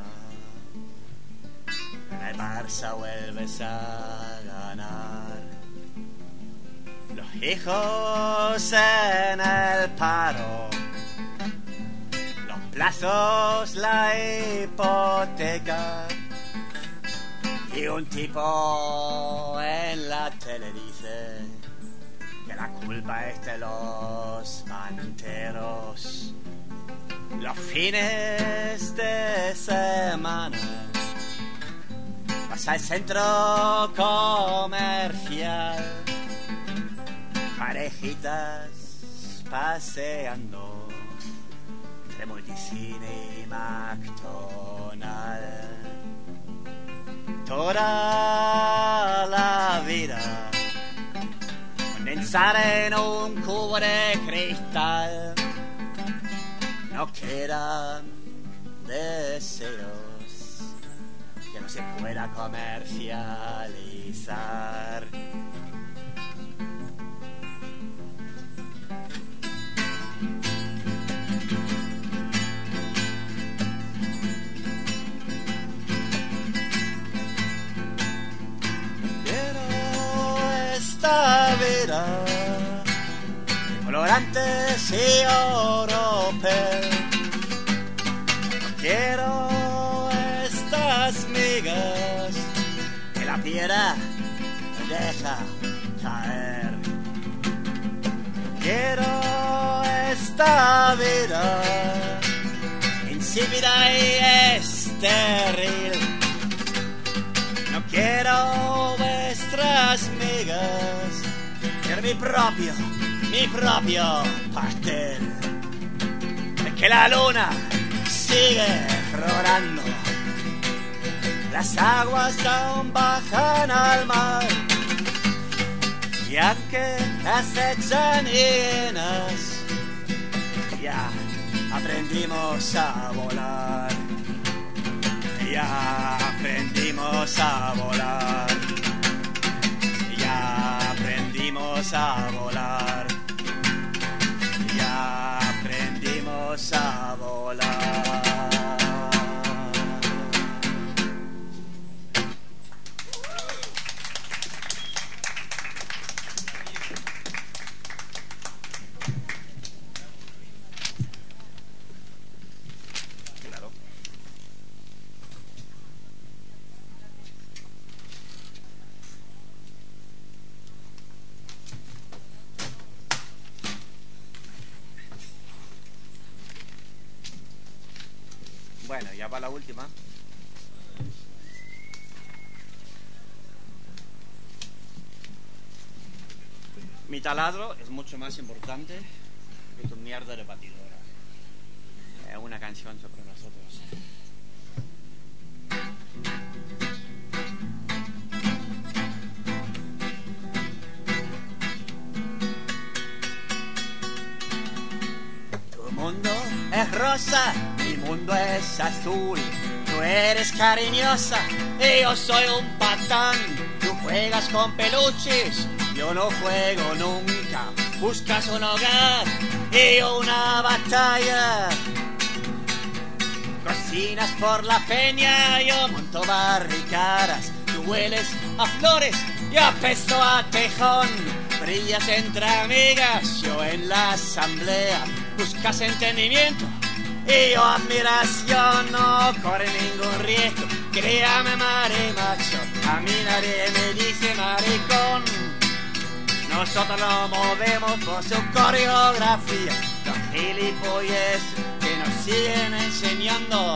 El Barça vuelves a ganar. Los hijos en el paro, los plazos, la hipoteca. Y un tipo en la tele dice que la culpa es de los manteros. Los fines de semana vas al centro comercial, parejitas paseando entre Multicine y McDonald's. Toda la vida condensar en un cubo de cristal. No quedan deseos que no se pueda comercializar. Esta vida de colorantes y europeos. No quiero estas migas que la piedra deja caer. Quiero esta vida insípida y estéril. No quiero vuestras migas, quiero mi propio pastel. Es que la luna sigue rodando, las aguas aún bajan al mar, y aunque acechan hienas, ya aprendimos a volar. Ya aprendimos a volar. Ya aprendimos a volar. Ya aprendimos a volar. Bueno, ya va la última. Mi taladro es mucho más importante que tu mierda de batidora. Es una canción sobre nosotros. es rosa, mi mundo es azul. Tú eres cariñosa y yo soy un patán. Tú juegas con peluches, yo no juego nunca. Buscas un hogar y yo una batalla. Cocinas por la peña, yo monto barricadas. Tú hueles a flores, yo apesto a tejón. Brillas entre amigas, yo en la asamblea. Buscas entendimiento y yo admiración. No corre ningún riesgo, créame marimacho. A mí nadie me dice maricón. Nosotros nos movemos por su coreografía. Los gilipollas que nos siguen enseñando.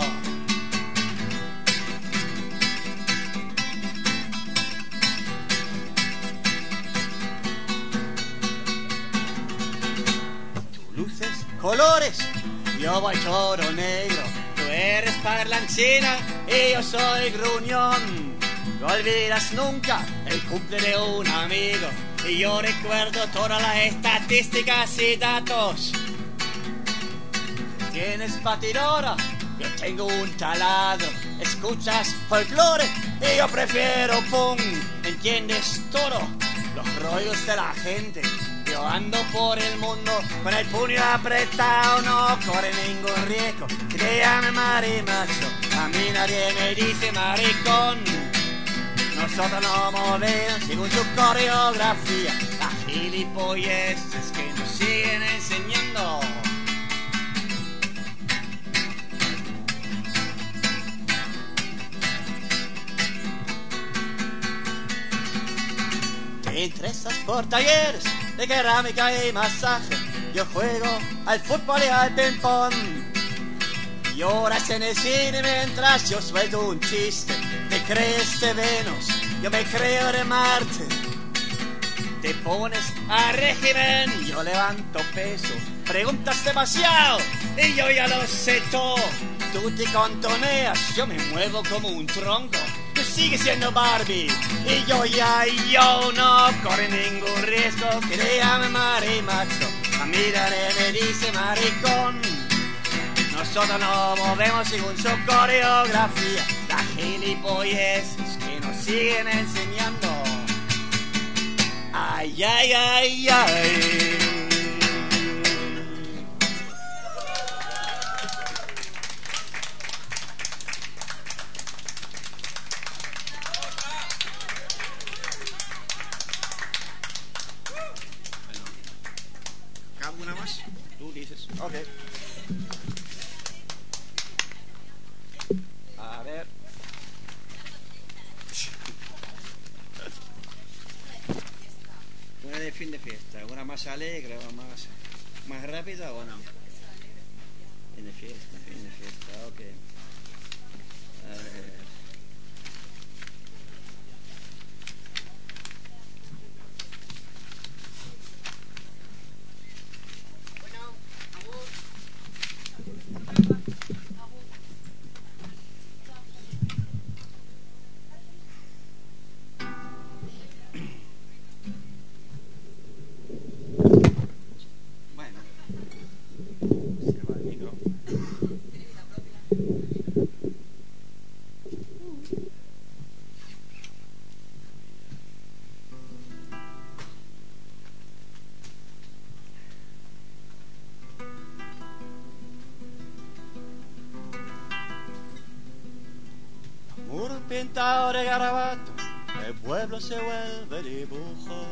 Luces, colores, yo voy todo negro. Tú eres parlanchina y yo soy gruñón. No olvidas nunca el cumple de un amigo y yo recuerdo todas las estadísticas y datos. Tienes batidora, yo tengo un taladro. Escuchas folclore y yo prefiero punk. ¿Entiendes todo los rollos de la gente? Yo ando por el mundo con el puño apretado, no corre ningún riesgo. Créame marimacho, a mí nadie me dice maricón. Nosotros nos movemos según su coreografía. Las gilipolleces que nos siguen enseñando. Te interesas por talleres de cerámica y masaje. Yo juego al fútbol y al ping-pong. Lloras en el cine mientras yo suelto un chiste. Te crees de Venus, yo me creo de Marte. Te pones a régimen y yo levanto peso. Preguntas demasiado y yo ya lo sé todo. Tú te contoneas, yo me muevo como un tronco. Tú sigues siendo Barbie y yo no corre ningún riesgo. Créame marimacho, a mí nadie me dice maricón. Nosotros nos movemos según su coreografía. Las gilipolleces que nos siguen enseñando. Ay, ay, ay, ay. ¿Cabe una más? Tú dices. Ok. A ver. Una de fin de fiesta, una más alegre, una más rápida o no. Fin de fiesta, ok. A ver. Pintado de garabato, el pueblo se vuelve dibujo.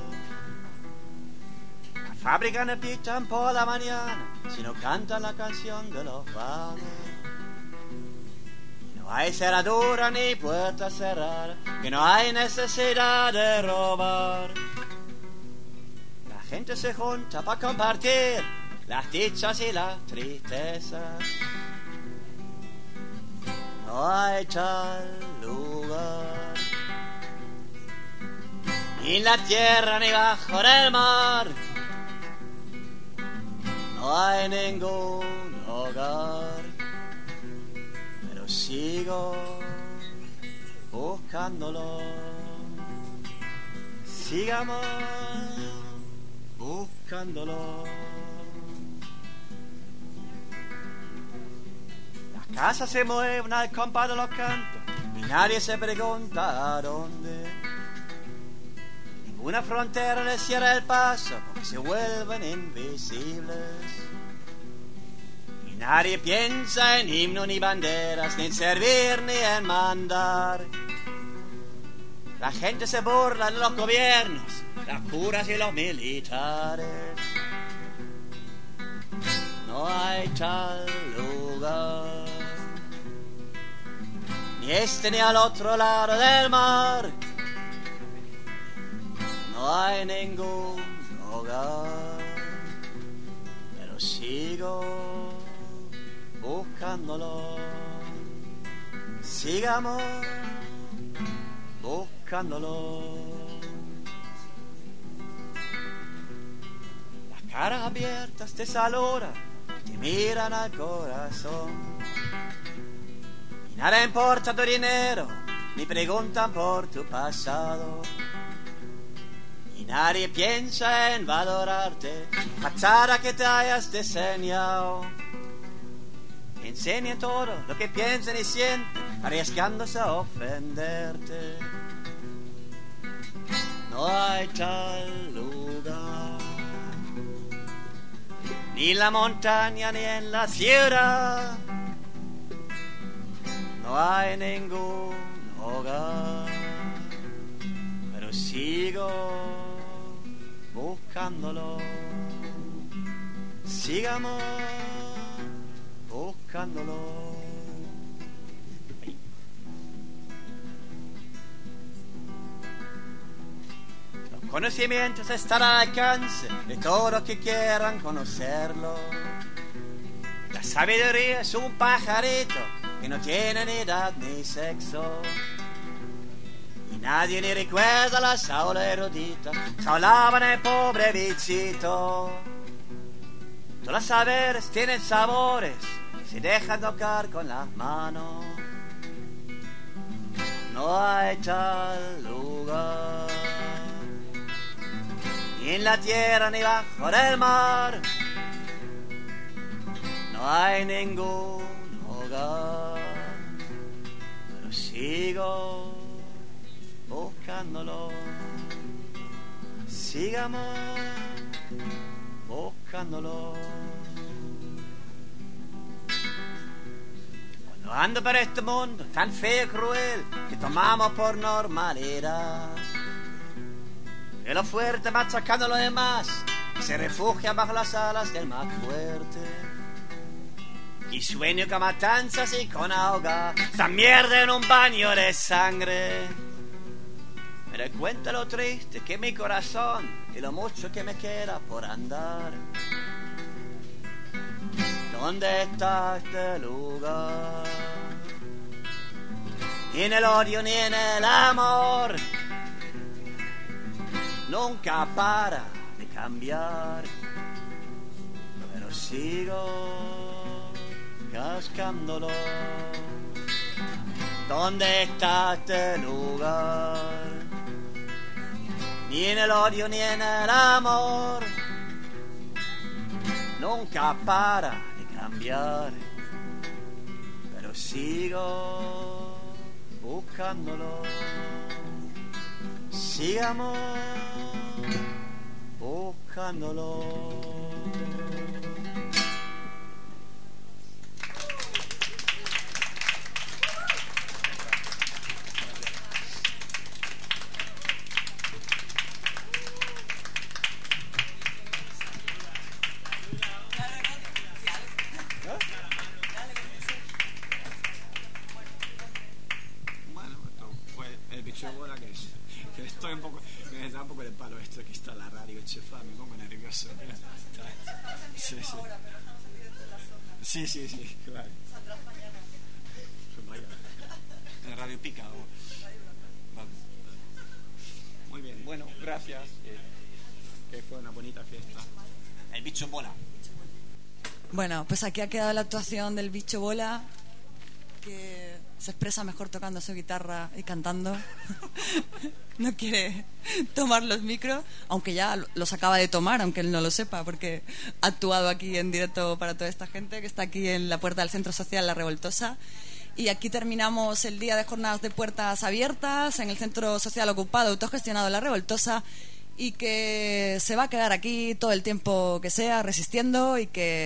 La fábrica no pitan por la mañana, sino cantan la canción de los vagos. No hay cerradura ni puerta cerrada, que no hay necesidad de robar. La gente se junta para compartir las dichas y las tristezas. No hay tal lugar, ni en la tierra ni bajo el mar. No hay ningún hogar, pero sigo buscándolo. Sigamos buscándolo. casa se mueven al compás de los cantos y nadie se pregunta a dónde. Ninguna frontera les cierra el paso porque se vuelven invisibles. Y nadie piensa en himno ni banderas, ni en servir ni en mandar. La gente se burla de los gobiernos, las curas y los militares. No hay tal lugar, ni este ni al otro lado del mar. No hay ningún hogar, pero sigo buscándolo. Sigamos buscándolo. Las caras abiertas te saludan, te miran al corazón. Y nada importa tu dinero, ni preguntan por tu pasado. Y nadie piensa en valorarte, fachada que te hayas diseñado. Enseña todo lo que piensan y sienten, arriesgándose a ofenderte. No hay tal lugar, ni en la montaña ni en la ciudad. No hay ningún hogar, pero sigo buscándolo. Sigamos buscándolo. Los conocimientos están al alcance de todos los que quieran conocerlo. La sabiduría es un pajarito que no tiene ni edad ni sexo. Y nadie ni recuerda las aulas eruditas que hablaban el pobre bichito. Todos los saberes tienen sabores, se dejan tocar con las manos. No hay tal lugar, ni en la tierra ni bajo el mar. No hay ningún hogar, pero sigo buscándolo. Sigamos buscándolo. Cuando ando por este mundo tan feo y cruel que tomamos por normalidad, veo lo fuerte machacando a los demás y se refugian bajo las alas del más fuerte. Y sueño con matanzas y con ahogar esta mierda en un baño de sangre. Me doy cuenta lo triste que es mi corazón y lo mucho que me queda por andar. ¿Dónde está este lugar? Ni en el odio ni en el amor. Nunca para de cambiar, pero sigo cascándolo. ¿Dónde está este lugar? Ni en el odio ni en el amor. Nunca para de cambiar, pero sigo buscándolo. Sigamos buscándolo. Que estoy un poco, me da un poco de palo esto que está la radio, chefa, me pongo nervioso. Sí, claro. En Radio Pica. Muy bien, bueno, gracias. Que fue una bonita fiesta. El bicho bola. Bueno, pues aquí ha quedado la actuación del bicho bola, que se expresa mejor tocando su guitarra y cantando. No quiere tomar los micros, aunque ya los acaba de tomar, aunque él no lo sepa, porque ha actuado aquí en directo para toda esta gente que está aquí en la puerta del Centro Social La Revoltosa. Y aquí terminamos el día de jornadas de puertas abiertas en el Centro Social Ocupado Autogestionado La Revoltosa, y que se va a quedar aquí todo el tiempo que sea, resistiendo.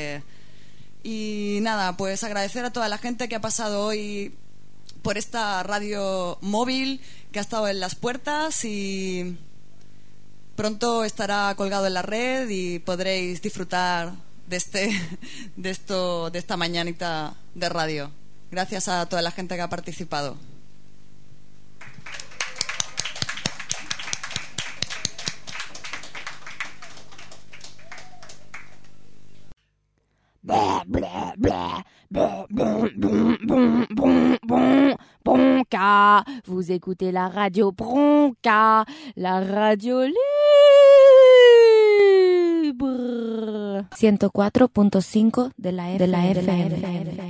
Y nada, pues agradecer a toda la gente que ha pasado hoy por esta radio móvil, que ha estado en las puertas, y pronto estará colgado en la red y podréis disfrutar de esta mañanita de radio. Gracias a toda la gente que ha participado. Bronca, vous écoutez la radio Bronca, la radio libre. 104.5 de la FM.